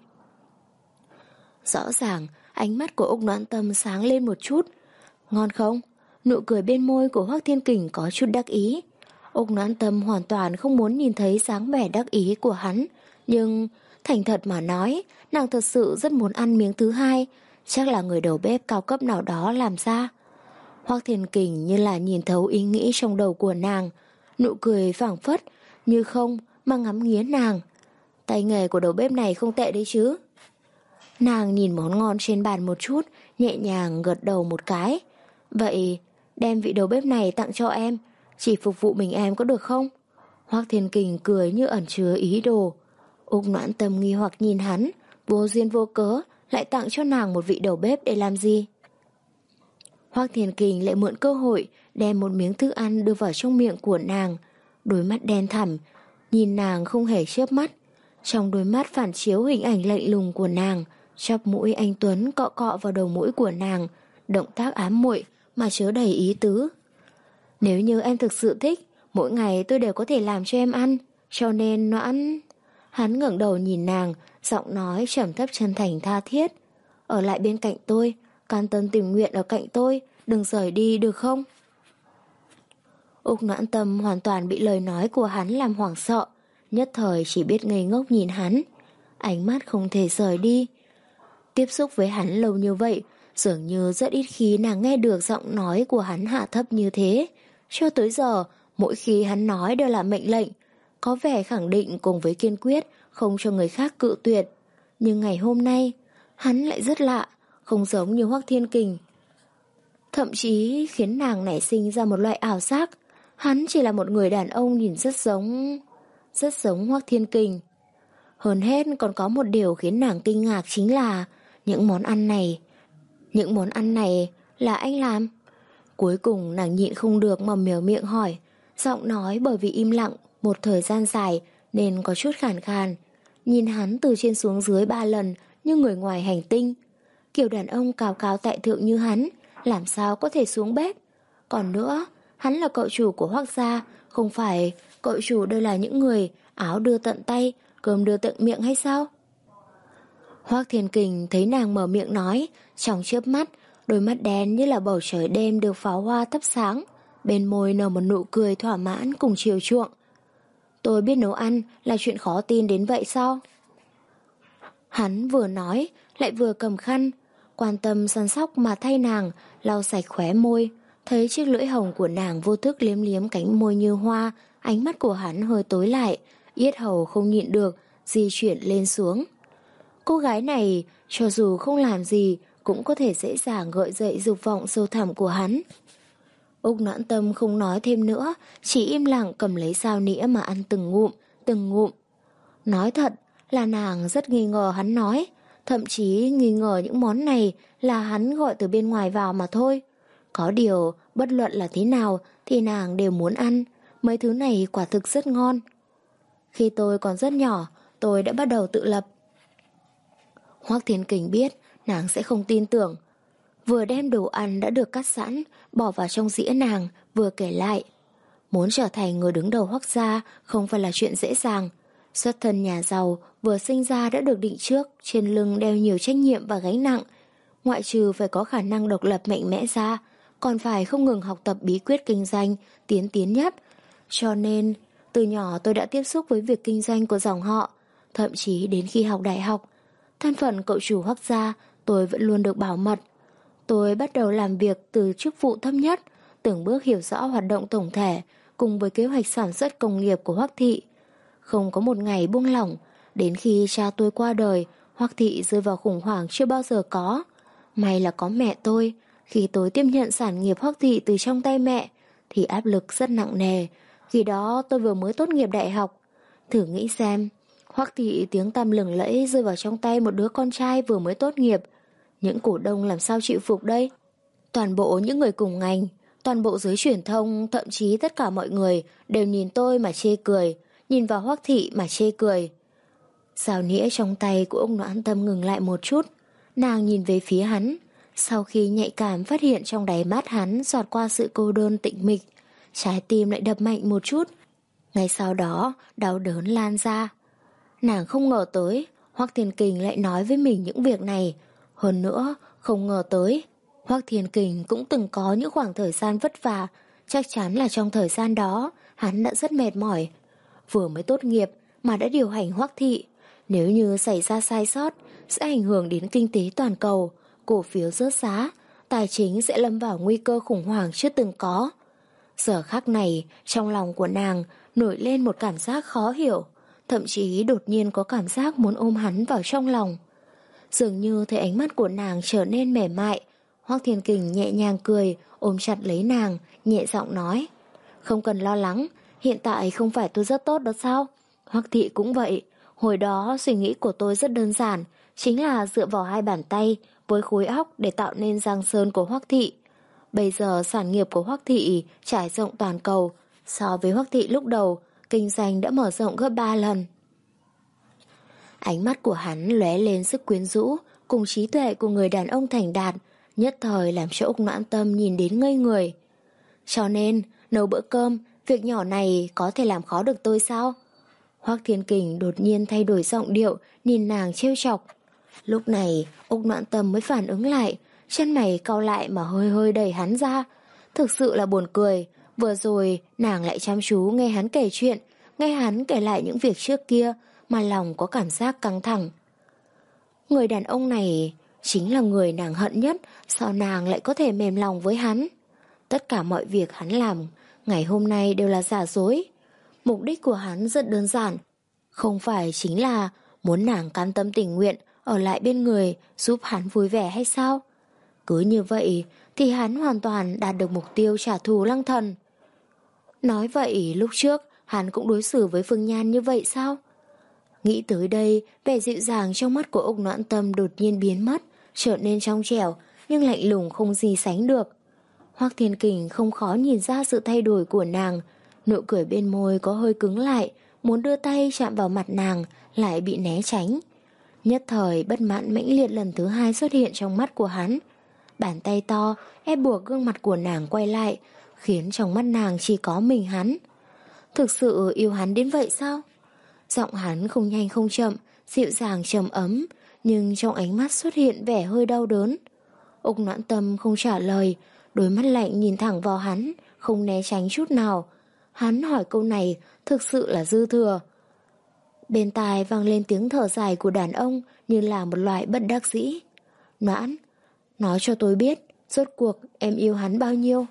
Rõ ràng, ánh mắt của Úc Noãn Tâm sáng lên một chút. Ngon không? Nụ cười bên môi của Hoắc Thiên Kình có chút đắc ý. Úc Noãn Tâm hoàn toàn không muốn nhìn thấy dáng vẻ đắc ý của hắn, nhưng thành thật mà nói, nàng thật sự rất muốn ăn miếng thứ hai, chắc là người đầu bếp cao cấp nào đó làm ra. Hoắc Thiên Kình như là nhìn thấu ý nghĩ trong đầu của nàng, nụ cười phảng phất như không mà ngắm nghía nàng. Tay nghề của đầu bếp này không tệ đấy chứ. Nàng nhìn món ngon trên bàn một chút, nhẹ nhàng gật đầu một cái. Vậy đem vị đầu bếp này tặng cho em, chỉ phục vụ mình em có được không? Hoắc Thiên Kình cười như ẩn chứa ý đồ. Úc Noãn Tâm nghi hoặc nhìn hắn, vô duyên vô cớ lại tặng cho nàng một vị đầu bếp để làm gì? Hoắc Thiên Kình lại mượn cơ hội đem một miếng thức ăn đưa vào trong miệng của nàng, đôi mắt đen thẳm, nhìn nàng không hề chớp mắt. Trong đôi mắt phản chiếu hình ảnh lạnh lùng của nàng, chóp mũi anh Tuấn cọ cọ vào đầu mũi của nàng, động tác ám muội mà chứa đầy ý tứ. Nếu như em thực sự thích, mỗi ngày tôi đều có thể làm cho em ăn, cho nên Noãn... Hắn ngẩng đầu nhìn nàng, giọng nói trầm thấp chân thành tha thiết. Ở lại bên cạnh tôi, can tâm tình nguyện ở cạnh tôi, đừng rời đi được không? Úc Noãn Tâm hoàn toàn bị lời nói của hắn làm hoảng sợ, nhất thời chỉ biết ngây ngốc nhìn hắn, ánh mắt không thể rời đi. Tiếp xúc với hắn lâu như vậy, dường như rất ít khi nàng nghe được giọng nói của hắn hạ thấp như thế. Cho tới giờ, mỗi khi hắn nói đều là mệnh lệnh, có vẻ khẳng định cùng với kiên quyết, không cho người khác cự tuyệt. Nhưng ngày hôm nay, hắn lại rất lạ, không giống như Hoắc Thiên Kình. Thậm chí khiến nàng nảy sinh ra một loại ảo giác, hắn chỉ là một người đàn ông nhìn rất giống... rất giống Hoắc Thiên Kình. Hơn hết còn có một điều khiến nàng kinh ngạc chính là những món ăn này. Những món ăn này là anh làm? Cuối cùng nàng nhịn không được mà mèo miệng hỏi, giọng nói bởi vì im lặng một thời gian dài nên có chút khàn khàn. Nhìn hắn từ trên xuống dưới ba lần như người ngoài hành tinh. Kiểu đàn ông cao cao tại thượng như hắn làm sao có thể xuống bếp? Còn nữa, hắn là cậu chủ của Hoắc gia, không phải cậu chủ đây là những người áo đưa tận tay, cơm đưa tận miệng hay sao? Hoắc Thiên Kình thấy nàng mở miệng nói, trong chớp mắt, đôi mắt đen như là bầu trời đêm được pháo hoa thắp sáng, bên môi nở một nụ cười thỏa mãn cùng chiều chuộng. Tôi biết nấu ăn là chuyện khó tin đến vậy sao? Hắn vừa nói, lại vừa cầm khăn, quan tâm săn sóc mà thay nàng, lau sạch khóe môi, thấy chiếc lưỡi hồng của nàng vô thức liếm liếm cánh môi như hoa, ánh mắt của hắn hơi tối lại, yết hầu không nhịn được, di chuyển lên xuống. Cô gái này, cho dù không làm gì, cũng có thể dễ dàng gợi dậy dục vọng sâu thẳm của hắn. Úc Noãn Tâm không nói thêm nữa, chỉ im lặng cầm lấy dao nĩa mà ăn từng ngụm, từng ngụm. Nói thật là nàng rất nghi ngờ hắn nói, thậm chí nghi ngờ những món này là hắn gọi từ bên ngoài vào mà thôi. Có điều, bất luận là thế nào thì nàng đều muốn ăn, mấy thứ này quả thực rất ngon. Khi tôi còn rất nhỏ, tôi đã bắt đầu tự lập. Hoắc Thiên Kình biết nàng sẽ không tin tưởng. Vừa đem đồ ăn đã được cắt sẵn, bỏ vào trong dĩa nàng, vừa kể lại. Muốn trở thành người đứng đầu Hoắc gia không phải là chuyện dễ dàng. Xuất thân nhà giàu, vừa sinh ra đã được định trước, trên lưng đeo nhiều trách nhiệm và gánh nặng. Ngoại trừ phải có khả năng độc lập mạnh mẽ ra, còn phải không ngừng học tập bí quyết kinh doanh, tiến tiến nhất. Cho nên, từ nhỏ tôi đã tiếp xúc với việc kinh doanh của dòng họ, thậm chí đến khi học đại học. Thân phận cậu chủ Hoắc gia, tôi vẫn luôn được bảo mật. Tôi bắt đầu làm việc từ chức vụ thấp nhất, từng bước hiểu rõ hoạt động tổng thể, cùng với kế hoạch sản xuất công nghiệp của Hoắc thị. Không có một ngày buông lỏng, đến khi cha tôi qua đời, Hoắc thị rơi vào khủng hoảng chưa bao giờ có. May là có mẹ tôi, khi tôi tiếp nhận sản nghiệp Hoắc thị từ trong tay mẹ, thì áp lực rất nặng nề. Khi đó tôi vừa mới tốt nghiệp đại học. Thử nghĩ xem, Hoắc thị tiếng tăm lừng lẫy rơi vào trong tay một đứa con trai vừa mới tốt nghiệp. Những cổ đông làm sao chịu phục đây? Toàn bộ những người cùng ngành, toàn bộ giới truyền thông, thậm chí tất cả mọi người đều nhìn tôi mà chê cười, nhìn vào Hoắc thị mà chê cười. Dao nĩa trong tay của ông Noãn Tâm ngừng lại một chút, nàng nhìn về phía hắn. Sau khi nhạy cảm phát hiện trong đáy mắt hắn giọt qua sự cô đơn tĩnh mịch, trái tim lại đập mạnh một chút. Ngay sau đó, đau đớn lan ra. Nàng không ngờ tới, Hoắc Thiên Kình lại nói với mình những việc này. Hơn nữa, không ngờ tới, Hoắc Thiên Kình cũng từng có những khoảng thời gian vất vả, chắc chắn là trong thời gian đó, hắn đã rất mệt mỏi. Vừa mới tốt nghiệp mà đã điều hành Hoắc thị, nếu như xảy ra sai sót, sẽ ảnh hưởng đến kinh tế toàn cầu, cổ phiếu rớt giá, tài chính sẽ lâm vào nguy cơ khủng hoảng chưa từng có. Giờ khắc này, trong lòng của nàng nổi lên một cảm giác khó hiểu, thậm chí đột nhiên có cảm giác muốn ôm hắn vào trong lòng. Dường như thấy ánh mắt của nàng trở nên mềm mại, Hoắc Thiên Kình nhẹ nhàng cười, ôm chặt lấy nàng, nhẹ giọng nói: Không cần lo lắng, hiện tại không phải tôi rất tốt đó sao? Hoắc thị cũng vậy, Hồi đó suy nghĩ của tôi rất đơn giản, chính là dựa vào hai bàn tay với khối óc để tạo nên Giang Sơn của Hoắc Thị. Bây giờ sản nghiệp của Hoắc Thị trải rộng toàn cầu, so với Hoắc Thị lúc đầu, kinh doanh đã mở rộng gấp ba lần. Ánh mắt của hắn lóe lên sức quyến rũ cùng trí tuệ của người đàn ông thành đạt, nhất thời làm cho Úc Noãn Tâm nhìn đến ngây người. Cho nên, nấu bữa cơm, việc nhỏ này có thể làm khó được tôi sao? Hoắc Thiên Kình đột nhiên thay đổi giọng điệu, nhìn nàng trêu chọc. Lúc này, Úc Noãn Tâm mới phản ứng lại, chân mày cau lại mà hơi hơi đẩy hắn ra. Thực sự là buồn cười, vừa rồi nàng lại chăm chú nghe hắn kể chuyện, nghe hắn kể lại những việc trước kia mà lòng có cảm giác căng thẳng. Người đàn ông này chính là người nàng hận nhất, sao nàng lại có thể mềm lòng với hắn? Tất cả mọi việc hắn làm ngày hôm nay đều là giả dối. Mục đích của hắn rất đơn giản, không phải chính là muốn nàng cam tâm tình nguyện ở lại bên người giúp hắn vui vẻ hay sao? Cứ như vậy thì hắn hoàn toàn đạt được mục tiêu trả thù Lăng Thần. Nói vậy lúc trước hắn cũng đối xử với Phương Nhan như vậy sao? Nghĩ tới đây, vẻ dịu dàng trong mắt của Úc Noãn Tâm đột nhiên biến mất, trở nên trong trẻo nhưng lạnh lùng không gì sánh được. Hoắc Thiên Kình không khó nhìn ra sự thay đổi của nàng, nụ cười bên môi có hơi cứng lại, muốn đưa tay chạm vào mặt nàng lại bị né tránh. Nhất thời bất mãn mãnh liệt lần thứ hai xuất hiện trong mắt của hắn. Bàn tay to ép buộc gương mặt của nàng quay lại, khiến trong mắt nàng chỉ có mình hắn. Thực sự yêu hắn đến vậy sao? Giọng hắn không nhanh không chậm, dịu dàng trầm ấm, nhưng trong ánh mắt xuất hiện vẻ hơi đau đớn. Úc Noãn Tâm không trả lời, đôi mắt lạnh nhìn thẳng vào hắn, không né tránh chút nào. Hắn hỏi câu này thực sự là dư thừa. Bên tai vang lên tiếng thở dài của đàn ông như là một loại bất đắc dĩ. Noãn, nói cho tôi biết, rốt cuộc em yêu hắn bao nhiêu?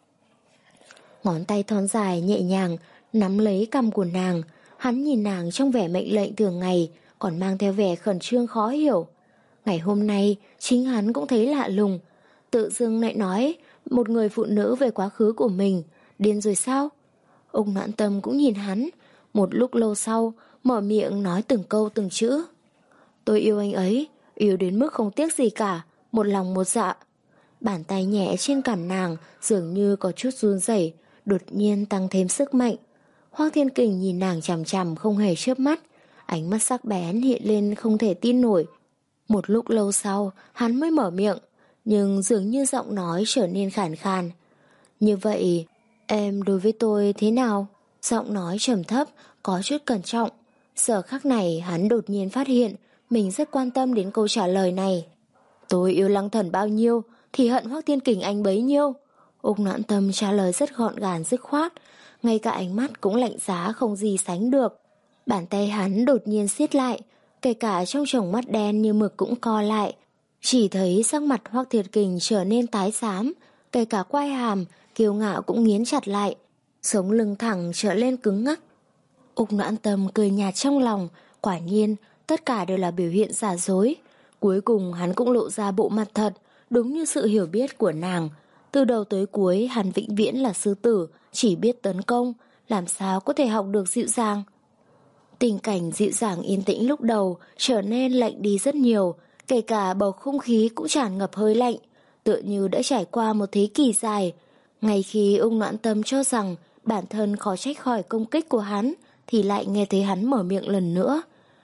Ngón tay thon dài nhẹ nhàng nắm lấy cằm của nàng. Hắn nhìn nàng trong vẻ mệnh lệnh thường ngày, còn mang theo vẻ khẩn trương khó hiểu. Ngày hôm nay chính hắn cũng thấy lạ lùng, tự dưng lại nói một người phụ nữ về quá khứ của mình. Điên rồi sao? Úc Noãn Tâm cũng nhìn hắn, một lúc lâu sau mở miệng nói từng câu từng chữ. Tôi yêu anh ấy, yêu đến mức không tiếc gì cả, một lòng một dạ. Bàn tay nhẹ trên cằm nàng dường như có chút run rẩy, đột nhiên tăng thêm sức mạnh. Hoắc Thiên Kình nhìn nàng chằm chằm không hề chớp mắt, ánh mắt sắc bén hiện lên không thể tin nổi. Một lúc lâu sau hắn mới mở miệng, nhưng dường như giọng nói trở nên khàn khàn. Như vậy em đối với tôi thế nào? Giọng nói trầm thấp, có chút cẩn trọng. Giờ khắc này hắn đột nhiên phát hiện mình rất quan tâm đến câu trả lời này. Tôi yêu Lăng Thần bao nhiêu thì hận Hoắc Thiên Kình anh bấy nhiêu. Úc Noãn Tâm trả lời rất gọn gàng dứt khoát, ngay cả ánh mắt cũng lạnh giá không gì sánh được. Bàn tay hắn đột nhiên siết lại, kể cả trong tròng mắt đen như mực cũng co lại. Chỉ thấy sắc mặt Hoắc Thiên Kình trở nên tái xám, kể cả quai hàm kiêu ngạo cũng nghiến chặt lại, sống lưng thẳng trở lên cứng ngắc. Úc Noãn Tâm cười nhạt trong lòng, quả nhiên tất cả đều là biểu hiện giả dối. Cuối cùng hắn cũng lộ ra bộ mặt thật, đúng như sự hiểu biết của nàng. Từ đầu tới cuối hắn vĩnh viễn là sư tử, chỉ biết tấn công, làm sao có thể học được dịu dàng. Tình cảnh dịu dàng yên tĩnh lúc đầu trở nên lạnh đi rất nhiều, kể cả bầu không khí cũng tràn ngập hơi lạnh, tựa như đã trải qua một thế kỷ dài. Ngay khi Úc Noãn Tâm cho rằng bản thân khó trách khỏi công kích của hắn, thì lại nghe thấy hắn mở miệng lần nữa.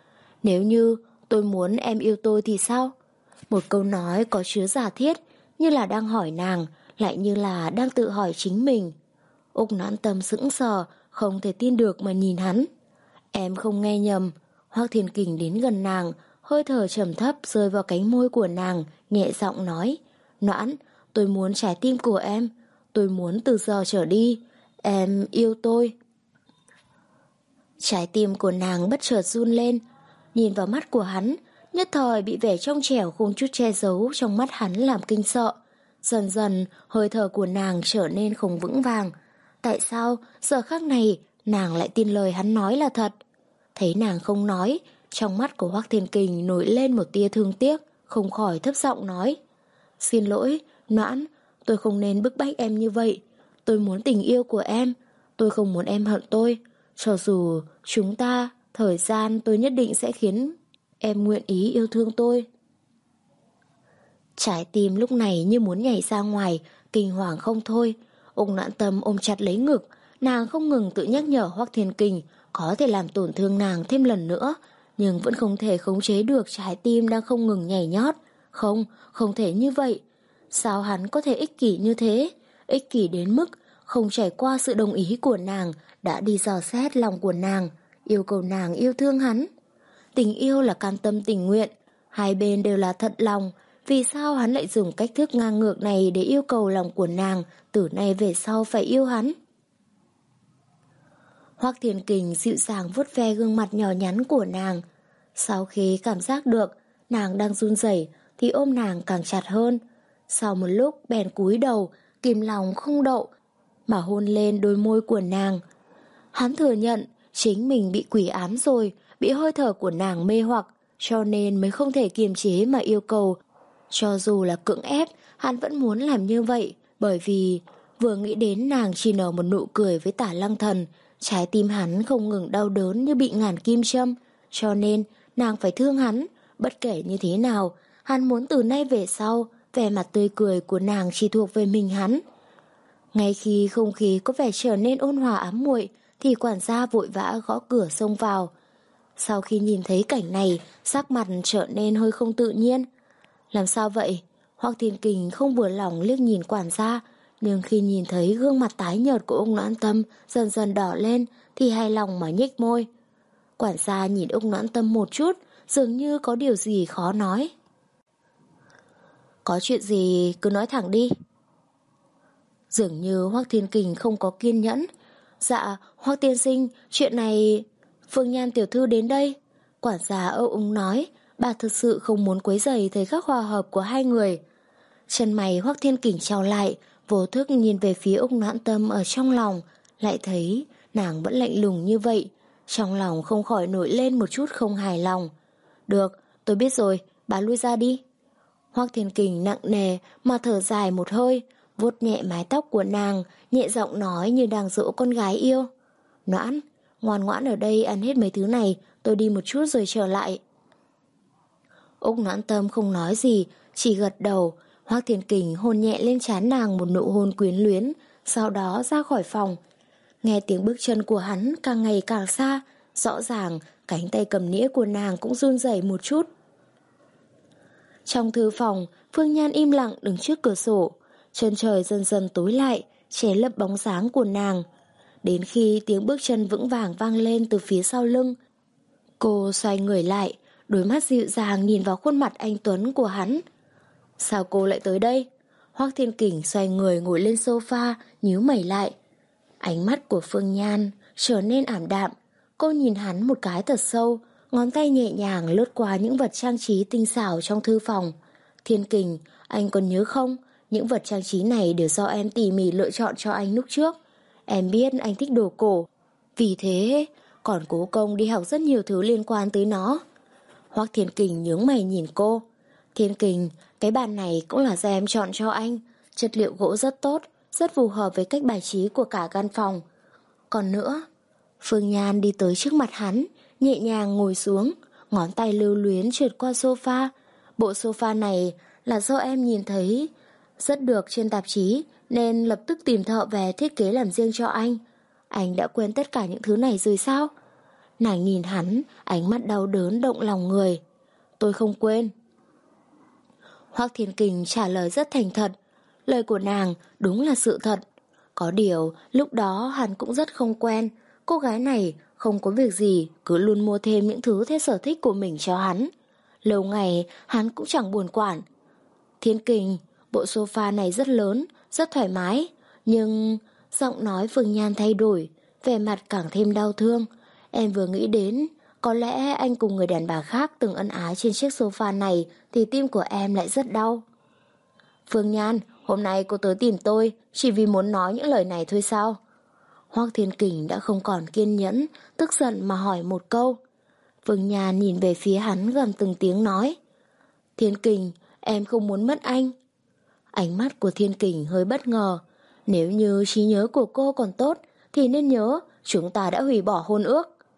Nếu như tôi muốn em yêu tôi thì sao? Một câu nói có chứa giả thiết, như là đang hỏi nàng, lại như là đang tự hỏi chính mình. Úc Noãn Tâm sững sờ, không thể tin được mà nhìn hắn. Em không nghe nhầm. Hoắc Thiên Kình đến gần nàng, hơi thở trầm thấp rơi vào cánh môi của nàng, nhẹ giọng nói. Noãn, tôi muốn trái tim của em. Tôi muốn từ giờ trở đi em yêu tôi. Trái tim của nàng bất chợt run lên, nhìn vào mắt của hắn, nhất thời bị vẻ trong trẻo không chút che giấu trong mắt hắn làm kinh sợ. Dần dần hơi thở của nàng trở nên không vững vàng. Tại sao giờ khắc này nàng lại tin lời hắn nói là thật? Thấy nàng không nói, trong mắt của Hoắc Thiên Kình nổi lên một tia thương tiếc, không khỏi thấp giọng nói. Xin lỗi, Noãn, tôi không nên bức bách em như vậy. Tôi muốn tình yêu của em, tôi không muốn em hận tôi. Cho dù chúng ta Thời gian tôi nhất định sẽ khiến em nguyện ý yêu thương tôi. Trái tim lúc này như muốn nhảy ra ngoài, kinh hoàng không thôi. Ung Noãn Tâm ôm chặt lấy ngực, nàng không ngừng tự nhắc nhở Hoắc Thiên Kình có thể làm tổn thương nàng thêm lần nữa, nhưng vẫn không thể khống chế được trái tim đang không ngừng nhảy nhót. Không, không thể như vậy. Sao hắn có thể ích kỷ như thế? Ích kỷ đến mức không trải qua sự đồng ý của nàng đã đi dò xét lòng của nàng, yêu cầu nàng yêu thương hắn. Tình yêu là cam tâm tình nguyện, hai bên đều là thật lòng. Vì sao hắn lại dùng cách thức ngang ngược này để yêu cầu lòng của nàng từ nay về sau phải yêu hắn? Hoắc Thiên Kình dịu dàng vuốt ve gương mặt nhỏ nhắn của nàng. Sau khi cảm giác được nàng đang run rẩy thì ôm nàng càng chặt hơn. Sau một lúc bèn cúi đầu, kìm lòng không đậu mà hôn lên đôi môi của nàng. Hắn thừa nhận chính mình bị quỷ ám rồi, bị hơi thở của nàng mê hoặc, cho nên mới không thể kiềm chế mà yêu cầu. Cho dù là cưỡng ép, hắn vẫn muốn làm như vậy, bởi vì vừa nghĩ đến nàng chỉ nở một nụ cười với Tả Lăng Thần, trái tim hắn không ngừng đau đớn như bị ngàn kim châm, cho nên nàng phải thương hắn. Bất kể như thế nào, hắn muốn từ nay về sau, vẻ mặt tươi cười của nàng chỉ thuộc về mình hắn. Ngay khi không khí có vẻ trở nên ôn hòa ám muội, thì quản gia vội vã gõ cửa xông vào. Sau khi nhìn thấy cảnh này, sắc mặt trở nên hơi không tự nhiên. Làm sao vậy? Hoắc Thiên Kình không vừa lòng liếc nhìn quản gia, nhưng khi nhìn thấy gương mặt tái nhợt của Ung Noãn Tâm dần dần đỏ lên thì hài lòng mà nhếch môi. Quản gia nhìn Ung Noãn Tâm một chút, dường như có điều gì khó nói. Có chuyện gì cứ nói thẳng đi. Dường như Hoắc Thiên Kình không có kiên nhẫn. Dạ, Hoắc tiên sinh, chuyện này... Phương Nhan tiểu thư đến đây. Quản gia âu úng nói, bà thực sự không muốn quấy rầy thời khắc hòa hợp của hai người. Chân mày Hoắc Thiên Kình trao lại, vô thức nhìn về phía Ung Noãn Tâm ở trong lòng, lại thấy nàng vẫn lạnh lùng như vậy. Trong lòng không khỏi nổi lên một chút không hài lòng. Được, tôi biết rồi, bà lui ra đi. Hoắc Thiên Kình nặng nề mà thở dài một hơi, vuốt nhẹ mái tóc của nàng, nhẹ giọng nói như đang dỗ con gái yêu. Noãn, ngoan ngoãn ở đây ăn hết mấy thứ này, tôi đi một chút rồi trở lại. Ung Noãn Tâm không nói gì, chỉ gật đầu. Hoắc Thiên Kình hôn nhẹ lên trán nàng một nụ hôn quyến luyến, sau đó ra khỏi phòng. Nghe tiếng bước chân của hắn càng ngày càng xa, rõ ràng cánh tay cầm nĩa của nàng cũng run rẩy một chút. Trong thư phòng, Phương Nhan im lặng đứng trước cửa sổ. Chân trời dần dần tối lại, che lấp bóng dáng của nàng. Đến khi tiếng bước chân vững vàng vang lên từ phía sau lưng, cô xoay người lại, đôi mắt dịu dàng nhìn vào khuôn mặt anh tuấn của hắn. Sao cô lại tới đây? Hoắc Thiên Kình xoay người ngồi lên sofa, nhíu mày lại. Ánh mắt của Phương Nhan trở nên ảm đạm. Cô nhìn hắn một cái thật sâu, ngón tay nhẹ nhàng lướt qua những vật trang trí tinh xảo trong thư phòng. Thiên Kình, anh còn nhớ không? Những vật trang trí này đều do em tỉ mỉ lựa chọn cho anh lúc trước. Em biết anh thích đồ cổ, vì thế còn cố công đi học rất nhiều thứ liên quan tới nó. Hoắc Thiên Kình nhướng mày nhìn cô. Thiên Kình, cái bàn này cũng là do em chọn cho anh. Chất liệu gỗ rất tốt, rất phù hợp với cách bài trí của cả căn phòng. Còn nữa, Phương Nhan đi tới trước mặt hắn, nhẹ nhàng ngồi xuống, ngón tay lưu luyến trượt qua sofa. Bộ sofa này là do em nhìn thấy rất được trên tạp chí, nên lập tức tìm thợ về thiết kế làm riêng cho anh. Anh đã quên tất cả những thứ này rồi sao? Nàng nhìn hắn, ánh mắt đau đớn động lòng người. Tôi không quên. Hoắc Thiên Kình trả lời rất thành thật. Lời của nàng đúng là sự thật. Có điều, lúc đó hắn cũng rất không quen. Cô gái này không có việc gì, cứ luôn mua thêm những thứ theo sở thích của mình cho hắn. Lâu ngày, hắn cũng chẳng buồn quản. Thiên Kình, bộ sofa này rất lớn, rất thoải mái. Nhưng giọng nói Phương Nhan thay đổi, vẻ mặt càng thêm đau thương. Em vừa nghĩ đến, có lẽ anh cùng người đàn bà khác từng ân ái trên chiếc sofa này thì tim của em lại rất đau. Phương Nhan, hôm nay cô tới tìm tôi chỉ vì muốn nói những lời này thôi sao? Hoắc Thiên Kình đã không còn kiên nhẫn, tức giận mà hỏi một câu. Phương Nhan nhìn về phía hắn gần từng tiếng nói. Thiên Kình, em không muốn mất anh. Ánh mắt của Thiên Kình hơi bất ngờ. Nếu như trí nhớ của cô còn tốt thì nên nhớ chúng ta đã hủy bỏ hôn ước.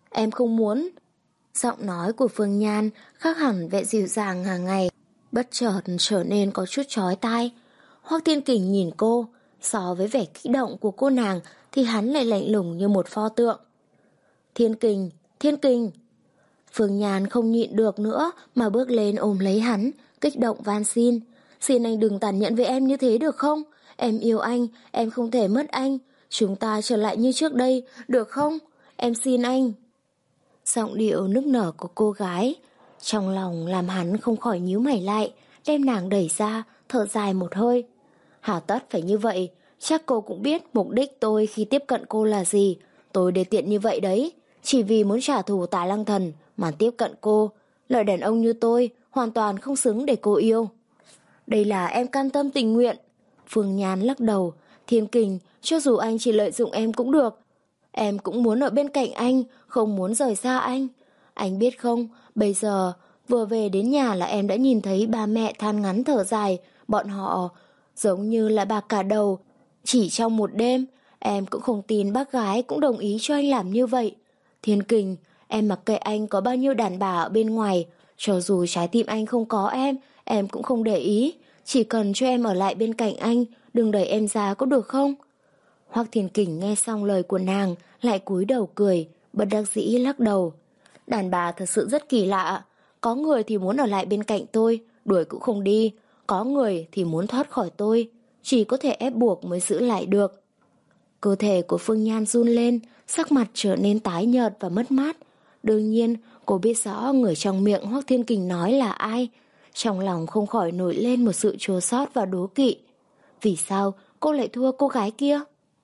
Em không muốn. Giọng nói của Phương Nhan khác hẳn vẻ dịu dàng hàng ngày, bất chợt trở nên có chút chói tai. Hoắc Thiên Kình nhìn cô, so với vẻ kích động của cô nàng thì hắn lại lạnh lùng như một pho tượng. Thiên Kình, Thiên Kình. Phương Nhan không nhịn được nữa mà bước lên ôm lấy hắn, kích động van xin. Xin anh đừng tàn nhẫn với em như thế được không? Em yêu anh, em không thể mất anh. Chúng ta trở lại như trước đây, được không? Em xin anh. Giọng điệu nức nở của cô gái trong lòng làm hắn không khỏi nhíu mày lại, đem nàng đẩy ra, thở dài một hơi. Hà tất phải như vậy, chắc cô cũng biết mục đích tôi khi tiếp cận cô là gì. Tôi đề tiện như vậy đấy, chỉ vì muốn trả thù Tà Lăng Thần mà tiếp cận cô. Loại đàn ông như tôi hoàn toàn không xứng để cô yêu. Đây là em cam tâm tình nguyện. Phương Nhan lắc đầu. Thiên Kình, cho dù anh chỉ lợi dụng em cũng được, em cũng muốn ở bên cạnh anh, không muốn rời xa anh. Anh biết không, bây giờ vừa về đến nhà là em đã nhìn thấy ba mẹ than ngắn thở dài. Bọn họ giống như là bạc cả đầu. Chỉ trong một đêm, em cũng không tin bác gái cũng đồng ý cho anh làm như vậy. Thiên Kình, em mặc kệ anh có bao nhiêu đàn bà ở bên ngoài, cho dù trái tim anh không có em, em cũng không để ý. Chỉ cần cho em ở lại bên cạnh anh, đừng đẩy em ra có được không? Hoắc Thiên Kình nghe xong lời của nàng, lại cúi đầu cười, bất đắc dĩ lắc đầu. Đàn bà thật sự rất kỳ lạ, có người thì muốn ở lại bên cạnh tôi, đuổi cũng không đi, có người thì muốn thoát khỏi tôi, chỉ có thể ép buộc mới giữ lại được. Cơ thể của Phương Nhan run lên, sắc mặt trở nên tái nhợt và mất mát. Đương nhiên, cô biết rõ người trong miệng Hoắc Thiên Kình nói là ai. Trong lòng không khỏi nổi lên một sự chua xót và đố kỵ. Vì sao cô lại thua cô gái kia?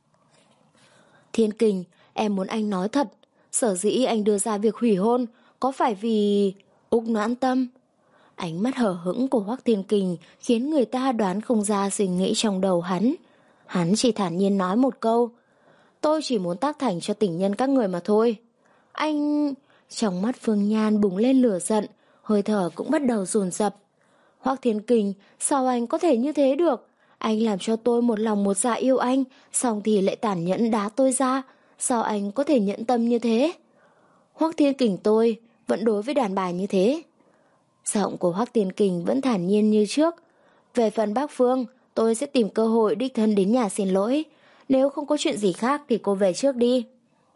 Thiên Kình, em muốn anh nói thật. Sở dĩ anh đưa ra việc hủy hôn, có phải vì Úc Noãn Tâm? Ánh mắt hờ hững của Hoắc Thiên Kình khiến người ta đoán không ra suy nghĩ trong đầu hắn. Hắn chỉ thản nhiên nói một câu. Tôi chỉ muốn tác thành cho tình nhân các người mà thôi. Anh... Trong mắt Phương Nhan bùng lên lửa giận, hơi thở cũng bắt đầu dồn dập. Hoắc Thiên Kình, sao anh có thể như thế được? Anh làm cho tôi một lòng một dạ yêu anh, xong thì lại tàn nhẫn đá tôi ra. Sao anh có thể nhẫn tâm như thế? Hoắc Thiên Kình tôi vẫn đối với đàn bà như thế. Giọng của Hoắc Thiên Kình vẫn thản nhiên như trước. Về phần bác Phương, tôi sẽ tìm cơ hội đích thân đến nhà xin lỗi. Nếu không có chuyện gì khác thì cô về trước đi.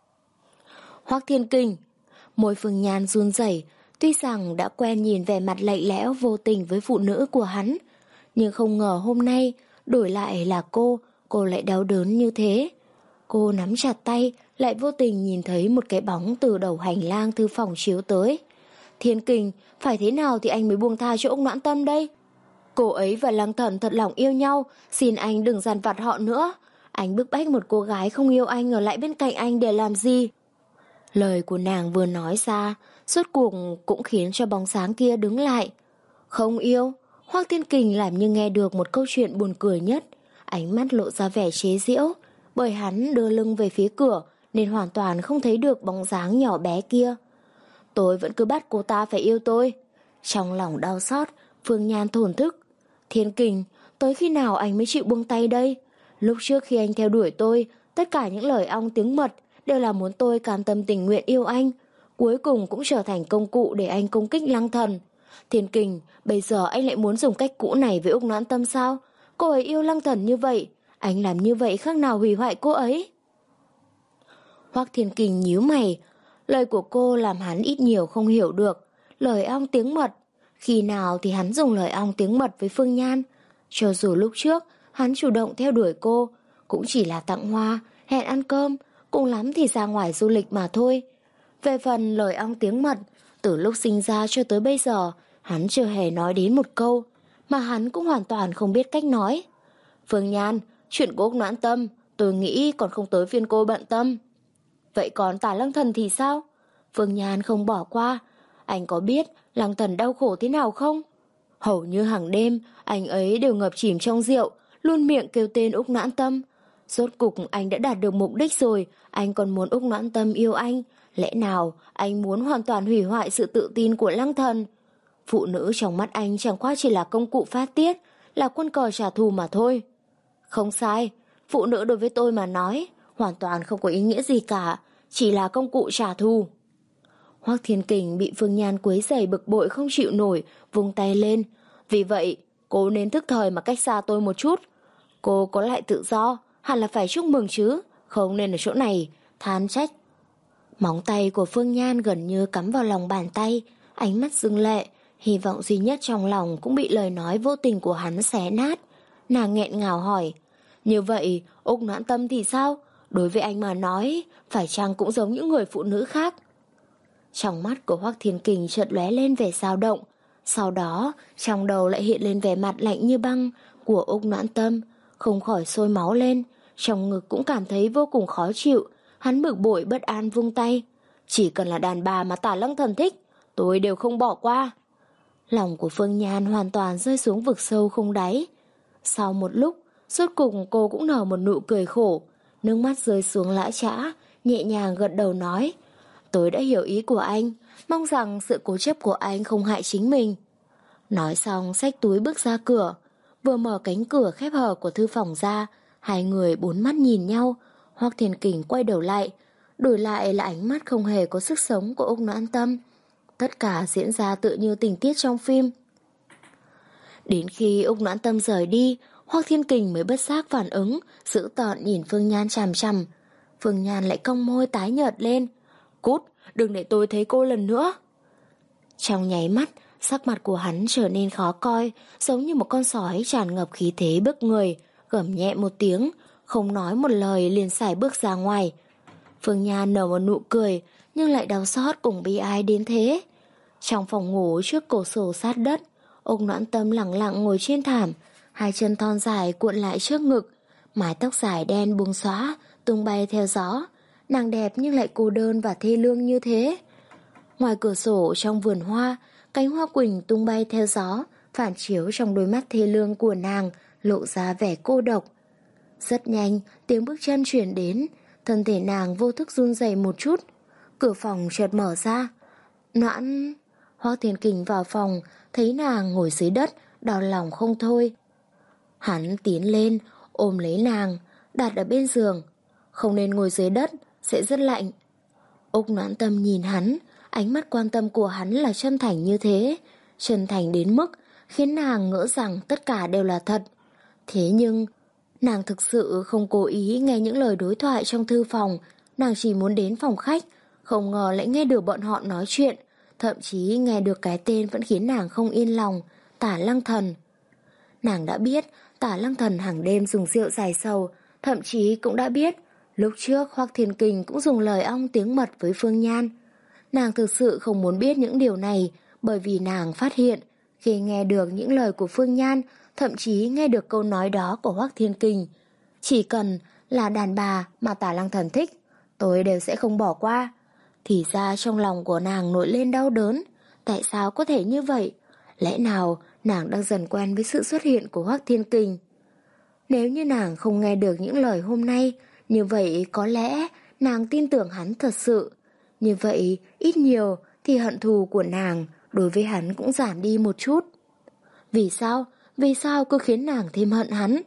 Hoắc Thiên Kình. Môi Phương Nhan run rẩy, tuy rằng đã quen nhìn vẻ mặt lạnh lẽo vô tình với phụ nữ của hắn, nhưng không ngờ hôm nay đổi lại là cô, cô lại đau đớn như thế. Cô nắm chặt tay, lại vô tình nhìn thấy một cái bóng từ đầu hành lang thư phòng chiếu tới. Thiên Kình, phải thế nào thì anh mới buông tha cho Úc Noãn Tâm đây? Cô ấy và Lăng Thần thật lòng yêu nhau, xin anh đừng dằn vặt họ nữa. Anh bức bách một cô gái không yêu anh ở lại bên cạnh anh để làm gì? Lời của nàng vừa nói ra, rốt cuộc cũng khiến cho bóng sáng kia đứng lại. Không yêu? Hoắc Thiên Kình làm như nghe được một câu chuyện buồn cười nhất, ánh mắt lộ ra vẻ chế giễu, bởi hắn đưa lưng về phía cửa nên hoàn toàn không thấy được bóng dáng nhỏ bé kia. Tôi vẫn cứ bắt cô ta phải yêu tôi. Trong lòng đau xót, Phương Nhan thổn thức. Thiên Kình, tới khi nào anh mới chịu buông tay đây? Lúc trước khi anh theo đuổi tôi, tất cả những lời ong tiếng mật đều là muốn tôi cam tâm tình nguyện yêu anh, cuối cùng cũng trở thành công cụ để anh công kích Lăng Thần. Thiên Kình, bây giờ anh lại muốn dùng cách cũ này với Úc Noãn Tâm sao? Cô ấy yêu Lăng Thần như vậy, anh làm như vậy khác nào hủy hoại cô ấy? Hoắc Thiên Kình nhíu mày, lời của cô làm hắn ít nhiều không hiểu được. Lời ong tiếng mật, khi nào thì hắn dùng lời ong tiếng mật với Phương Nhan? Cho dù lúc trước hắn chủ động theo đuổi cô, cũng chỉ là tặng hoa, hẹn ăn cơm, cùng lắm thì ra ngoài du lịch mà thôi. Về phần lời ong tiếng mật, từ lúc sinh ra cho tới bây giờ, hắn chưa hề nói đến một câu, mà hắn cũng hoàn toàn không biết cách nói. Phương Nhan, chuyện của Úc Noãn Tâm, tôi nghĩ còn không tới phiên cô bận tâm. Vậy còn Tả Lăng Thần thì sao? Phương Nhan không bỏ qua. Anh có biết Lăng Thần đau khổ thế nào không? Hầu như hàng đêm, anh ấy đều ngập chìm trong rượu, luôn miệng kêu tên Úc Noãn Tâm. Rốt cục anh đã đạt được mục đích rồi, anh còn muốn Úc Noãn Tâm yêu anh. Lẽ nào anh muốn hoàn toàn hủy hoại sự tự tin của Lăng Thần? Phụ nữ trong mắt anh chẳng qua chỉ là công cụ phát tiết, là quân cờ trả thù mà thôi. Không sai, phụ nữ đối với tôi mà nói, hoàn toàn không có ý nghĩa gì cả, chỉ là công cụ trả thù. Hoắc Thiên Kình bị Phương Nhan quấy rầy bực bội không chịu nổi, vung tay lên. Vì vậy, cô nên thức thời mà cách xa tôi một chút. Cô có lại tự do, hẳn là phải chúc mừng chứ, không nên ở chỗ này, than trách. Móng tay của Phương Nhan gần như cắm vào lòng bàn tay, ánh mắt rưng lệ, hy vọng duy nhất trong lòng cũng bị lời nói vô tình của hắn xé nát. Nàng nghẹn ngào hỏi, như vậy Úc Noãn Tâm thì sao? Đối với anh mà nói, phải chăng cũng giống những người phụ nữ khác? Trong mắt của Hoắc Thiên Kình chợt lóe lên vẻ dao động, sau đó trong đầu lại hiện lên vẻ mặt lạnh như băng của Úc Noãn Tâm, không khỏi sôi máu lên, trong ngực cũng cảm thấy vô cùng khó chịu. Hắn bực bội bất an vung tay, chỉ cần là đàn bà mà Tả Lăng Thần thích, tôi đều không bỏ qua. Lòng của Phương Nhan hoàn toàn rơi xuống vực sâu không đáy. Sau một lúc, rốt cục cô cũng nở một nụ cười khổ, nước mắt rơi xuống lã chã, nhẹ nhàng gật đầu nói, tôi đã hiểu ý của anh, mong rằng sự cố chấp của anh không hại chính mình. Nói xong xách túi bước ra cửa, vừa mở cánh cửa khép hờ của thư phòng ra, hai người bốn mắt nhìn nhau. Hoắc Thiên Kình quay đầu lại, đổi lại là ánh mắt không hề có sức sống của Úc Noãn Tâm. Tất cả diễn ra tự như tình tiết trong phim. Đến khi Úc Noãn Tâm rời đi, Hoắc Thiên Kình mới bất giác phản ứng, dữ tợn nhìn Phương Nhan chằm chằm. Phương Nhan lại cong môi tái nhợt lên. Cút, đừng để tôi thấy cô lần nữa. Trong nháy mắt, sắc mặt của hắn trở nên khó coi, giống như một con sói tràn ngập khí thế bức người, gầm nhẹ một tiếng, không nói một lời liền sải bước ra ngoài. Phương Nhan nở một nụ cười, nhưng lại đau xót cùng bi ai đến thế. Trong phòng ngủ trước cửa sổ sát đất, Úc Noãn Tâm lặng lặng ngồi trên thảm, hai chân thon dài cuộn lại trước ngực, mái tóc dài đen buông xõa, tung bay theo gió. Nàng đẹp nhưng lại cô đơn và thê lương như thế. Ngoài cửa sổ trong vườn hoa, cánh hoa quỳnh tung bay theo gió, phản chiếu trong đôi mắt thê lương của nàng, lộ ra vẻ cô độc. Rất nhanh, tiếng bước chân chuyển đến, thân thể nàng vô thức run rẩy một chút. Cửa phòng chợt mở ra. Noãn... Hoắc Thiên Kình vào phòng, thấy nàng ngồi dưới đất, đau lòng không thôi. Hắn tiến lên, ôm lấy nàng, đặt ở bên giường. Không nên ngồi dưới đất, sẽ rất lạnh. Úc Noãn Tâm nhìn hắn, ánh mắt quan tâm của hắn là chân thành như thế, chân thành đến mức khiến nàng ngỡ rằng tất cả đều là thật. Thế nhưng, nàng thực sự không cố ý nghe những lời đối thoại trong thư phòng, nàng chỉ muốn đến phòng khách, không ngờ lại nghe được bọn họ nói chuyện, thậm chí nghe được cái tên vẫn khiến nàng không yên lòng, Tả Lăng Thần. Nàng đã biết Tả Lăng Thần hàng đêm dùng rượu giải sầu, thậm chí cũng đã biết lúc trước Hoắc Thiên Kình cũng dùng lời ong tiếng mật với Phương Nhan. Nàng thực sự không muốn biết những điều này, bởi vì nàng phát hiện khi nghe được những lời của Phương Nhan, thậm chí nghe được câu nói đó của Hoắc Thiên Kình, chỉ cần là đàn bà mà Tả Lăng Thần thích, tôi đều sẽ không bỏ qua. Thì ra trong lòng của nàng nổi lên đau đớn. Tại sao có thể như vậy? Lẽ nào nàng đang dần quen với sự xuất hiện của Hoắc Thiên Kình? Nếu như nàng không nghe được những lời hôm nay, như vậy có lẽ nàng tin tưởng hắn thật sự. Như vậy ít nhiều thì hận thù của nàng đối với hắn cũng giảm đi một chút. Vì sao? Vì sao cứ khiến nàng thêm hận hắn?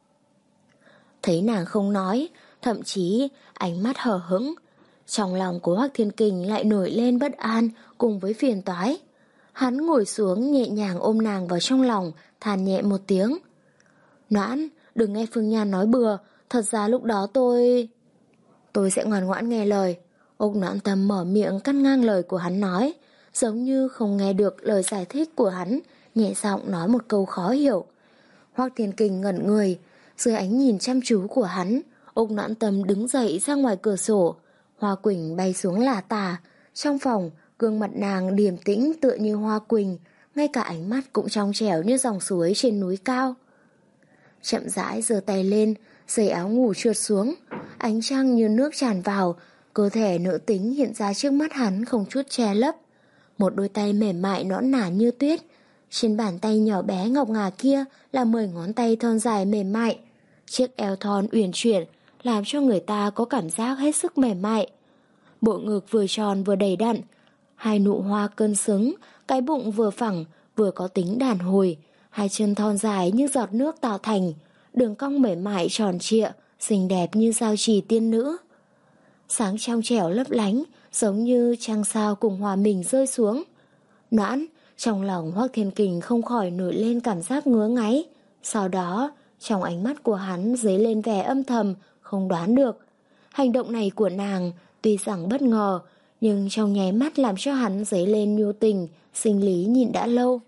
Thấy nàng không nói, thậm chí ánh mắt hờ hững, trong lòng của Hoắc Thiên Kình lại nổi lên bất an cùng với phiền toái. Hắn ngồi xuống nhẹ nhàng ôm nàng vào trong lòng, than nhẹ một tiếng. Noãn, đừng nghe Phương Nhan nói bừa, thật ra lúc đó tôi... Tôi sẽ ngoan ngoãn nghe lời. Úc Noãn Tâm mở miệng cắt ngang lời của hắn nói, giống như không nghe được lời giải thích của hắn, nhẹ giọng nói một câu khó hiểu. Hoắc Thiên Kình ngẩn người, dưới ánh nhìn chăm chú của hắn, Úc Noãn Tâm đứng dậy ra ngoài cửa sổ. Hoa quỳnh bay xuống lả tả. Trong phòng, gương mặt nàng điềm tĩnh tựa như hoa quỳnh, ngay cả ánh mắt cũng trong trẻo như dòng suối trên núi cao. Chậm rãi giơ tay lên, giày áo ngủ trượt xuống, ánh trăng như nước tràn vào, cơ thể nữ tính hiện ra trước mắt hắn không chút che lấp. Một đôi tay mềm mại nõn nả như tuyết, trên bàn tay nhỏ bé ngọc ngà kia là mười ngón tay thon dài mềm mại. Chiếc eo thon uyển chuyển làm cho người ta có cảm giác hết sức mềm mại. Bộ ngực vừa tròn vừa đầy đặn, hai nụ hoa cân xứng, cái bụng vừa phẳng vừa có tính đàn hồi, hai chân thon dài như giọt nước tạo thành, đường cong mềm mại tròn trịa, xinh đẹp như giao trì tiên nữ. sáng trong trẻo lấp lánh, giống như trăng sao cùng hòa mình rơi xuống. Noãn, trong lòng Hoắc Thiên Kình không khỏi nổi lên cảm giác ngứa ngáy. Sau đó, trong ánh mắt của hắn dấy lên vẻ âm thầm, không đoán được. Hành động này của nàng tuy rằng bất ngờ, nhưng trong nháy mắt làm cho hắn dấy lên nhu tình, sinh lý nhìn đã lâu.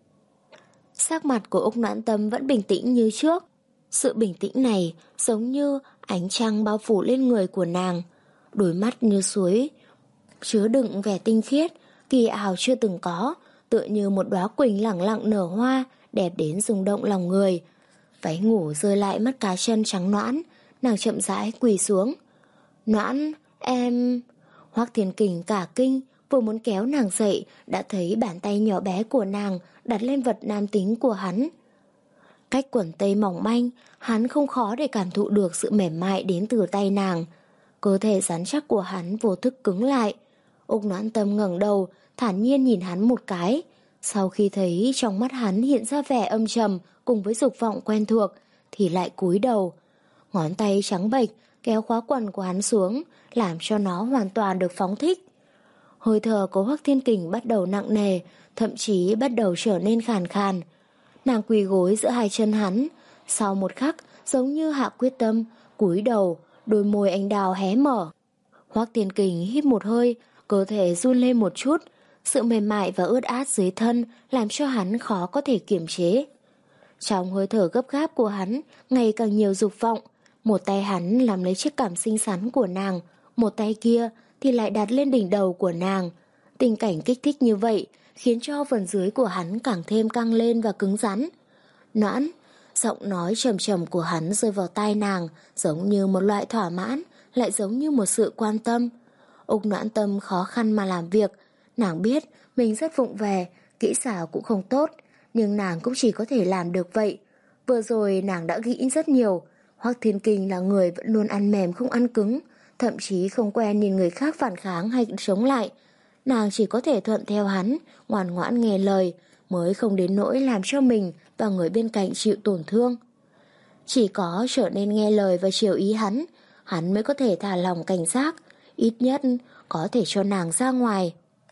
Sắc mặt của Úc Noãn Tâm vẫn bình tĩnh như trước. Sự bình tĩnh này giống như ánh trăng bao phủ lên người của nàng. Đôi mắt như suối, chứa đựng vẻ tinh khiết, kỳ ảo chưa từng có, tựa như một đóa quỳnh lẳng lặng nở hoa, đẹp đến rung động lòng người. Váy ngủ rơi lại mắt cá chân trắng nõn, nàng chậm rãi quỳ xuống. Noãn, em... Hoắc Thiên Kình cả kinh, vừa muốn kéo nàng dậy, đã thấy bàn tay nhỏ bé của nàng đặt lên vật nam tính của hắn. Cách quần tây mỏng manh, hắn không khó để cảm thụ được sự mềm mại đến từ tay nàng. Cơ thể rắn chắc của hắn vô thức cứng lại. Úc Noãn Tâm ngẩng đầu, thản nhiên nhìn hắn một cái. Sau khi thấy trong mắt hắn hiện ra vẻ âm trầm cùng với dục vọng quen thuộc, thì lại cúi đầu. Ngón tay trắng bệch kéo khóa quần của hắn xuống, làm cho nó hoàn toàn được phóng thích. Hơi thở của Hoắc Thiên Kình bắt đầu nặng nề, thậm chí bắt đầu trở nên khàn khàn. Nàng quỳ gối giữa hai chân hắn, sau một khắc giống như hạ quyết tâm, cúi đầu, đôi môi anh đào hé mở. Hoắc Thiên Kình hít một hơi, cơ thể run lên một chút, sự mềm mại và ướt át dưới thân làm cho hắn khó có thể kiềm chế. Trong hơi thở gấp gáp của hắn, ngày càng nhiều dục vọng. Một tay hắn làm lấy chiếc cằm xinh xắn của nàng, một tay kia thì lại đặt lên đỉnh đầu của nàng. Tình cảnh kích thích như vậy khiến cho phần dưới của hắn càng thêm căng lên và cứng rắn. Noãn, giọng nói trầm trầm của hắn rơi vào tai nàng, giống như một loại thỏa mãn, lại giống như một sự quan tâm. Úc Noãn Tâm khó khăn mà làm việc, nàng biết mình rất vụng về, kỹ xảo cũng không tốt, nhưng nàng cũng chỉ có thể làm được vậy. Vừa rồi nàng đã nghĩ rất nhiều. Hoắc Thiên Kình là người vẫn luôn ăn mềm không ăn cứng, thậm chí không quen nhìn người khác phản kháng hay chống lại. Nàng chỉ có thể thuận theo hắn, ngoan ngoãn nghe lời, mới không đến nỗi làm cho mình và người bên cạnh chịu tổn thương. Chỉ có trở nên nghe lời và chiều ý hắn, hắn mới có thể thả lòng cảnh giác, ít nhất có thể cho nàng ra ngoài.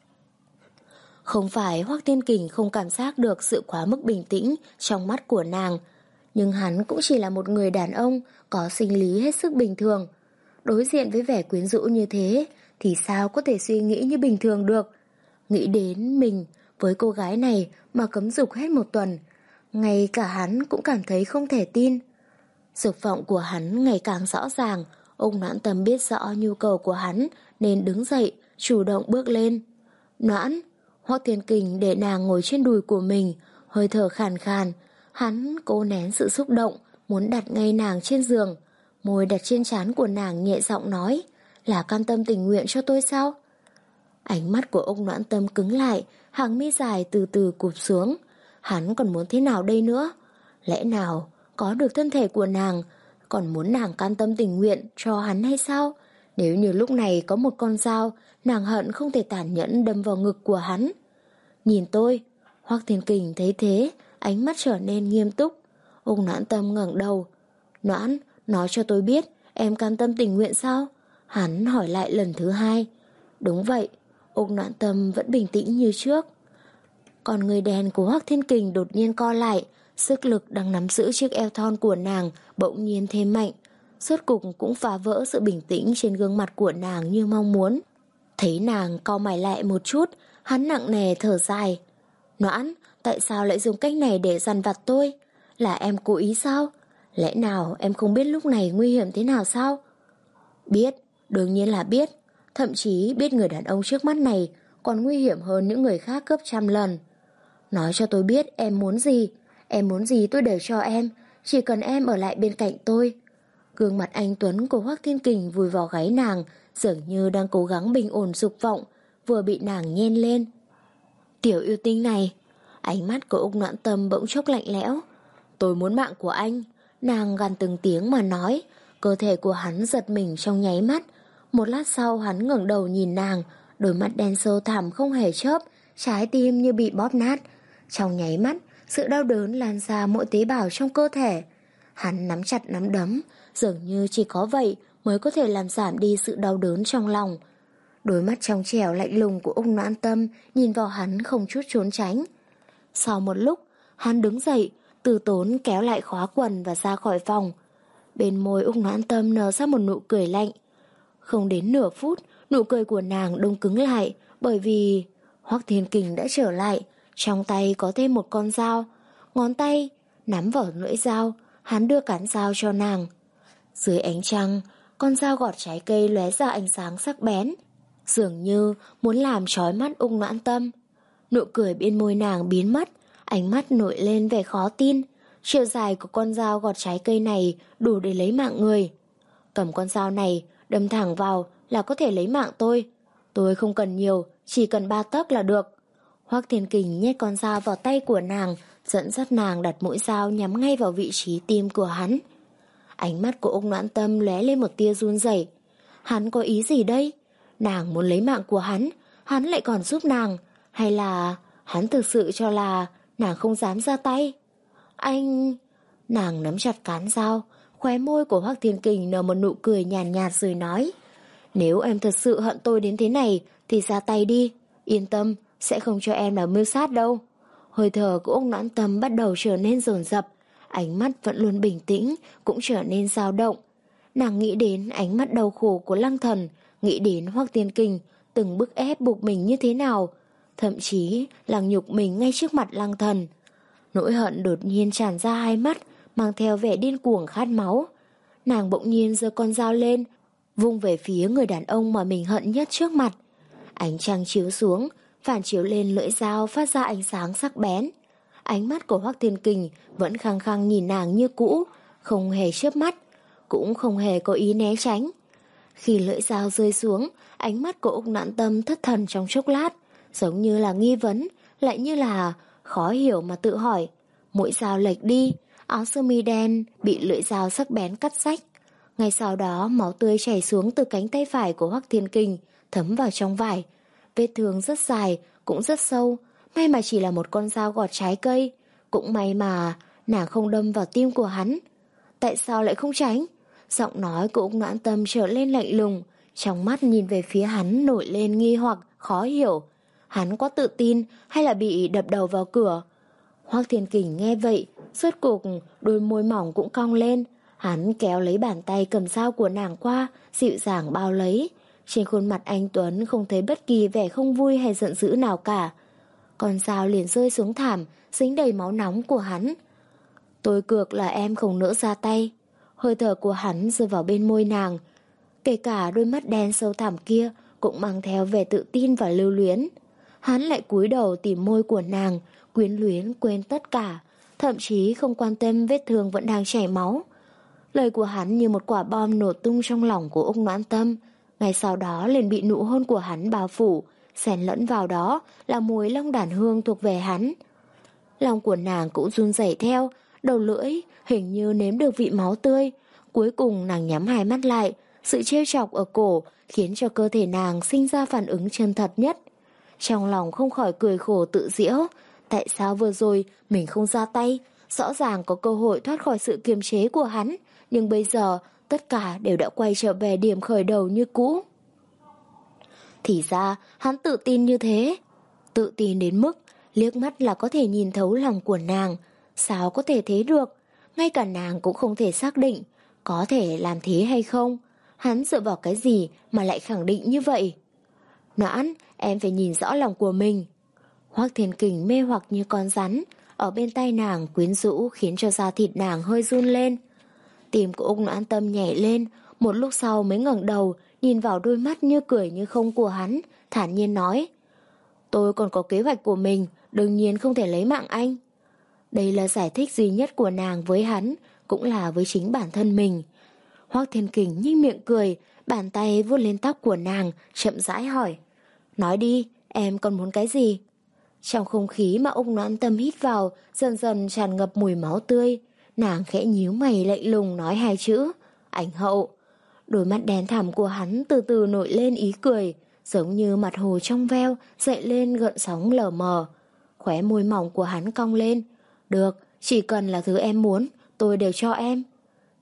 Không phải Hoắc Thiên Kình không cảm giác được sự quá mức bình tĩnh trong mắt của nàng, nhưng hắn cũng chỉ là một người đàn ông có sinh lý hết sức bình thường. Đối diện với vẻ quyến rũ như thế thì sao có thể suy nghĩ như bình thường được. Nghĩ đến mình với cô gái này mà cấm dục hết một tuần, ngay cả hắn cũng cảm thấy không thể tin. Dục vọng của hắn ngày càng rõ ràng. Úc Noãn Tâm biết rõ nhu cầu của hắn nên đứng dậy, chủ động bước lên. Noãn, Hoắc Thiên Kình để nàng ngồi trên đùi của mình, hơi thở khàn khàn. Hắn cố nén sự xúc động, muốn đặt ngay nàng trên giường. Môi đặt trên trán của nàng nhẹ giọng nói, là cam tâm tình nguyện cho tôi sao? Ánh mắt của Úc Noãn Tâm cứng lại, hàng mi dài từ từ cụp xuống. Hắn còn muốn thế nào đây nữa? Lẽ nào có được thân thể của nàng, còn muốn nàng cam tâm tình nguyện cho hắn hay sao? Nếu như lúc này có một con dao, nàng hận không thể tàn nhẫn đâm vào ngực của hắn. Nhìn tôi. Hoắc Thiên Kình thấy thế, ánh mắt trở nên nghiêm túc. Úc Noãn Tâm ngẩng đầu. Noãn, nói cho tôi biết, em cam tâm tình nguyện sao? Hắn hỏi lại lần thứ hai. Đúng vậy. Úc Noãn Tâm vẫn bình tĩnh như trước. Còn người đèn của Hoắc Thiên Kình đột nhiên co lại, sức lực đang nắm giữ chiếc eo thon của nàng bỗng nhiên thêm mạnh. Rốt cục cũng phá vỡ sự bình tĩnh trên gương mặt của nàng như mong muốn. Thấy nàng cau mày lại một chút, hắn nặng nề thở dài. Noãn, tại sao lại dùng cách này để dằn vặt tôi? Là em cố ý sao? Lẽ nào em không biết lúc này nguy hiểm thế nào sao? Biết, đương nhiên là biết. Thậm chí biết người đàn ông trước mắt này còn nguy hiểm hơn những người khác gấp trăm lần. Nói cho tôi biết em muốn gì. Em muốn gì tôi để cho em, chỉ cần em ở lại bên cạnh tôi. Gương mặt anh tuấn của Hoắc Thiên Kình vùi vào gáy nàng, dường như đang cố gắng bình ổn dục vọng, vừa bị nàng nhen lên. Tiểu yêu tinh này. Ánh mắt của Úc Noãn Tâm bỗng chốc lạnh lẽo. Tôi muốn mạng của anh. Nàng gằn từng tiếng mà nói. Cơ thể của hắn giật mình trong nháy mắt. Một lát sau hắn ngẩng đầu nhìn nàng, đôi mắt đen sâu thẳm không hề chớp, trái tim như bị bóp nát. Trong nháy mắt, sự đau đớn lan ra mỗi tế bào trong cơ thể. Hắn nắm chặt nắm đấm, dường như chỉ có vậy mới có thể làm giảm đi sự đau đớn trong lòng. Đôi mắt trong trẻo lạnh lùng của Úc Noãn Tâm nhìn vào hắn không chút trốn tránh. Sau một lúc, hắn đứng dậy, từ tốn kéo lại khóa quần và ra khỏi phòng. Bên môi Úc Noãn Tâm nở ra một nụ cười lạnh. Không đến nửa phút, nụ cười của nàng đông cứng lại, bởi vì Hoắc Thiên Kình đã trở lại, trong tay có thêm một con dao. Ngón tay nắm vào lưỡi dao, hắn đưa cán dao cho nàng. Dưới ánh trăng, con dao gọt trái cây lóe ra ánh sáng sắc bén, dường như muốn làm chói mắt Úc Noãn Tâm. Nụ cười bên môi nàng biến mất, ánh mắt nổi lên vẻ khó tin. Chiều dài của con dao gọt trái cây này đủ để lấy mạng người. Cầm con dao này, đâm thẳng vào là có thể lấy mạng tôi. Tôi không cần nhiều, chỉ cần ba tấc là được. Hoắc Thiên Kình nhét con dao vào tay của nàng, dẫn dắt nàng đặt mũi dao nhắm ngay vào vị trí tim của hắn. Ánh mắt của Úc Noãn Tâm lóe lên một tia run rẩy. Hắn có ý gì đây? Nàng muốn lấy mạng của hắn, hắn lại còn giúp nàng, hay là hắn thực sự cho là nàng không dám ra tay? Anh... Nàng nắm chặt cán dao, khóe môi của Hoắc Thiên Kình nở một nụ cười nhàn nhạt, nhạt rồi nói: Nếu em thật sự hận tôi đến thế này thì ra tay đi, yên tâm, sẽ không cho em làm mưu sát đâu. Hơi thở của Úc Noãn Tâm bắt đầu trở nên dồn dập, ánh mắt vẫn luôn bình tĩnh cũng trở nên dao động. Nàng nghĩ đến ánh mắt đau khổ của Lăng Thần, nghĩ đến Hoắc Thiên Kình từng bức ép buộc mình như thế nào, thậm chí lăng nhục mình ngay trước mặt Lăng Thần. Nỗi hận đột nhiên tràn ra hai mắt, mang theo vẻ điên cuồng khát máu. Nàng bỗng nhiên giơ con dao lên, vung về phía người đàn ông mà mình hận nhất trước mặt. Ánh trăng chiếu xuống, phản chiếu lên lưỡi dao phát ra ánh sáng sắc bén. Ánh mắt của Hoắc Thiên Kình vẫn khăng khăng nhìn nàng như cũ, không hề chớp mắt, cũng không hề có ý né tránh. Khi lưỡi dao rơi xuống, ánh mắt của Úc Noãn Tâm thất thần trong chốc lát, giống như là nghi vấn, lại như là khó hiểu mà tự hỏi. Mũi dao lệch đi, áo sơ mi đen bị lưỡi dao sắc bén cắt rách. Ngay sau đó máu tươi chảy xuống từ cánh tay phải của Hoắc Thiên Kình, thấm vào trong vải. Vết thương rất dài, cũng rất sâu, may mà chỉ là một con dao gọt trái cây, cũng may mà nàng không đâm vào tim của hắn. Tại sao lại không tránh? Giọng nói của Úc Noãn Tâm trở lên lạnh lùng, trong mắt nhìn về phía hắn nổi lên nghi hoặc, khó hiểu. Hắn có tự tin hay là bị đập đầu vào cửa? Hoắc Thiên Kình nghe vậy, rốt cuộc đôi môi mỏng cũng cong lên. Hắn kéo lấy bàn tay cầm dao của nàng qua, dịu dàng bao lấy. Trên khuôn mặt anh Tuấn không thấy bất kỳ vẻ không vui hay giận dữ nào cả. Con dao liền rơi xuống thảm, dính đầy máu nóng của hắn. Tôi cược là em không nỡ ra tay. Hơi thở của hắn rơi vào bên môi nàng, kể cả đôi mắt đen sâu thẳm kia cũng mang theo vẻ tự tin và lưu luyến. Hắn lại cúi đầu tìm môi của nàng, quyến luyến quên tất cả, thậm chí không quan tâm vết thương vẫn đang chảy máu. Lời của hắn như một quả bom nổ tung trong lòng của Úc Noãn Tâm, ngay sau đó liền bị nụ hôn của hắn bao phủ, xen lẫn vào đó là mùi long đàn hương thuộc về hắn. Lòng của nàng cũng run rẩy theo, đầu lưỡi hình như nếm được vị máu tươi. Cuối cùng nàng nhắm hai mắt lại, sự trêu chọc ở cổ khiến cho cơ thể nàng sinh ra phản ứng chân thật nhất. Trong lòng không khỏi cười khổ tự giễu, tại sao vừa rồi mình không ra tay? Rõ ràng có cơ hội thoát khỏi sự kiềm chế của hắn, nhưng bây giờ tất cả đều đã quay trở về điểm khởi đầu như cũ. Thì ra hắn tự tin như thế, tự tin đến mức liếc mắt là có thể nhìn thấu lòng của nàng. Sao có thể thế được? Ngay cả nàng cũng không thể xác định có thể làm thế hay không. Hắn dựa vào cái gì mà lại khẳng định như vậy? Noãn, em phải nhìn rõ lòng của mình. Hoắc Thiên Kình mê hoặc như con rắn, ở bên tay nàng quyến rũ khiến cho da thịt nàng hơi run lên. Tim của Úc Noãn Tâm nhảy lên, một lúc sau mới ngẩng đầu, nhìn vào đôi mắt như cười như không của hắn, thản nhiên nói: Tôi còn có kế hoạch của mình, đương nhiên không thể lấy mạng anh. Đây là giải thích duy nhất của nàng với hắn, cũng là với chính bản thân mình. Hoắc Thiên Kình nhếch miệng cười, bàn tay vuốt lên tóc của nàng, chậm rãi hỏi: Nói đi, em còn muốn cái gì? Trong không khí mà Úc Noãn Tâm hít vào, dần dần tràn ngập mùi máu tươi. Nàng khẽ nhíu mày lạnh lùng nói hai chữ: Ảnh hậu. Đôi mắt đen thẳm của hắn từ từ nổi lên ý cười, giống như mặt hồ trong veo dậy lên gợn sóng lờ mờ. Khóe môi mỏng của hắn cong lên: Được, chỉ cần là thứ em muốn, tôi đều cho em.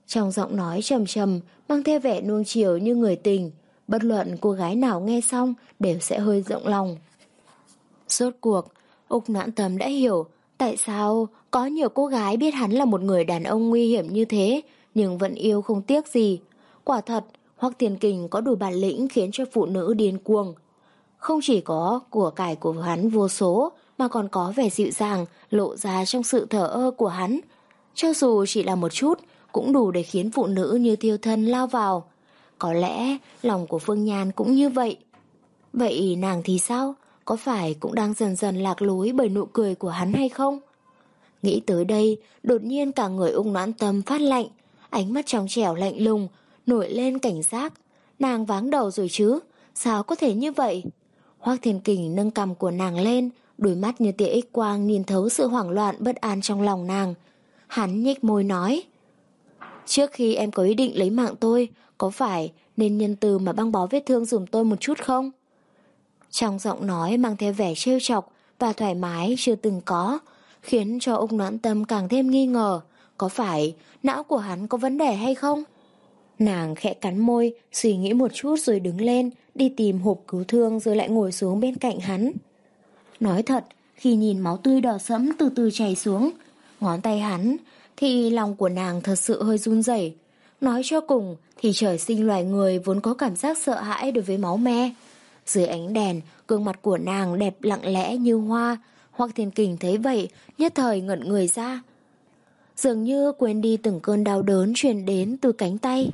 Trong giọng nói trầm trầm, mang theo vẻ nuông chiều như người tình, bất luận cô gái nào nghe xong đều sẽ hơi rộng lòng. Rốt cuộc, Úc Noãn Tâm đã hiểu tại sao có nhiều cô gái biết hắn là một người đàn ông nguy hiểm như thế, nhưng vẫn yêu không tiếc gì. Quả thật, Hoắc Thiên Kình có đủ bản lĩnh khiến cho phụ nữ điên cuồng. Không chỉ có của cải của hắn vô số, mà còn có vẻ dịu dàng lộ ra trong sự thờ ơ của hắn. Cho dù chỉ là một chút, cũng đủ để khiến phụ nữ như thiêu thân lao vào. Có lẽ lòng của Phương Nhan cũng như vậy. Vậy nàng thì sao? Có phải cũng đang dần dần lạc lối bởi nụ cười của hắn hay không? Nghĩ tới đây, đột nhiên cả người Úc Noãn Tâm phát lạnh, ánh mắt trong trẻo lạnh lùng, nổi lên cảnh giác. Nàng váng đầu rồi chứ, sao có thể như vậy? Hoắc Thiên Kình nâng cằm của nàng lên, đôi mắt như tia X quang nhìn thấu sự hoảng loạn bất an trong lòng nàng. Hắn nhếch môi nói: trước khi em có ý định lấy mạng tôi, có phải nên nhân từ mà băng bó vết thương giùm tôi một chút không? Trong giọng nói mang theo vẻ trêu chọc và thoải mái chưa từng có, khiến cho Úc Noãn Tâm càng thêm nghi ngờ, có phải não của hắn có vấn đề hay không? Nàng khẽ cắn môi, suy nghĩ một chút rồi đứng lên, đi tìm hộp cứu thương rồi lại ngồi xuống bên cạnh hắn. Nói thật, khi nhìn máu tươi đỏ sẫm từ từ chảy xuống ngón tay hắn, thì lòng của nàng thật sự hơi run rẩy. Nói cho cùng thì trời sinh loài người vốn có cảm giác sợ hãi đối với máu me. Dưới ánh đèn, gương mặt của nàng đẹp lặng lẽ như hoa. Hoắc Thiên Kình thấy vậy, nhất thời ngẩn người ra, dường như quên đi từng cơn đau đớn truyền đến từ cánh tay.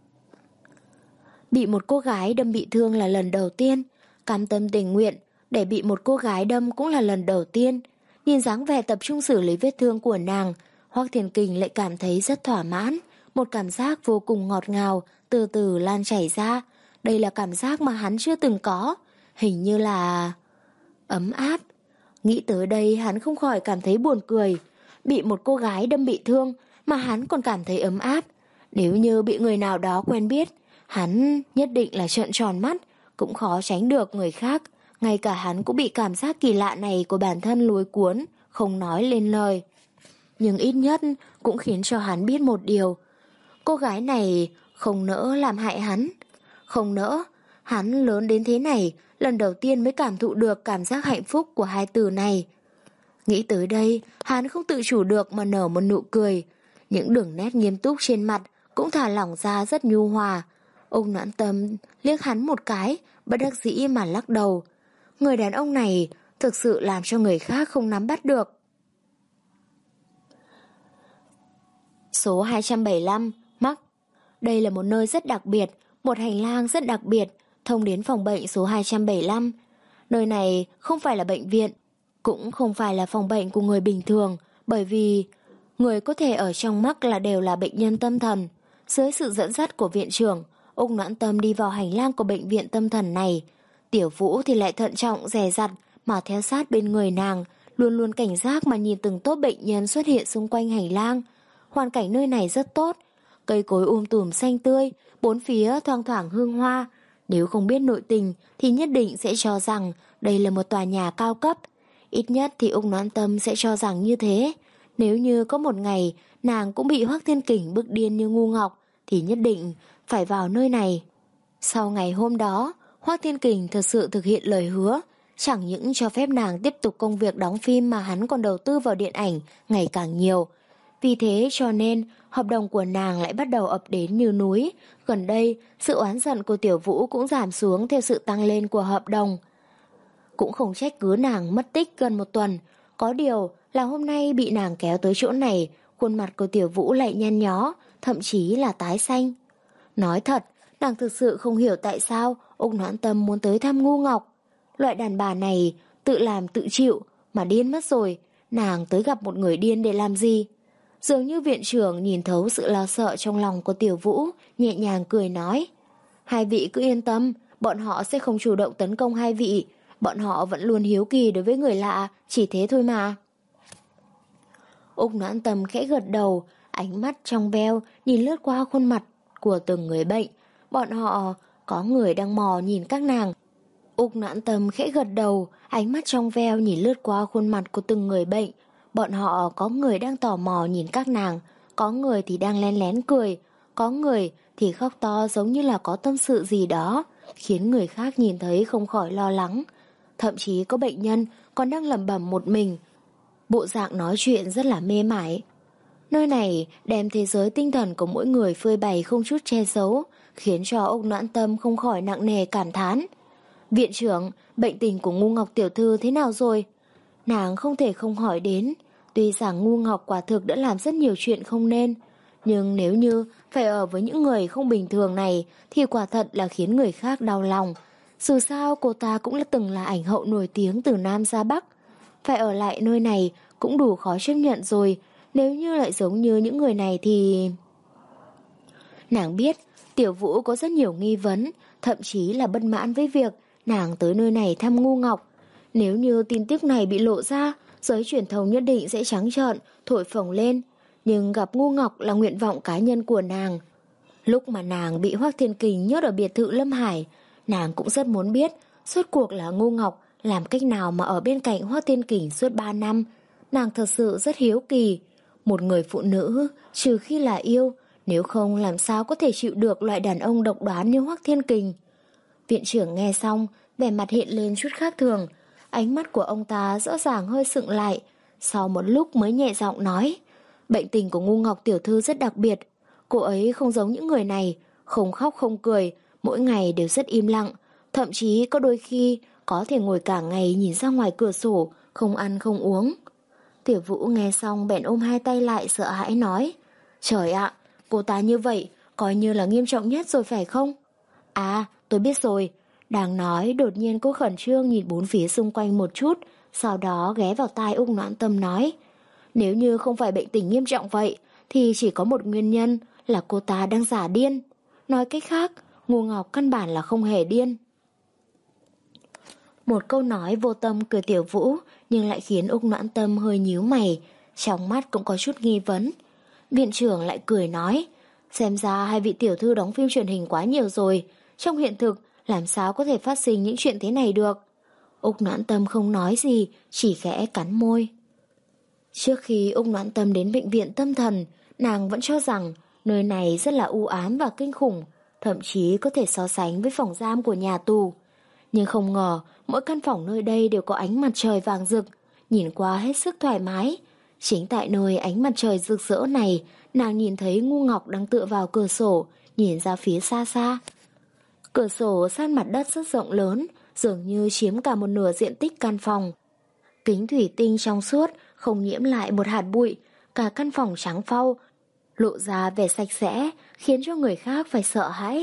Bị một cô gái đâm bị thương là lần đầu tiên, cam tâm tình nguyện để bị một cô gái đâm cũng là lần đầu tiên. Nhìn dáng vẻ tập trung xử lý vết thương của nàng, Hoắc Thiên Kình lại cảm thấy rất thỏa mãn, một cảm giác vô cùng ngọt ngào từ từ lan chảy ra. Đây là cảm giác mà hắn chưa từng có, hình như là ấm áp. Nghĩ tới đây hắn không khỏi cảm thấy buồn cười. Bị một cô gái đâm bị thương mà hắn còn cảm thấy ấm áp. Nếu như bị người nào đó quen biết, hắn nhất định là trợn tròn mắt, cũng khó tránh được người khác. Ngay cả hắn cũng bị cảm giác kỳ lạ này của bản thân lôi cuốn, không nói lên lời. Nhưng ít nhất cũng khiến cho hắn biết một điều: cô gái này không nỡ làm hại hắn. Không nỡ. Hắn lớn đến thế này, lần đầu tiên mới cảm thụ được cảm giác hạnh phúc của hai từ này. Nghĩ tới đây, hắn không tự chủ được mà nở một nụ cười. Những đường nét nghiêm túc trên mặt cũng thả lỏng ra rất nhu hòa. Úc Noãn Tâm liếc hắn một cái, bất đắc dĩ mà lắc đầu. Người đàn ông này thực sự làm cho người khác không nắm bắt được. Số hai trăm bảy mươi lăm, Mắc. Đây là một nơi rất đặc biệt, một hành lang rất đặc biệt, thông đến phòng bệnh số hai trăm bảy mươi lăm. Nơi này không phải là bệnh viện, cũng không phải là phòng bệnh của người bình thường, bởi vì người có thể ở trong Mắc là đều là bệnh nhân tâm thần. Dưới sự dẫn dắt của viện trưởng, Úc Noãn Tâm đi vào hành lang của bệnh viện tâm thần này. Tiểu Vũ thì lại thận trọng dè dặt mà theo sát bên người nàng, luôn luôn cảnh giác mà nhìn từng tốp bệnh nhân xuất hiện xung quanh hành lang. Hoàn cảnh nơi này rất tốt, cây cối um tùm xanh tươi, bốn phía thoang thoảng hương hoa. Nếu không biết nội tình thì nhất định sẽ cho rằng đây là một tòa nhà cao cấp. Ít nhất thì Úc Noãn Tâm sẽ cho rằng như thế. Nếu như có một ngày nàng cũng bị Hoắc Thiên Kình bức điên như ngu ngọc thì nhất định phải vào nơi này. Sau ngày hôm đó, Hoắc Thiên Kình thật sự thực hiện lời hứa, chẳng những cho phép nàng tiếp tục công việc đóng phim mà hắn còn đầu tư vào điện ảnh ngày càng nhiều. Vì thế cho nên hợp đồng của nàng lại bắt đầu ập đến như núi. Gần đây, sự oán giận của Tiểu Vũ cũng giảm xuống theo sự tăng lên của hợp đồng. Cũng không trách cứ nàng mất tích gần một tuần. Có điều là hôm nay bị nàng kéo tới chỗ này, khuôn mặt của Tiểu Vũ lại nhăn nhó, thậm chí là tái xanh. Nói thật, nàng thực sự không hiểu tại sao Úc Noãn Tâm muốn tới thăm Ngu Ngọc. Loại đàn bà này tự làm tự chịu mà điên mất rồi. Nàng tới gặp một người điên để làm gì? Dường như viện trưởng nhìn thấu sự lo sợ trong lòng của Tiểu Vũ, nhẹ nhàng cười nói: hai vị cứ yên tâm, bọn họ sẽ không chủ động tấn công hai vị. Bọn họ vẫn luôn hiếu kỳ đối với người lạ, chỉ thế thôi mà. Úc Noãn Tâm khẽ gật đầu, ánh mắt trong veo nhìn lướt qua khuôn mặt của từng người bệnh. Bọn họ có người đang mò nhìn các nàng. Úc Noãn Tâm khẽ gật đầu, ánh mắt trong veo nhìn lướt qua khuôn mặt của từng người bệnh. Bọn họ có người đang tò mò nhìn các nàng, có người thì đang lén lén cười, có người thì khóc to giống như là có tâm sự gì đó, khiến người khác nhìn thấy không khỏi lo lắng. Thậm chí có bệnh nhân còn đang lẩm bẩm một mình, bộ dạng nói chuyện rất là mê mải. Nơi này đem thế giới tinh thần của mỗi người phơi bày không chút che giấu, khiến cho Úc Noãn Tâm không khỏi nặng nề cảm thán. Viện trưởng, bệnh tình của Ngu Ngọc tiểu thư thế nào rồi? Nàng không thể không hỏi đến. Tuy rằng Ngu Ngọc quả thực đã làm rất nhiều chuyện không nên, nhưng nếu như phải ở với những người không bình thường này thì quả thật là khiến người khác đau lòng. Dù sao cô ta cũng là từng là ảnh hậu nổi tiếng từ Nam ra Bắc. Phải ở lại nơi này cũng đủ khó chấp nhận rồi. Nếu như lại giống như những người này thì... Nàng biết Tiểu Vũ có rất nhiều nghi vấn, thậm chí là bất mãn với việc nàng tới nơi này thăm Ngu Ngọc. Nếu như tin tức này bị lộ ra, giới truyền thông nhất định sẽ trắng trợn, thổi phồng lên. Nhưng gặp Ngu Ngọc là nguyện vọng cá nhân của nàng. Lúc mà nàng bị Hoắc Thiên Kình nhốt ở biệt thự Lâm Hải, nàng cũng rất muốn biết rốt cuộc là Ngu Ngọc làm cách nào mà ở bên cạnh Hoắc Thiên Kình suốt ba năm. Nàng thật sự rất hiếu kỳ. Một người phụ nữ, trừ khi là yêu, nếu không làm sao có thể chịu được loại đàn ông độc đoán như Hoắc Thiên Kình. Viện trưởng nghe xong, vẻ mặt hiện lên chút khác thường. Ánh mắt của ông ta rõ ràng hơi sững lại. Sau một lúc mới nhẹ giọng nói, bệnh tình của Ngu Ngọc tiểu thư rất đặc biệt. Cô ấy không giống những người này, không khóc không cười, mỗi ngày đều rất im lặng. Thậm chí có đôi khi có thể ngồi cả ngày nhìn ra ngoài cửa sổ, không ăn không uống. Tiểu Vũ nghe xong bèn ôm hai tay lại sợ hãi nói, trời ạ, cô ta như vậy coi như là nghiêm trọng nhất rồi phải không? À, tôi biết rồi. Đang nói đột nhiên cô khẩn trương nhìn bốn phía xung quanh một chút, sau đó ghé vào tai Úc Noãn Tâm nói, nếu như không phải bệnh tình nghiêm trọng vậy thì chỉ có một nguyên nhân là cô ta đang giả điên. Nói cách khác, Ngu Ngọc căn bản là không hề điên. Một câu nói vô tâm cười Tiểu Vũ nhưng lại khiến Úc Noãn Tâm hơi nhíu mày, trong mắt cũng có chút nghi vấn. Viện trưởng lại cười nói, xem ra hai vị tiểu thư đóng phim truyền hình quá nhiều rồi, trong hiện thực làm sao có thể phát sinh những chuyện thế này được. Úc Noãn Tâm không nói gì, chỉ khẽ cắn môi. Trước khi Úc Noãn Tâm đến bệnh viện tâm thần, nàng vẫn cho rằng nơi này rất là u ám và kinh khủng, thậm chí có thể so sánh với phòng giam của nhà tù. Nhưng không ngờ, mỗi căn phòng nơi đây đều có ánh mặt trời vàng rực, nhìn qua hết sức thoải mái. Chính tại nơi ánh mặt trời rực rỡ này, nàng nhìn thấy Ngu Ngọc đang tựa vào cửa sổ, nhìn ra phía xa xa. Cửa sổ sát mặt đất rất rộng lớn, dường như chiếm cả một nửa diện tích căn phòng. Kính thủy tinh trong suốt, không nhiễm lại một hạt bụi, cả căn phòng trắng phau, lộ ra vẻ sạch sẽ, khiến cho người khác phải sợ hãi.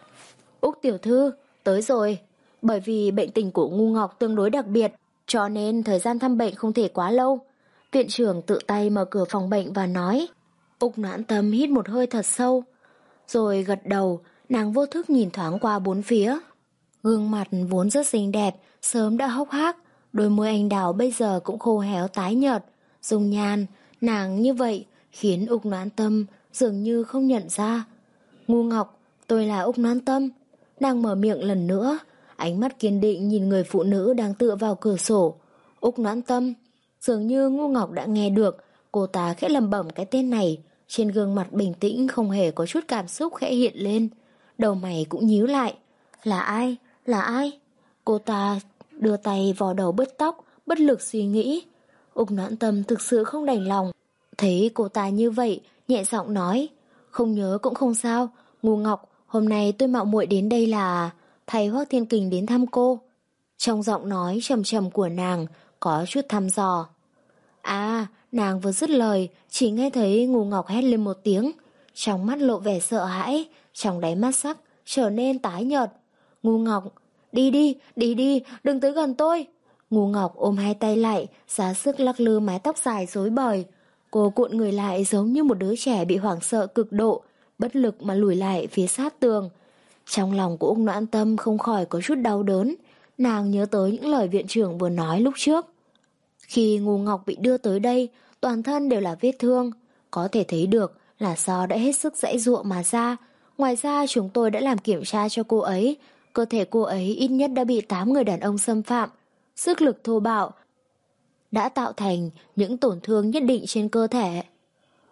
Úc tiểu thư, tới rồi. Bởi vì bệnh tình của Ngu Ngọc tương đối đặc biệt, cho nên thời gian thăm bệnh không thể quá lâu. Viện trưởng tự tay mở cửa phòng bệnh và nói. Úc Noãn Tâm hít một hơi thật sâu, rồi gật đầu. Nàng vô thức nhìn thoáng qua bốn phía. Gương mặt vốn rất xinh đẹp, sớm đã hốc hác, đôi môi anh đào bây giờ cũng khô héo tái nhợt. Dung nhan, nàng như vậy khiến Úc Noãn Tâm dường như không nhận ra. Ngu Ngọc, tôi là Úc Noãn Tâm. Nàng mở miệng lần nữa, ánh mắt kiên định nhìn người phụ nữ đang tựa vào cửa sổ. Úc Noãn Tâm. Dường như Ngu Ngọc đã nghe được, cô ta khẽ lẩm bẩm cái tên này, trên gương mặt bình tĩnh không hề có chút cảm xúc khẽ hiện lên. Đầu mày cũng nhíu lại. Là ai? Là ai? Cô ta đưa tay vò đầu bứt tóc, bất lực suy nghĩ. Úc Noãn Tâm thực sự không đành lòng. Thấy cô ta như vậy, nhẹ giọng nói, không nhớ cũng không sao. Ngu Ngọc, hôm nay tôi mạo muội đến đây là thầy Hoắc Thiên Kình đến thăm cô. Trong giọng nói trầm trầm của nàng có chút thăm dò. À, nàng vừa dứt lời, chỉ nghe thấy Ngu Ngọc hét lên một tiếng, trong mắt lộ vẻ sợ hãi, trong đáy mắt sắc trở nên tái nhợt. Ngu Ngọc, đi đi, đi đi, đừng tới gần tôi. Ngu Ngọc ôm hai tay lại, ra sức lắc lư mái tóc dài rối bời. Cô cuộn người lại giống như một đứa trẻ bị hoảng sợ cực độ, bất lực mà lùi lại phía sát tường. Trong lòng của Úc Noãn Tâm không khỏi có chút đau đớn, nàng nhớ tới những lời viện trưởng vừa nói lúc trước. Khi Ngu Ngọc bị đưa tới đây, toàn thân đều là vết thương, có thể thấy được là do đã hết sức giãy giụa mà ra. Ngoài ra chúng tôi đã làm kiểm tra cho cô ấy, cơ thể cô ấy ít nhất đã bị tám người đàn ông xâm phạm, sức lực thô bạo đã tạo thành những tổn thương nhất định trên cơ thể.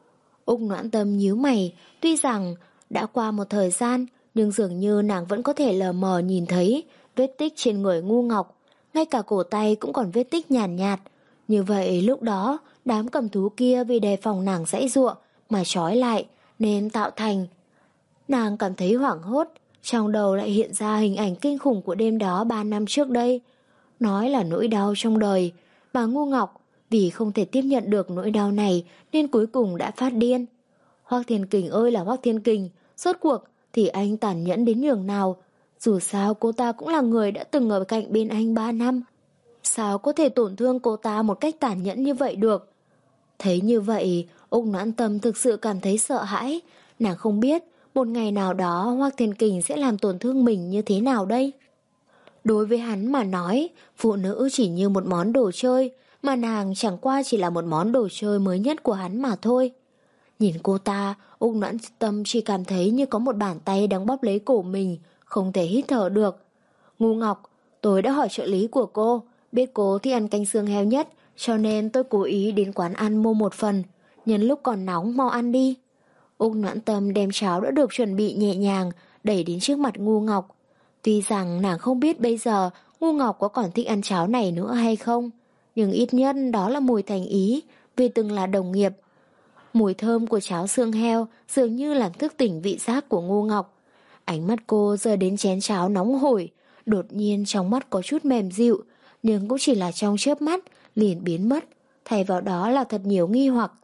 Úc Noãn Tâm nhíu mày, tuy rằng đã qua một thời gian, nhưng dường như nàng vẫn có thể lờ mờ nhìn thấy vết tích trên người Ngu Ngọc, ngay cả cổ tay cũng còn vết tích nhàn nhạt, nhạt. Như vậy lúc đó, đám cầm thú kia vì đề phòng nàng giãy giụa mà trói lại, nên tạo thành. Nàng cảm thấy hoảng hốt, trong đầu lại hiện ra hình ảnh kinh khủng của đêm đó ba năm trước đây. Nói là nỗi đau trong đời, mà Ngu Ngọc vì không thể tiếp nhận được nỗi đau này nên cuối cùng đã phát điên. Hoắc Thiên Kình ơi là Hoắc Thiên Kình, rốt cuộc thì anh tàn nhẫn đến nhường nào? Dù sao cô ta cũng là người đã từng ở cạnh bên anh ba năm. Sao có thể tổn thương cô ta một cách tàn nhẫn như vậy được? Thấy như vậy, Úc Noãn Tâm thực sự cảm thấy sợ hãi. Nàng không biết một ngày nào đó Hoắc Thiên Kình sẽ làm tổn thương mình như thế nào đây? Đối với hắn mà nói, phụ nữ chỉ như một món đồ chơi, mà nàng chẳng qua chỉ là một món đồ chơi mới nhất của hắn mà thôi. Nhìn cô ta, Úc Noãn Tâm chỉ cảm thấy như có một bàn tay đang bóp lấy cổ mình, không thể hít thở được. Ngu Ngọc, tôi đã hỏi trợ lý của cô, biết cô thích ăn canh xương heo nhất, cho nên tôi cố ý đến quán ăn mua một phần, nhân lúc còn nóng mau ăn đi. Úc Noãn Tâm đem cháo đã được chuẩn bị nhẹ nhàng, đẩy đến trước mặt Ngu Ngọc. Tuy rằng nàng không biết bây giờ Ngu Ngọc có còn thích ăn cháo này nữa hay không, nhưng ít nhất đó là mùi thành ý, vì từng là đồng nghiệp. Mùi thơm của cháo xương heo dường như làm thức tỉnh vị giác của Ngu Ngọc. Ánh mắt cô rơi đến chén cháo nóng hổi, đột nhiên trong mắt có chút mềm dịu, nhưng cũng chỉ là trong chớp mắt, liền biến mất, thay vào đó là thật nhiều nghi hoặc.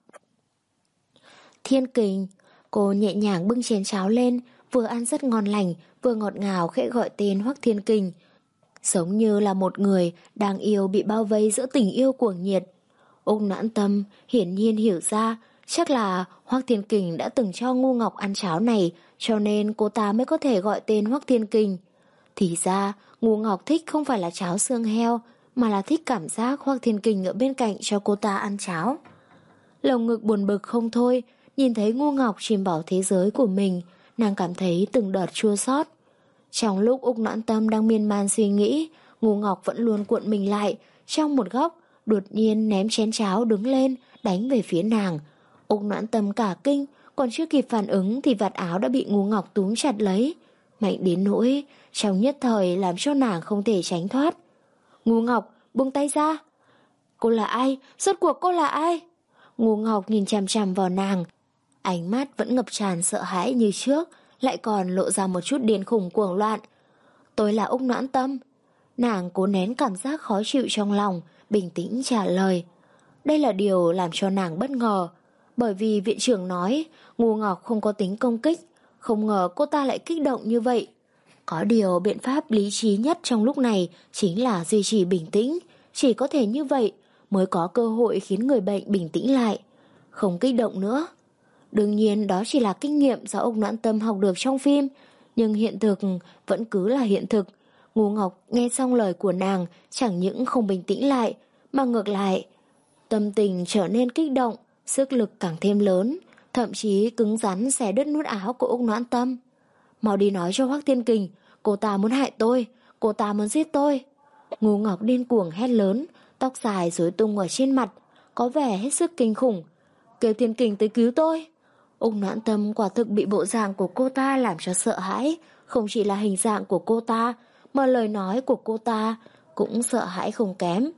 Thiên Kình, cô nhẹ nhàng bưng chén cháo lên, vừa ăn rất ngon lành, vừa ngọt ngào khẽ gọi tên Hoắc Thiên Kình. Giống như là một người đang yêu bị bao vây giữa tình yêu cuồng nhiệt. Úc Noãn Tâm hiển nhiên hiểu ra, chắc là Hoắc Thiên Kình đã từng cho Ngu Ngọc ăn cháo này, cho nên cô ta mới có thể gọi tên Hoắc Thiên Kình. Thì ra, Ngu Ngọc thích không phải là cháo xương heo, mà là thích cảm giác Hoắc Thiên Kình ở bên cạnh cho cô ta ăn cháo. Lồng ngực buồn bực không thôi, nhìn thấy Ngu Ngọc chìm vào thế giới của mình, nàng cảm thấy từng đợt chua xót. Trong lúc Úc Noãn Tâm đang miên man suy nghĩ, Ngu Ngọc vẫn luôn cuộn mình lại, trong một góc, đột nhiên ném chén cháo đứng lên, đánh về phía nàng. Úc Noãn Tâm cả kinh, còn chưa kịp phản ứng thì vạt áo đã bị Ngu Ngọc túm chặt lấy, mạnh đến nỗi trong nhất thời làm cho nàng không thể tránh thoát. Ngu Ngọc, buông tay ra. Cô là ai? Rốt cuộc cô là ai? Ngu Ngọc nhìn chằm chằm vào nàng, ánh mắt vẫn ngập tràn sợ hãi như trước, lại còn lộ ra một chút điên khủng cuồng loạn. Tôi là Úc Noãn Tâm. Nàng cố nén cảm giác khó chịu trong lòng, bình tĩnh trả lời. Đây là điều làm cho nàng bất ngờ, bởi vì viện trưởng nói Ngu Ngọc không có tính công kích, không ngờ cô ta lại kích động như vậy. Có điều biện pháp lý trí nhất trong lúc này chính là duy trì bình tĩnh, chỉ có thể như vậy mới có cơ hội khiến người bệnh bình tĩnh lại, không kích động nữa. Đương nhiên đó chỉ là kinh nghiệm do Úc Noãn Tâm học được trong phim, nhưng hiện thực vẫn cứ là hiện thực. Ngu Ngọc nghe xong lời của nàng chẳng những không bình tĩnh lại, mà ngược lại, tâm tình trở nên kích động, sức lực càng thêm lớn, thậm chí cứng rắn xé đứt nút áo của Úc Noãn Tâm. Mau đi nói cho Hoắc Thiên Kình, cô ta muốn hại tôi, cô ta muốn giết tôi. Ngu Ngọc điên cuồng hét lớn, tóc dài rối tung ở trên mặt, có vẻ hết sức kinh khủng. Kêu Thiên Kình tới cứu tôi. Úc Noãn Tâm quả thực bị bộ dạng của cô ta làm cho sợ hãi, không chỉ là hình dạng của cô ta, mà lời nói của cô ta cũng sợ hãi không kém.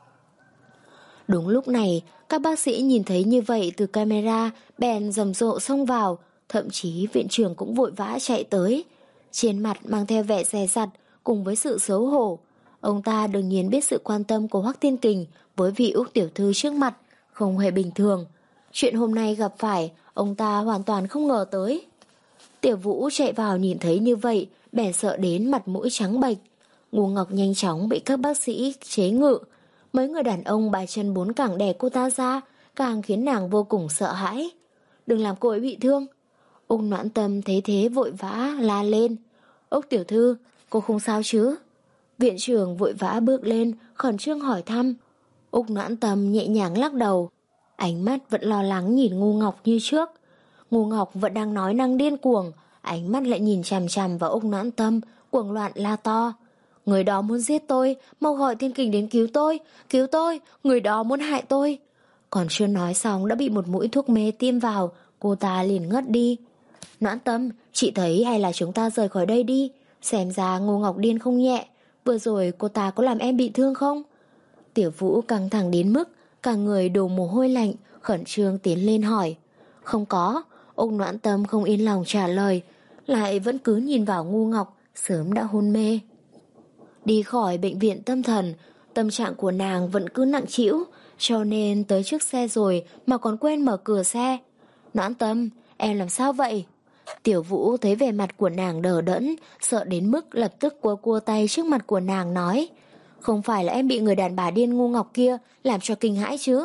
Đúng lúc này, các bác sĩ nhìn thấy như vậy từ camera, bèn rầm rộ xông vào, thậm chí viện trưởng cũng vội vã chạy tới. Trên mặt mang theo vẻ dè dặt cùng với sự xấu hổ. Ông ta đương nhiên biết sự quan tâm của Hoắc Thiên Kình với vị Úc tiểu thư trước mặt không hề bình thường. Chuyện hôm nay gặp phải, ông ta hoàn toàn không ngờ tới. Tiểu Vũ chạy vào nhìn thấy như vậy, bèn sợ đến mặt mũi trắng bệch. Ngu Ngọc nhanh chóng bị các bác sĩ chế ngự. Mấy người đàn ông ba chân bốn cẳng đè cô ta ra, càng khiến nàng vô cùng sợ hãi. Đừng làm cô ấy bị thương. Úc Noãn Tâm thấy thế vội vã la lên. Úc tiểu thư, cô không sao chứ? Viện trưởng vội vã bước lên, khẩn trương hỏi thăm. Úc Noãn Tâm nhẹ nhàng lắc đầu, ánh mắt vẫn lo lắng nhìn Ngu Ngọc như trước. Ngu Ngọc vẫn đang nói năng điên cuồng, ánh mắt lại nhìn chằm chằm vào Úc Noãn Tâm, cuồng loạn la to. Người đó muốn giết tôi, mau gọi Thiên Kình đến cứu tôi, cứu tôi, người đó muốn hại tôi. Còn chưa nói xong đã bị một mũi thuốc mê tiêm vào, Cô ta liền ngất đi. Noãn Tâm, chị thấy hay là chúng ta rời khỏi đây đi. Xem ra Ngô Ngọc điên không nhẹ. Vừa rồi cô ta có làm em bị thương không? Tiểu Vũ căng thẳng đến mức cả người đổ mồ hôi lạnh, khẩn trương tiến lên hỏi. Không có. Úc Noãn Tâm không yên lòng trả lời, lại vẫn cứ nhìn vào Ngô Ngọc sớm đã hôn mê. Đi khỏi bệnh viện tâm thần, tâm trạng của nàng vẫn cứ nặng trĩu, cho nên tới trước xe rồi mà còn quên mở cửa xe. Noãn Tâm, em làm sao vậy? Tiểu Vũ thấy vẻ mặt của nàng đờ đẫn, sợ đến mức lập tức cua cua tay trước mặt của nàng nói. Không phải là em bị người đàn bà điên ngu ngọc kia làm cho kinh hãi chứ?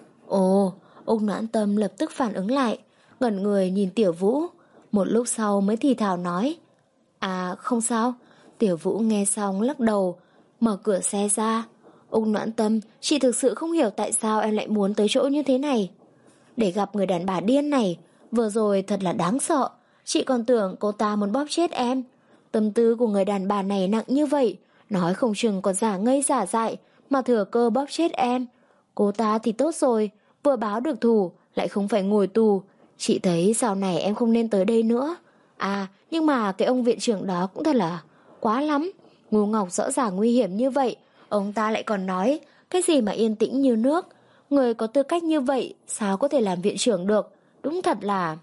Ồ, ông Noãn Tâm lập tức phản ứng lại, ngẩn người nhìn Tiểu Vũ. Một lúc sau mới thì thào nói. À không sao. Tiểu Vũ nghe xong lắc đầu, mở cửa xe ra. Ông Noãn Tâm, chị thực sự không hiểu tại sao em lại muốn tới chỗ như thế này. Để gặp người đàn bà điên này, vừa rồi thật là đáng sợ. Chị còn tưởng cô ta muốn bóp chết em. Tâm tư của người đàn bà này nặng như vậy, nói không chừng còn giả ngây giả dại mà thừa cơ bóp chết em. Cô ta thì tốt rồi, vừa báo được thù lại không phải ngồi tù. Chị thấy sau này em không nên tới đây nữa. À, nhưng mà cái ông viện trưởng đó cũng thật là quá lắm. Ngô Ngọc rõ ràng nguy hiểm như vậy, ông ta lại còn nói cái gì mà yên tĩnh như nước. Người có tư cách như vậy sao có thể làm viện trưởng được? Đúng thật là...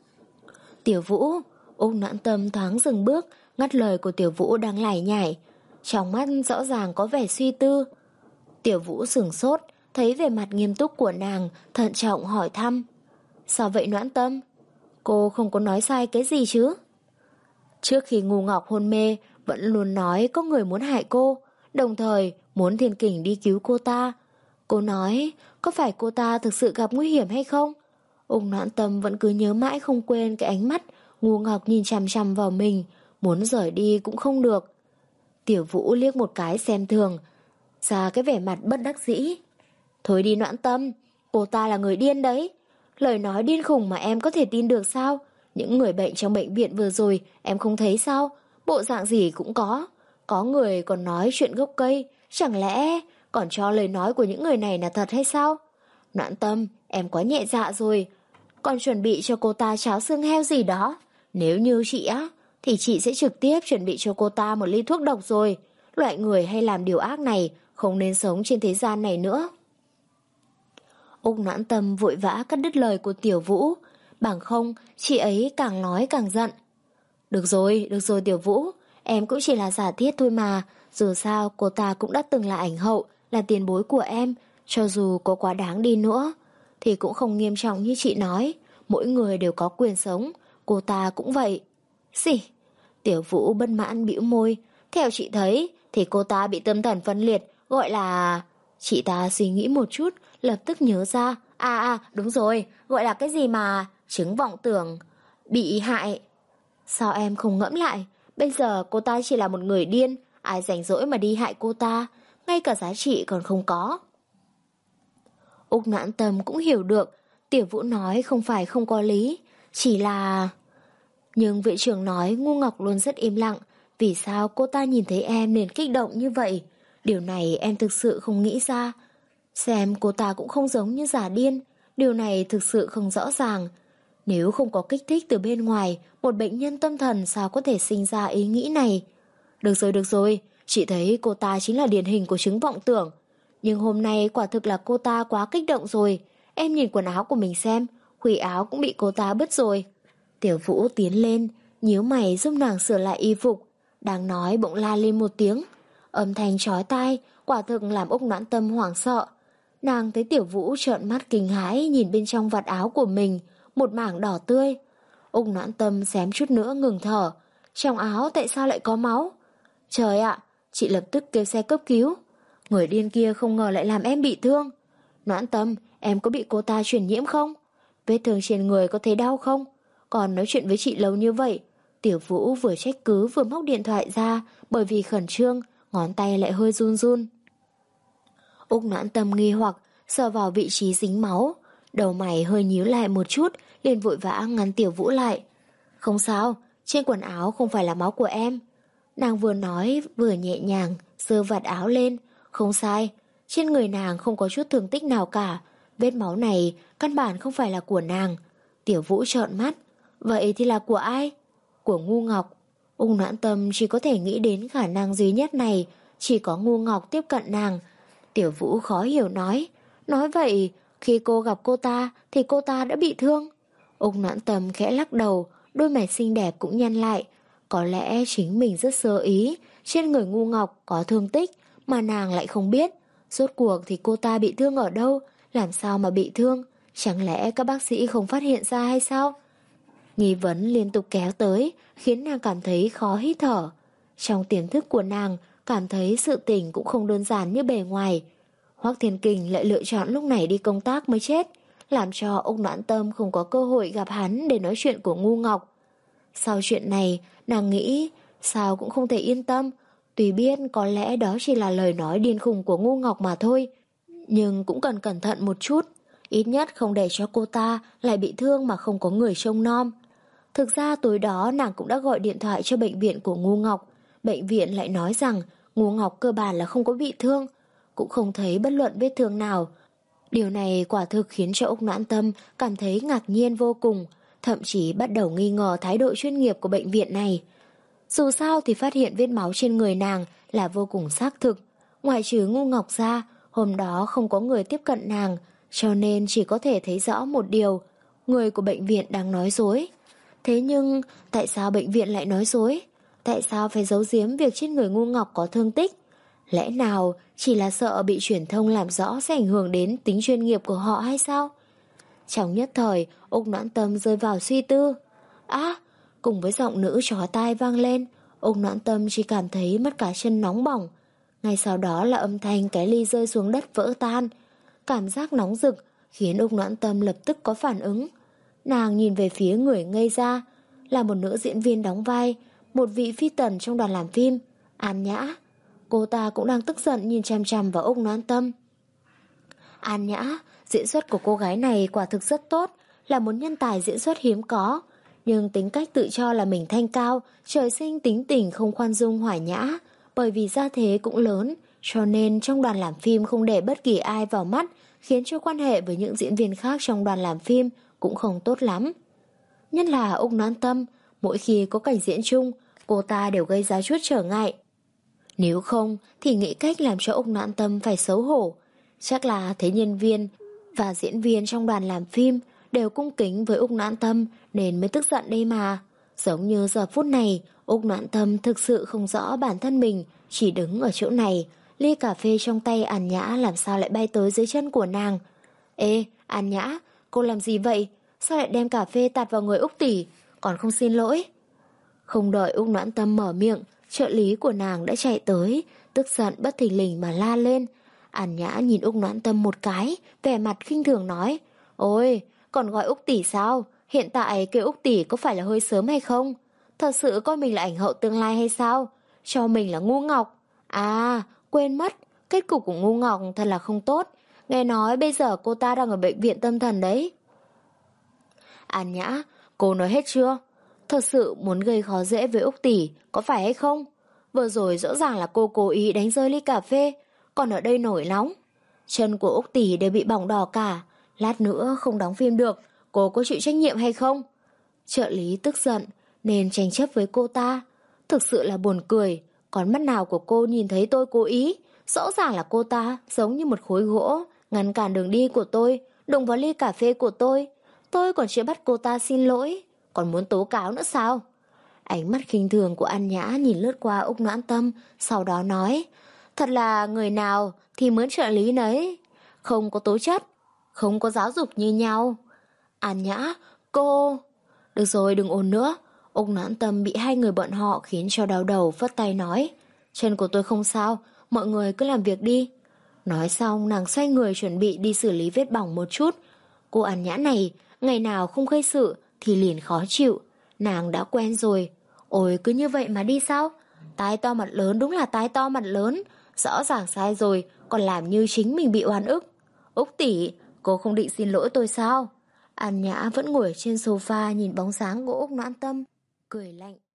Tiểu Vũ, Úc Noãn Tâm thoáng dừng bước, ngắt lời của Tiểu Vũ đang lải nhải. Trong mắt rõ ràng có vẻ suy tư. Tiểu Vũ sửng sốt, thấy vẻ mặt nghiêm túc của nàng, thận trọng hỏi thăm. Sao vậy Noãn Tâm? Cô không có nói sai cái gì chứ? Trước khi Ngô Ngọc hôn mê, vẫn luôn nói có người muốn hại cô, đồng thời muốn Thiên Kình đi cứu cô ta. Cô nói, có phải cô ta thực sự gặp nguy hiểm hay không? Úc Noãn Tâm vẫn cứ nhớ mãi không quên cái ánh mắt Ngô Ngọc nhìn chằm chằm vào mình, muốn rời đi cũng không được. Tiểu Vũ liếc một cái xem thường, ra cái vẻ mặt bất đắc dĩ. Thôi đi Noãn Tâm, cô ta là người điên đấy. Lời nói điên khùng mà em có thể tin được sao? Những người bệnh trong bệnh viện vừa rồi em không thấy sao? Bộ dạng gì cũng có. Có người còn nói chuyện gốc cây, chẳng lẽ còn cho lời nói của những người này là thật hay sao? Noãn Tâm, em quá nhẹ dạ rồi. Còn chuẩn bị cho cô ta cháo xương heo gì đó. Nếu như chị á, thì chị sẽ trực tiếp chuẩn bị cho cô ta một ly thuốc độc rồi. Loại người hay làm điều ác này không nên sống trên thế gian này nữa. Úc Noãn Tâm vội vã cắt đứt lời của Tiểu Vũ, bằng không chị ấy càng nói càng giận. Được rồi, được rồi Tiểu Vũ, em cũng chỉ là giả thiết thôi mà. Dù sao cô ta cũng đã từng là ảnh hậu, là tiền bối của em. Cho dù có quá đáng đi nữa thì cũng không nghiêm trọng như chị nói. Mỗi người đều có quyền sống, cô ta cũng vậy. Gì? Tiểu Vũ bất mãn bĩu môi. Theo chị thấy thì cô ta bị tâm thần phân liệt, gọi là... Chị ta suy nghĩ một chút, lập tức nhớ ra. À à, đúng rồi, gọi là cái gì mà... Chứng vọng tưởng... Bị hại. Sao em không ngẫm lại? Bây giờ cô ta chỉ là một người điên, ai rảnh rỗi mà đi hại cô ta, ngay cả giá trị còn không có. Úc Noãn Tâm cũng hiểu được, Tiểu Vũ nói không phải không có lý, chỉ là... Nhưng viện trưởng nói Ngô Ngọc luôn rất im lặng, vì sao cô ta nhìn thấy em nên kích động như vậy? Điều này em thực sự không nghĩ ra. Xem cô ta cũng không giống như giả điên, điều này thực sự không rõ ràng. Nếu không có kích thích từ bên ngoài, một bệnh nhân tâm thần sao có thể sinh ra ý nghĩ này? Được rồi, được rồi, chị thấy cô ta chính là điển hình của chứng vọng tưởng. Nhưng hôm nay quả thực là cô ta quá kích động rồi. Em nhìn quần áo của mình xem, khuỷu áo cũng bị cô ta bứt rồi. Tiểu Vũ tiến lên, nhíu mày giúp nàng sửa lại y phục. Đang nói bỗng la lên một tiếng. Âm thanh chói tai, quả thực làm Úc Noãn Tâm hoảng sợ. Nàng thấy Tiểu Vũ trợn mắt kinh hãi nhìn bên trong vạt áo của mình, một mảng đỏ tươi. Úc Noãn Tâm xém chút nữa ngừng thở. Trong áo tại sao lại có máu? Trời ạ, chị lập tức kêu xe cấp cứu. Người điên kia không ngờ lại làm em bị thương. Noãn Tâm, em có bị cô ta truyền nhiễm không? Vết thương trên người có thấy đau không? Còn nói chuyện với chị lâu như vậy. Tiểu Vũ vừa trách cứ vừa móc điện thoại ra, bởi vì khẩn trương, ngón tay lại hơi run run. Úc Noãn Tâm nghi hoặc sờ vào vị trí dính máu, đầu mày hơi nhíu lại một chút, liền vội vã ngăn Tiểu Vũ lại. Không sao, trên quần áo không phải là máu của em. Nàng vừa nói vừa nhẹ nhàng giơ vạt áo lên. Không sai, trên người nàng không có chút thương tích nào cả. Vết máu này căn bản không phải là của nàng. Tiểu Vũ trợn mắt. Vậy thì là của ai? Của Ngu Ngọc. Ung Noãn Tâm chỉ có thể nghĩ đến khả năng duy nhất này, chỉ có Ngu Ngọc tiếp cận nàng. Tiểu Vũ khó hiểu nói. Nói vậy, khi cô gặp cô ta thì cô ta đã bị thương. Ung Noãn Tâm khẽ lắc đầu, đôi mày xinh đẹp cũng nhăn lại. Có lẽ chính mình rất sơ ý, trên người Ngu Ngọc có thương tích mà nàng lại không biết. Rốt cuộc thì cô ta bị thương ở đâu, làm sao mà bị thương? Chẳng lẽ các bác sĩ không phát hiện ra hay sao? Nghi vấn liên tục kéo tới, khiến nàng cảm thấy khó hít thở. Trong tiềm thức của nàng, cảm thấy sự tình cũng không đơn giản như bề ngoài. Hoắc Thiên Kình lại lựa chọn lúc này đi công tác mới chết, làm cho Ung Noãn Tâm không có cơ hội gặp hắn để nói chuyện của Ngu Ngọc. Sau chuyện này, nàng nghĩ sao cũng không thể yên tâm, tùy biết có lẽ đó chỉ là lời nói điên khùng của Ngu Ngọc mà thôi, nhưng cũng cần cẩn thận một chút, ít nhất không để cho cô ta lại bị thương mà không có người trông nom. Thực ra tối đó nàng cũng đã gọi điện thoại cho bệnh viện của Ngu Ngọc, bệnh viện lại nói rằng Ngu Ngọc cơ bản là không có bị thương, cũng không thấy bất luận vết thương nào. Điều này quả thực khiến cho Ung Noãn Tâm cảm thấy ngạc nhiên vô cùng, thậm chí bắt đầu nghi ngờ thái độ chuyên nghiệp của bệnh viện này. Dù sao thì phát hiện vết máu trên người nàng là vô cùng xác thực. Ngoại trừ Ngu Ngọc ra, hôm đó không có người tiếp cận nàng, cho nên chỉ có thể thấy rõ một điều, người của bệnh viện đang nói dối. Thế nhưng, tại sao bệnh viện lại nói dối? Tại sao phải giấu giếm việc trên người Ngu Ngọc có thương tích? Lẽ nào chỉ là sợ bị truyền thông làm rõ sẽ ảnh hưởng đến tính chuyên nghiệp của họ hay sao? Trong nhất thời, Ung Noãn Tâm rơi vào suy tư. Á, cùng với giọng nữ chói tai vang lên, Ung Noãn Tâm chỉ cảm thấy mắt cá chân nóng bỏng. Ngay sau đó là âm thanh cái ly rơi xuống đất vỡ tan. Cảm giác nóng rực khiến Ung Noãn Tâm lập tức có phản ứng. Nàng nhìn về phía người ngây ra, là một nữ diễn viên đóng vai, một vị phi tần trong đoàn làm phim, An Nhã. Cô ta cũng đang tức giận nhìn chằm chằm vào Ung Noãn Tâm. An Nhã, diễn xuất của cô gái này quả thực rất tốt, là một nhân tài diễn xuất hiếm có, nhưng tính cách tự cho là mình thanh cao, trời sinh tính tình không khoan dung hòa nhã, bởi vì gia thế cũng lớn, cho nên trong đoàn làm phim không để bất kỳ ai vào mắt, khiến cho quan hệ với những diễn viên khác trong đoàn làm phim cũng không tốt lắm. Nhất là Ung Noãn Tâm, mỗi khi có cảnh diễn chung, cô ta đều gây ra chút trở ngại. Nếu không thì nghĩ cách làm cho Ung Noãn Tâm phải xấu hổ. Chắc là thấy nhân viên và diễn viên trong đoàn làm phim đều cung kính với Ung Noãn Tâm nên mới tức giận đây mà. Giống như giờ phút này, Ung Noãn Tâm thực sự không rõ bản thân mình, chỉ đứng ở chỗ này, ly cà phê trong tay An Nhã làm sao lại bay tới dưới chân của nàng. Ê, An Nhã, cô làm gì vậy? Sao lại đem cà phê tạt vào người Úc tỷ, còn không xin lỗi? Không đợi Ung Noãn Tâm mở miệng, trợ lý của nàng đã chạy tới, tức giận bất thình lình mà la lên. An Nhã nhìn Ung Noãn Tâm một cái, vẻ mặt khinh thường nói, ôi, còn gọi Úc tỷ sao? Hiện tại kêu Úc tỷ có phải là hơi sớm hay không? Thật sự coi mình là ảnh hậu tương lai hay sao? Cho mình là Ngu Ngọc. À, quên mất, kết cục của Ngu Ngọc thật là không tốt. Nghe nói bây giờ cô ta đang ở bệnh viện tâm thần đấy. An Nhã, cô nói hết chưa? Thật sự muốn gây khó dễ với Úc tỷ, có phải hay không? Vừa rồi rõ ràng là cô cố ý đánh rơi ly cà phê, còn ở đây nổi nóng. Chân của Úc tỷ đều bị bỏng đỏ cả, lát nữa không đóng phim được, cô có chịu trách nhiệm hay không? Trợ lý tức giận nên tranh chấp với cô ta. Thực sự là buồn cười, con mắt nào của cô nhìn thấy tôi cố ý? Rõ ràng là cô ta giống như một khối gỗ, ngăn cản đường đi của tôi, đụng vào ly cà phê của tôi. Tôi còn chưa bắt cô ta xin lỗi, còn muốn tố cáo nữa sao? Ánh mắt khinh thường của An Nhã nhìn lướt qua Ung Noãn Tâm, sau đó nói, thật là người nào thì mướn trợ lý nấy, không có tố chất, không có giáo dục như nhau. An Nhã, cô... Được rồi, đừng ồn nữa. Ung Noãn Tâm bị hai người bọn họ khiến cho đau đầu, phất tay nói, chân của tôi không sao, mọi người cứ làm việc đi. Nói xong nàng xoay người chuẩn bị đi xử lý vết bỏng một chút. Cô An Nhã này, ngày nào không gây sự thì liền khó chịu, nàng đã quen rồi. Ôi cứ như vậy mà đi sao? Tai to mặt lớn, đúng là tai to mặt lớn, rõ ràng sai rồi, còn làm như chính mình bị oan ức. Úc tỷ, cô không định xin lỗi tôi sao? An Nhã vẫn ngồi trên sofa nhìn bóng dáng của Ung Noãn Tâm, cười lạnh.